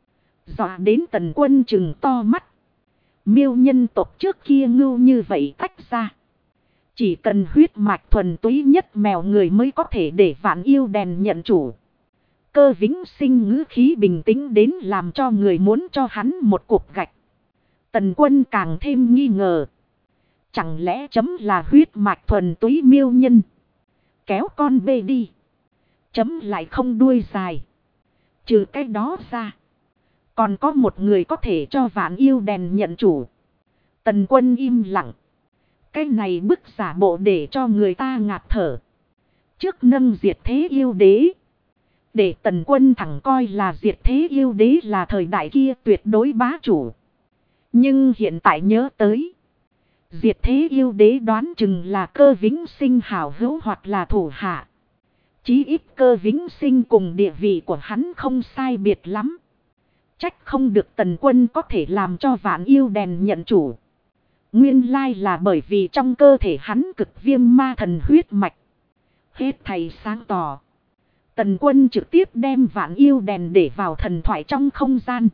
Dọa đến Tần Quân trừng to mắt. Miêu nhân tộc trước kia ngưu như vậy tách ra. Chỉ cần huyết mạch thuần túy nhất mèo người mới có thể để Vạn Yêu Đèn nhận chủ. Cơ Vĩnh Sinh ngữ khí bình tĩnh đến làm cho người muốn cho hắn một cục gạch. Tần Quân càng thêm nghi ngờ. Chẳng lẽ chấm là huyết mạch thuần túy miêu nhân? Kéo con bê đi. Chấm lại không đuôi dài. Trừ cái đó ra, còn có một người có thể cho Vạn Yêu Đèn nhận chủ. Tần Quân im lặng. Cái này bức giả bộ để cho người ta ngạt thở. Trước nâng diệt thế yêu đế. Để Tần Quân thẳng coi là diệt thế yêu đế là thời đại kia tuyệt đối bá chủ. Nhưng hiện tại nhớ tới. Diệt thế yêu đế đoán chừng là Cơ Vĩnh Sinh hảo hữu hoặc là thủ hạ. Chí ít Cơ Vĩnh Sinh cùng địa vị của hắn không sai biệt lắm. Trách không được Tần Quân có thể làm cho Vạn Yêu Đèn nhận chủ. Nguyên lai là bởi vì trong cơ thể hắn cực viêm ma thần huyết mạch. Hết thầy sáng tỏ. Tần Quân trực tiếp đem Vạn Yêu Đèn để vào thần thoại trong không gian.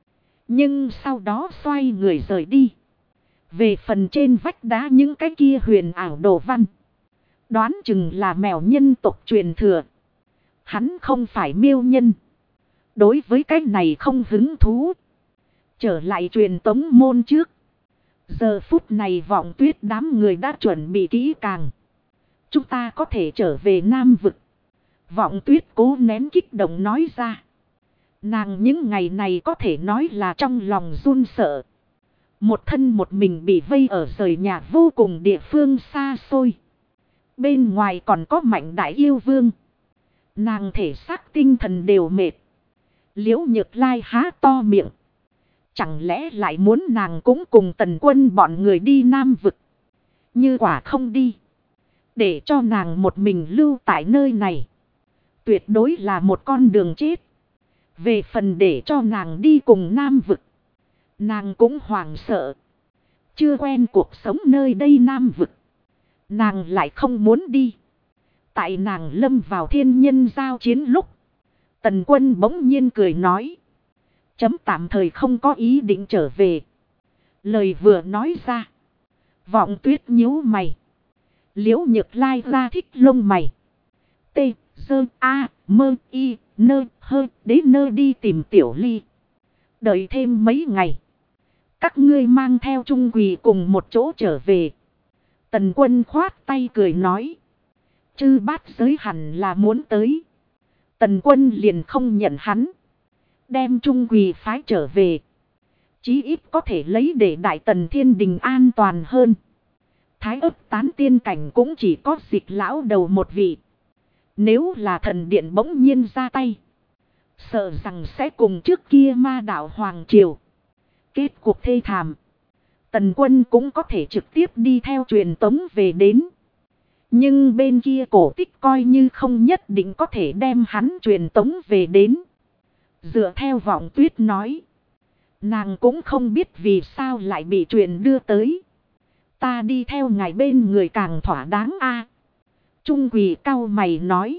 Nhưng sau đó xoay người rời đi. Về phần trên vách đá những cái kia huyền ảo đồ văn. Đoán chừng là mèo nhân tộc truyền thừa. Hắn không phải miêu nhân. Đối với cái này không hứng thú. Trở lại truyền tống môn trước. Giờ phút này Vọng Tuyết đám người đã chuẩn bị kỹ càng. Chúng ta có thể trở về Nam vực. Vọng Tuyết cố nén kích động nói ra. Nàng những ngày này có thể nói là trong lòng run sợ. Một thân một mình bị vây ở rời nhà vô cùng địa phương xa xôi. Bên ngoài còn có Mạnh Đại Yêu Vương. Nàng thể xác tinh thần đều mệt. Liễu Nhược Lai há to miệng. Chẳng lẽ lại muốn nàng cũng cùng Tần Quân bọn người đi Nam vực. Như quả không đi. Để cho nàng một mình lưu tại nơi này. Tuyệt đối là một con đường chết. Về phần để cho nàng đi cùng Nam Vực. Nàng cũng hoảng sợ. Chưa quen cuộc sống nơi đây Nam Vực. Nàng lại không muốn đi. Tại nàng lâm vào thiên nhân giao chiến lúc. Tần Quân bỗng nhiên cười nói. Chấm tạm thời không có ý định trở về. Lời vừa nói ra. Vọng Tuyết nhíu mày. Liễu Nhược Lai ra thích lông mày. T, dơ, a, mơ, y, nơ, hơ, đế nơ đi tìm Tiểu Ly. Đợi thêm mấy ngày. Các ngươi mang theo Trung Quỳ cùng một chỗ trở về. Tần Quân khoát tay cười nói. Chư bát giới hẳn là muốn tới. Tần Quân liền không nhận hắn. Đem Trung Quỳ phái trở về. Chí ít có thể lấy để Đại Tần Thiên Đình an toàn hơn. Thái ấp tán tiên cảnh cũng chỉ có Dịch lão đầu một vị. Nếu là thần điện bỗng nhiên ra tay. Sợ rằng sẽ cùng trước kia ma đạo Hoàng Triều. Kết cuộc thê thảm. Tần Quân cũng có thể trực tiếp đi theo truyền tống về đến. Nhưng bên kia cổ tích coi như không nhất định có thể đem hắn truyền tống về đến. Dựa theo Vọng Tuyết nói. Nàng cũng không biết vì sao lại bị truyền đưa tới. Ta đi theo ngài bên người càng thỏa đáng a. Trung Quỳ cau mày nói.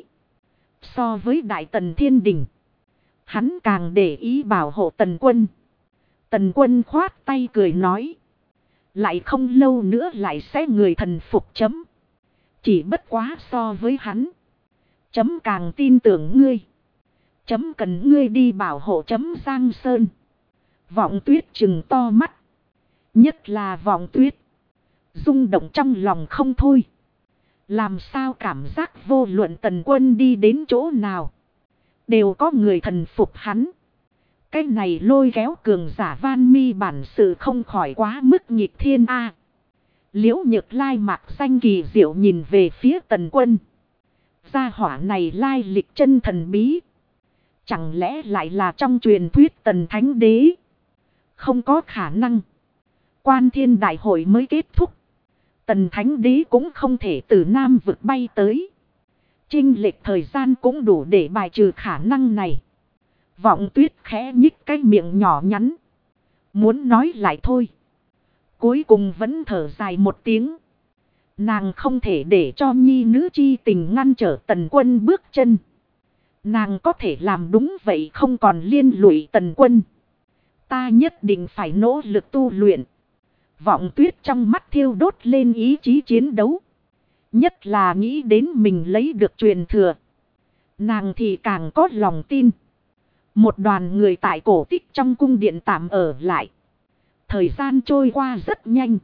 So với Đại Tần Thiên Đình. Hắn càng để ý bảo hộ Tần Quân. Tần Quân khoát tay cười nói. Lại không lâu nữa lại sẽ người thần phục chấm. Chỉ bất quá so với hắn. Chấm càng tin tưởng ngươi. Chấm cần ngươi đi bảo hộ chấm Giang Sơn. Vọng Tuyết trừng to mắt. Nhất là Vọng Tuyết. Rung động trong lòng không thôi. Làm sao cảm giác vô luận Tần Quân đi đến chỗ nào. Đều có người thần phục hắn. Cái này lôi kéo cường giả van mi bản sự không khỏi quá mức nhịp thiên a. Liễu Nhược Lai mạc xanh kỳ diệu nhìn về phía Tần Quân. Gia hỏa này lai lịch chân thần bí. Chẳng lẽ lại là trong truyền thuyết Tần Thánh Đế? Không có khả năng. Quan Thiên Đại Hội mới kết thúc. Tần Thánh Đế cũng không thể từ Nam Vực bay tới. Chênh lệch thời gian cũng đủ để bài trừ khả năng này. Vọng Tuyết khẽ nhích cái miệng nhỏ nhắn. Muốn nói lại thôi. Cuối cùng vẫn thở dài một tiếng. Nàng không thể để cho nhi nữ chi tình ngăn trở Tần Quân bước chân. Nàng có thể làm đúng vậy không còn liên lụy Tần Quân. Ta nhất định phải nỗ lực tu luyện. Vọng Tuyết trong mắt thiêu đốt lên ý chí chiến đấu. Nhất là nghĩ đến mình lấy được truyền thừa. Nàng thì càng có lòng tin. Một đoàn người tại cổ tích trong cung điện tạm ở lại. Thời gian trôi qua rất nhanh.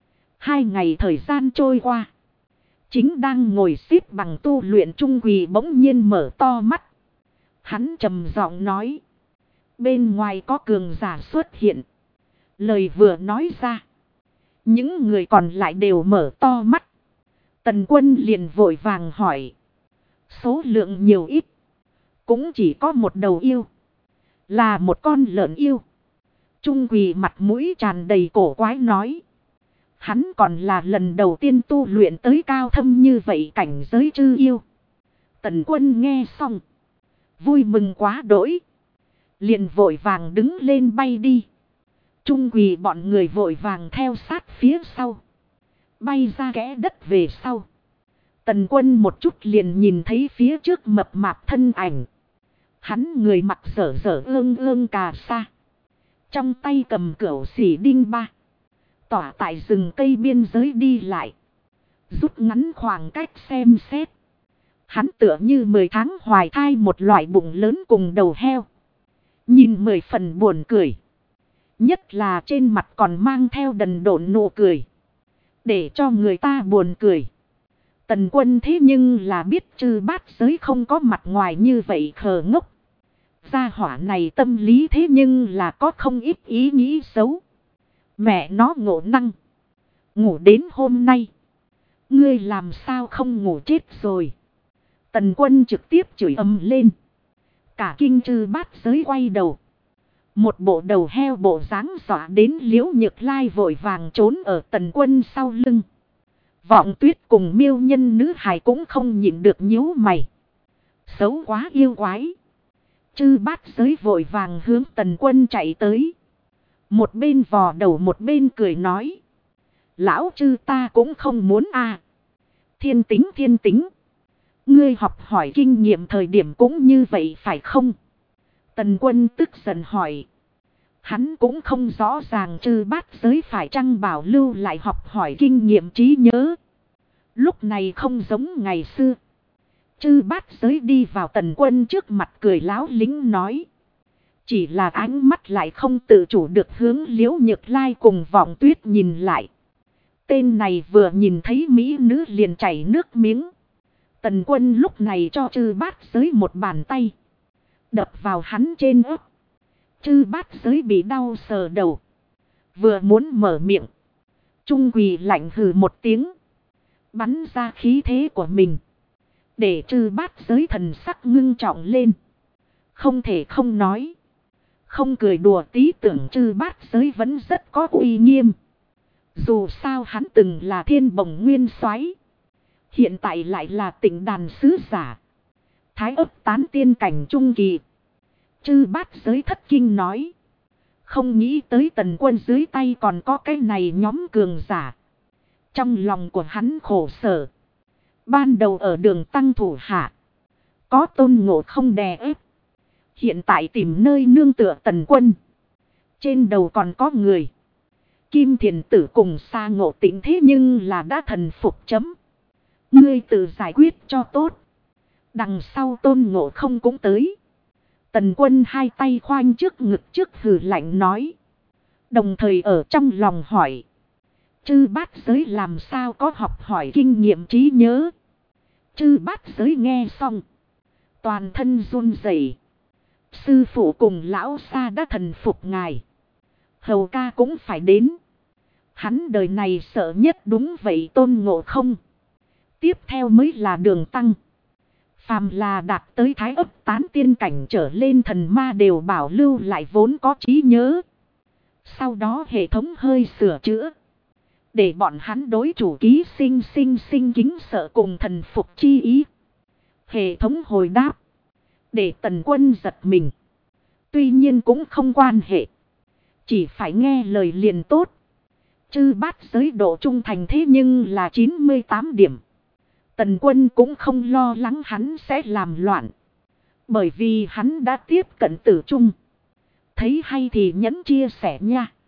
2 ngày thời gian trôi qua. Chính đang ngồi xếp bằng tu luyện Trung Quỳ bỗng nhiên mở to mắt. Hắn trầm giọng nói. Bên ngoài có cường giả xuất hiện. Lời vừa nói ra. Những người còn lại đều mở to mắt. Tần Quân liền vội vàng hỏi. Số lượng nhiều ít. Cũng chỉ có một đầu yêu. Là một con lợn yêu. Trung Quỳ mặt mũi tràn đầy cổ quái nói. Hắn còn là lần đầu tiên tu luyện tới cao thâm như vậy cảnh giới chư yêu. Tần Quân nghe xong. Vui mừng quá đỗi. Liền vội vàng đứng lên bay đi. Trung Quỳ bọn người vội vàng theo sát phía sau. Bay ra kẽ đất về sau. Tần Quân một chút liền nhìn thấy phía trước mập mạp thân ảnh. Hắn người mặc dở dở ương ương cà sa. Trong tay cầm cửu xỉ đinh ba. Tỏa tại rừng cây biên giới đi lại. Rút ngắn khoảng cách xem xét. Hắn tựa như 10 tháng hoài thai một loại bụng lớn cùng đầu heo. Nhìn 10 phần buồn cười. Nhất là trên mặt còn mang theo đần độn nụ cười. Để cho người ta buồn cười. Tần Quân thế nhưng là biết chư bát giới không có mặt ngoài như vậy khờ ngốc. Gia hỏa này tâm lý thế nhưng là có không ít ý nghĩ xấu. Mẹ nó ngộ năng. Ngủ đến hôm nay. Ngươi làm sao không ngủ chết rồi. Tần Quân trực tiếp chửi ầm lên. Cả kinh chư bát giới quay đầu. Một bộ đầu heo bộ dáng dọa đến Liễu Nhược Lai vội vàng trốn ở Tần Quân sau lưng. Vọng Tuyết cùng Miêu Nhân nữ hài cũng không nhịn được nhíu mày. Xấu quá yêu quái. Chư Bát Giới vội vàng hướng Tần Quân chạy tới. Một bên vò đầu một bên cười nói. Lão chư ta cũng không muốn à. Thiên tính. Ngươi học hỏi kinh nghiệm thời điểm cũng như vậy phải không? Tần Quân tức giận hỏi. Hắn cũng không rõ ràng Chư Bát Giới phải chăng bảo lưu lại học hỏi kinh nghiệm trí nhớ. Lúc này không giống ngày xưa. Chư Bát Giới đi vào Tần Quân trước mặt cười láo lính nói. Chỉ là ánh mắt lại không tự chủ được hướng Liễu Nhược Lai cùng Vọng Tuyết nhìn lại. Tên này vừa nhìn thấy mỹ nữ liền chảy nước miếng. Tần Quân lúc này cho Chư Bát Giới một bàn tay. Đập vào hắn trên ớt. Chư Bát Giới bị đau sờ đầu. Vừa muốn mở miệng. Trung Quỳ lạnh hừ một tiếng. Bắn ra khí thế của mình. Để Chư Bát Giới thần sắc ngưng trọng lên. Không thể không nói. Không cười đùa tí tưởng Chư Bát Giới vẫn rất có uy nghiêm. Dù sao hắn từng là Thiên Bồng Nguyên Soái, hiện tại lại là Tịnh Đàn sứ giả. Thái ấp tán tiên cảnh trung kỳ. Chư Bát Giới thất kinh nói. Không nghĩ tới Tần Quân dưới tay còn có cái này nhóm cường giả. Trong lòng của hắn khổ sở. Ban đầu ở đường tăng thủ hạ. Có Tôn Ngộ không đè ép. Hiện tại tìm nơi nương tựa Tần Quân. Trên đầu còn có người. Kim Thiền Tử cùng Sa Ngộ Tĩnh thế nhưng là đã thần phục chấm. Ngươi tự giải quyết cho tốt. Đằng sau Tôn Ngộ không cũng tới. Tần Quân hai tay khoanh trước ngực trước hừ lạnh nói. Đồng thời ở trong lòng hỏi. Chư Bát Giới làm sao có học hỏi kinh nghiệm trí nhớ. Chư Bát Giới nghe xong. Toàn thân run rẩy. Sư phụ cùng lão Sa đã thần phục ngài. Hầu ca cũng phải đến. Hắn đời này sợ nhất đúng vậy Tôn Ngộ không. Tiếp theo mới là Đường Tăng. Phàm là đạt tới thái ấp tán tiên cảnh trở lên thần ma đều bảo lưu lại vốn có trí nhớ. Sau đó hệ thống hơi sửa chữa. Để bọn hắn đối chủ ký sinh kính sợ cùng thần phục chi ý. Hệ thống hồi đáp. Để Tần Quân giật mình. Tuy nhiên cũng không quan hệ. Chỉ phải nghe lời liền tốt. Chư Bát Giới độ trung thành thế nhưng là 98 điểm. Tần Quân cũng không lo lắng hắn sẽ làm loạn. Bởi vì hắn đã tiếp cận tử trung. Thấy hay thì nhấn chia sẻ nha.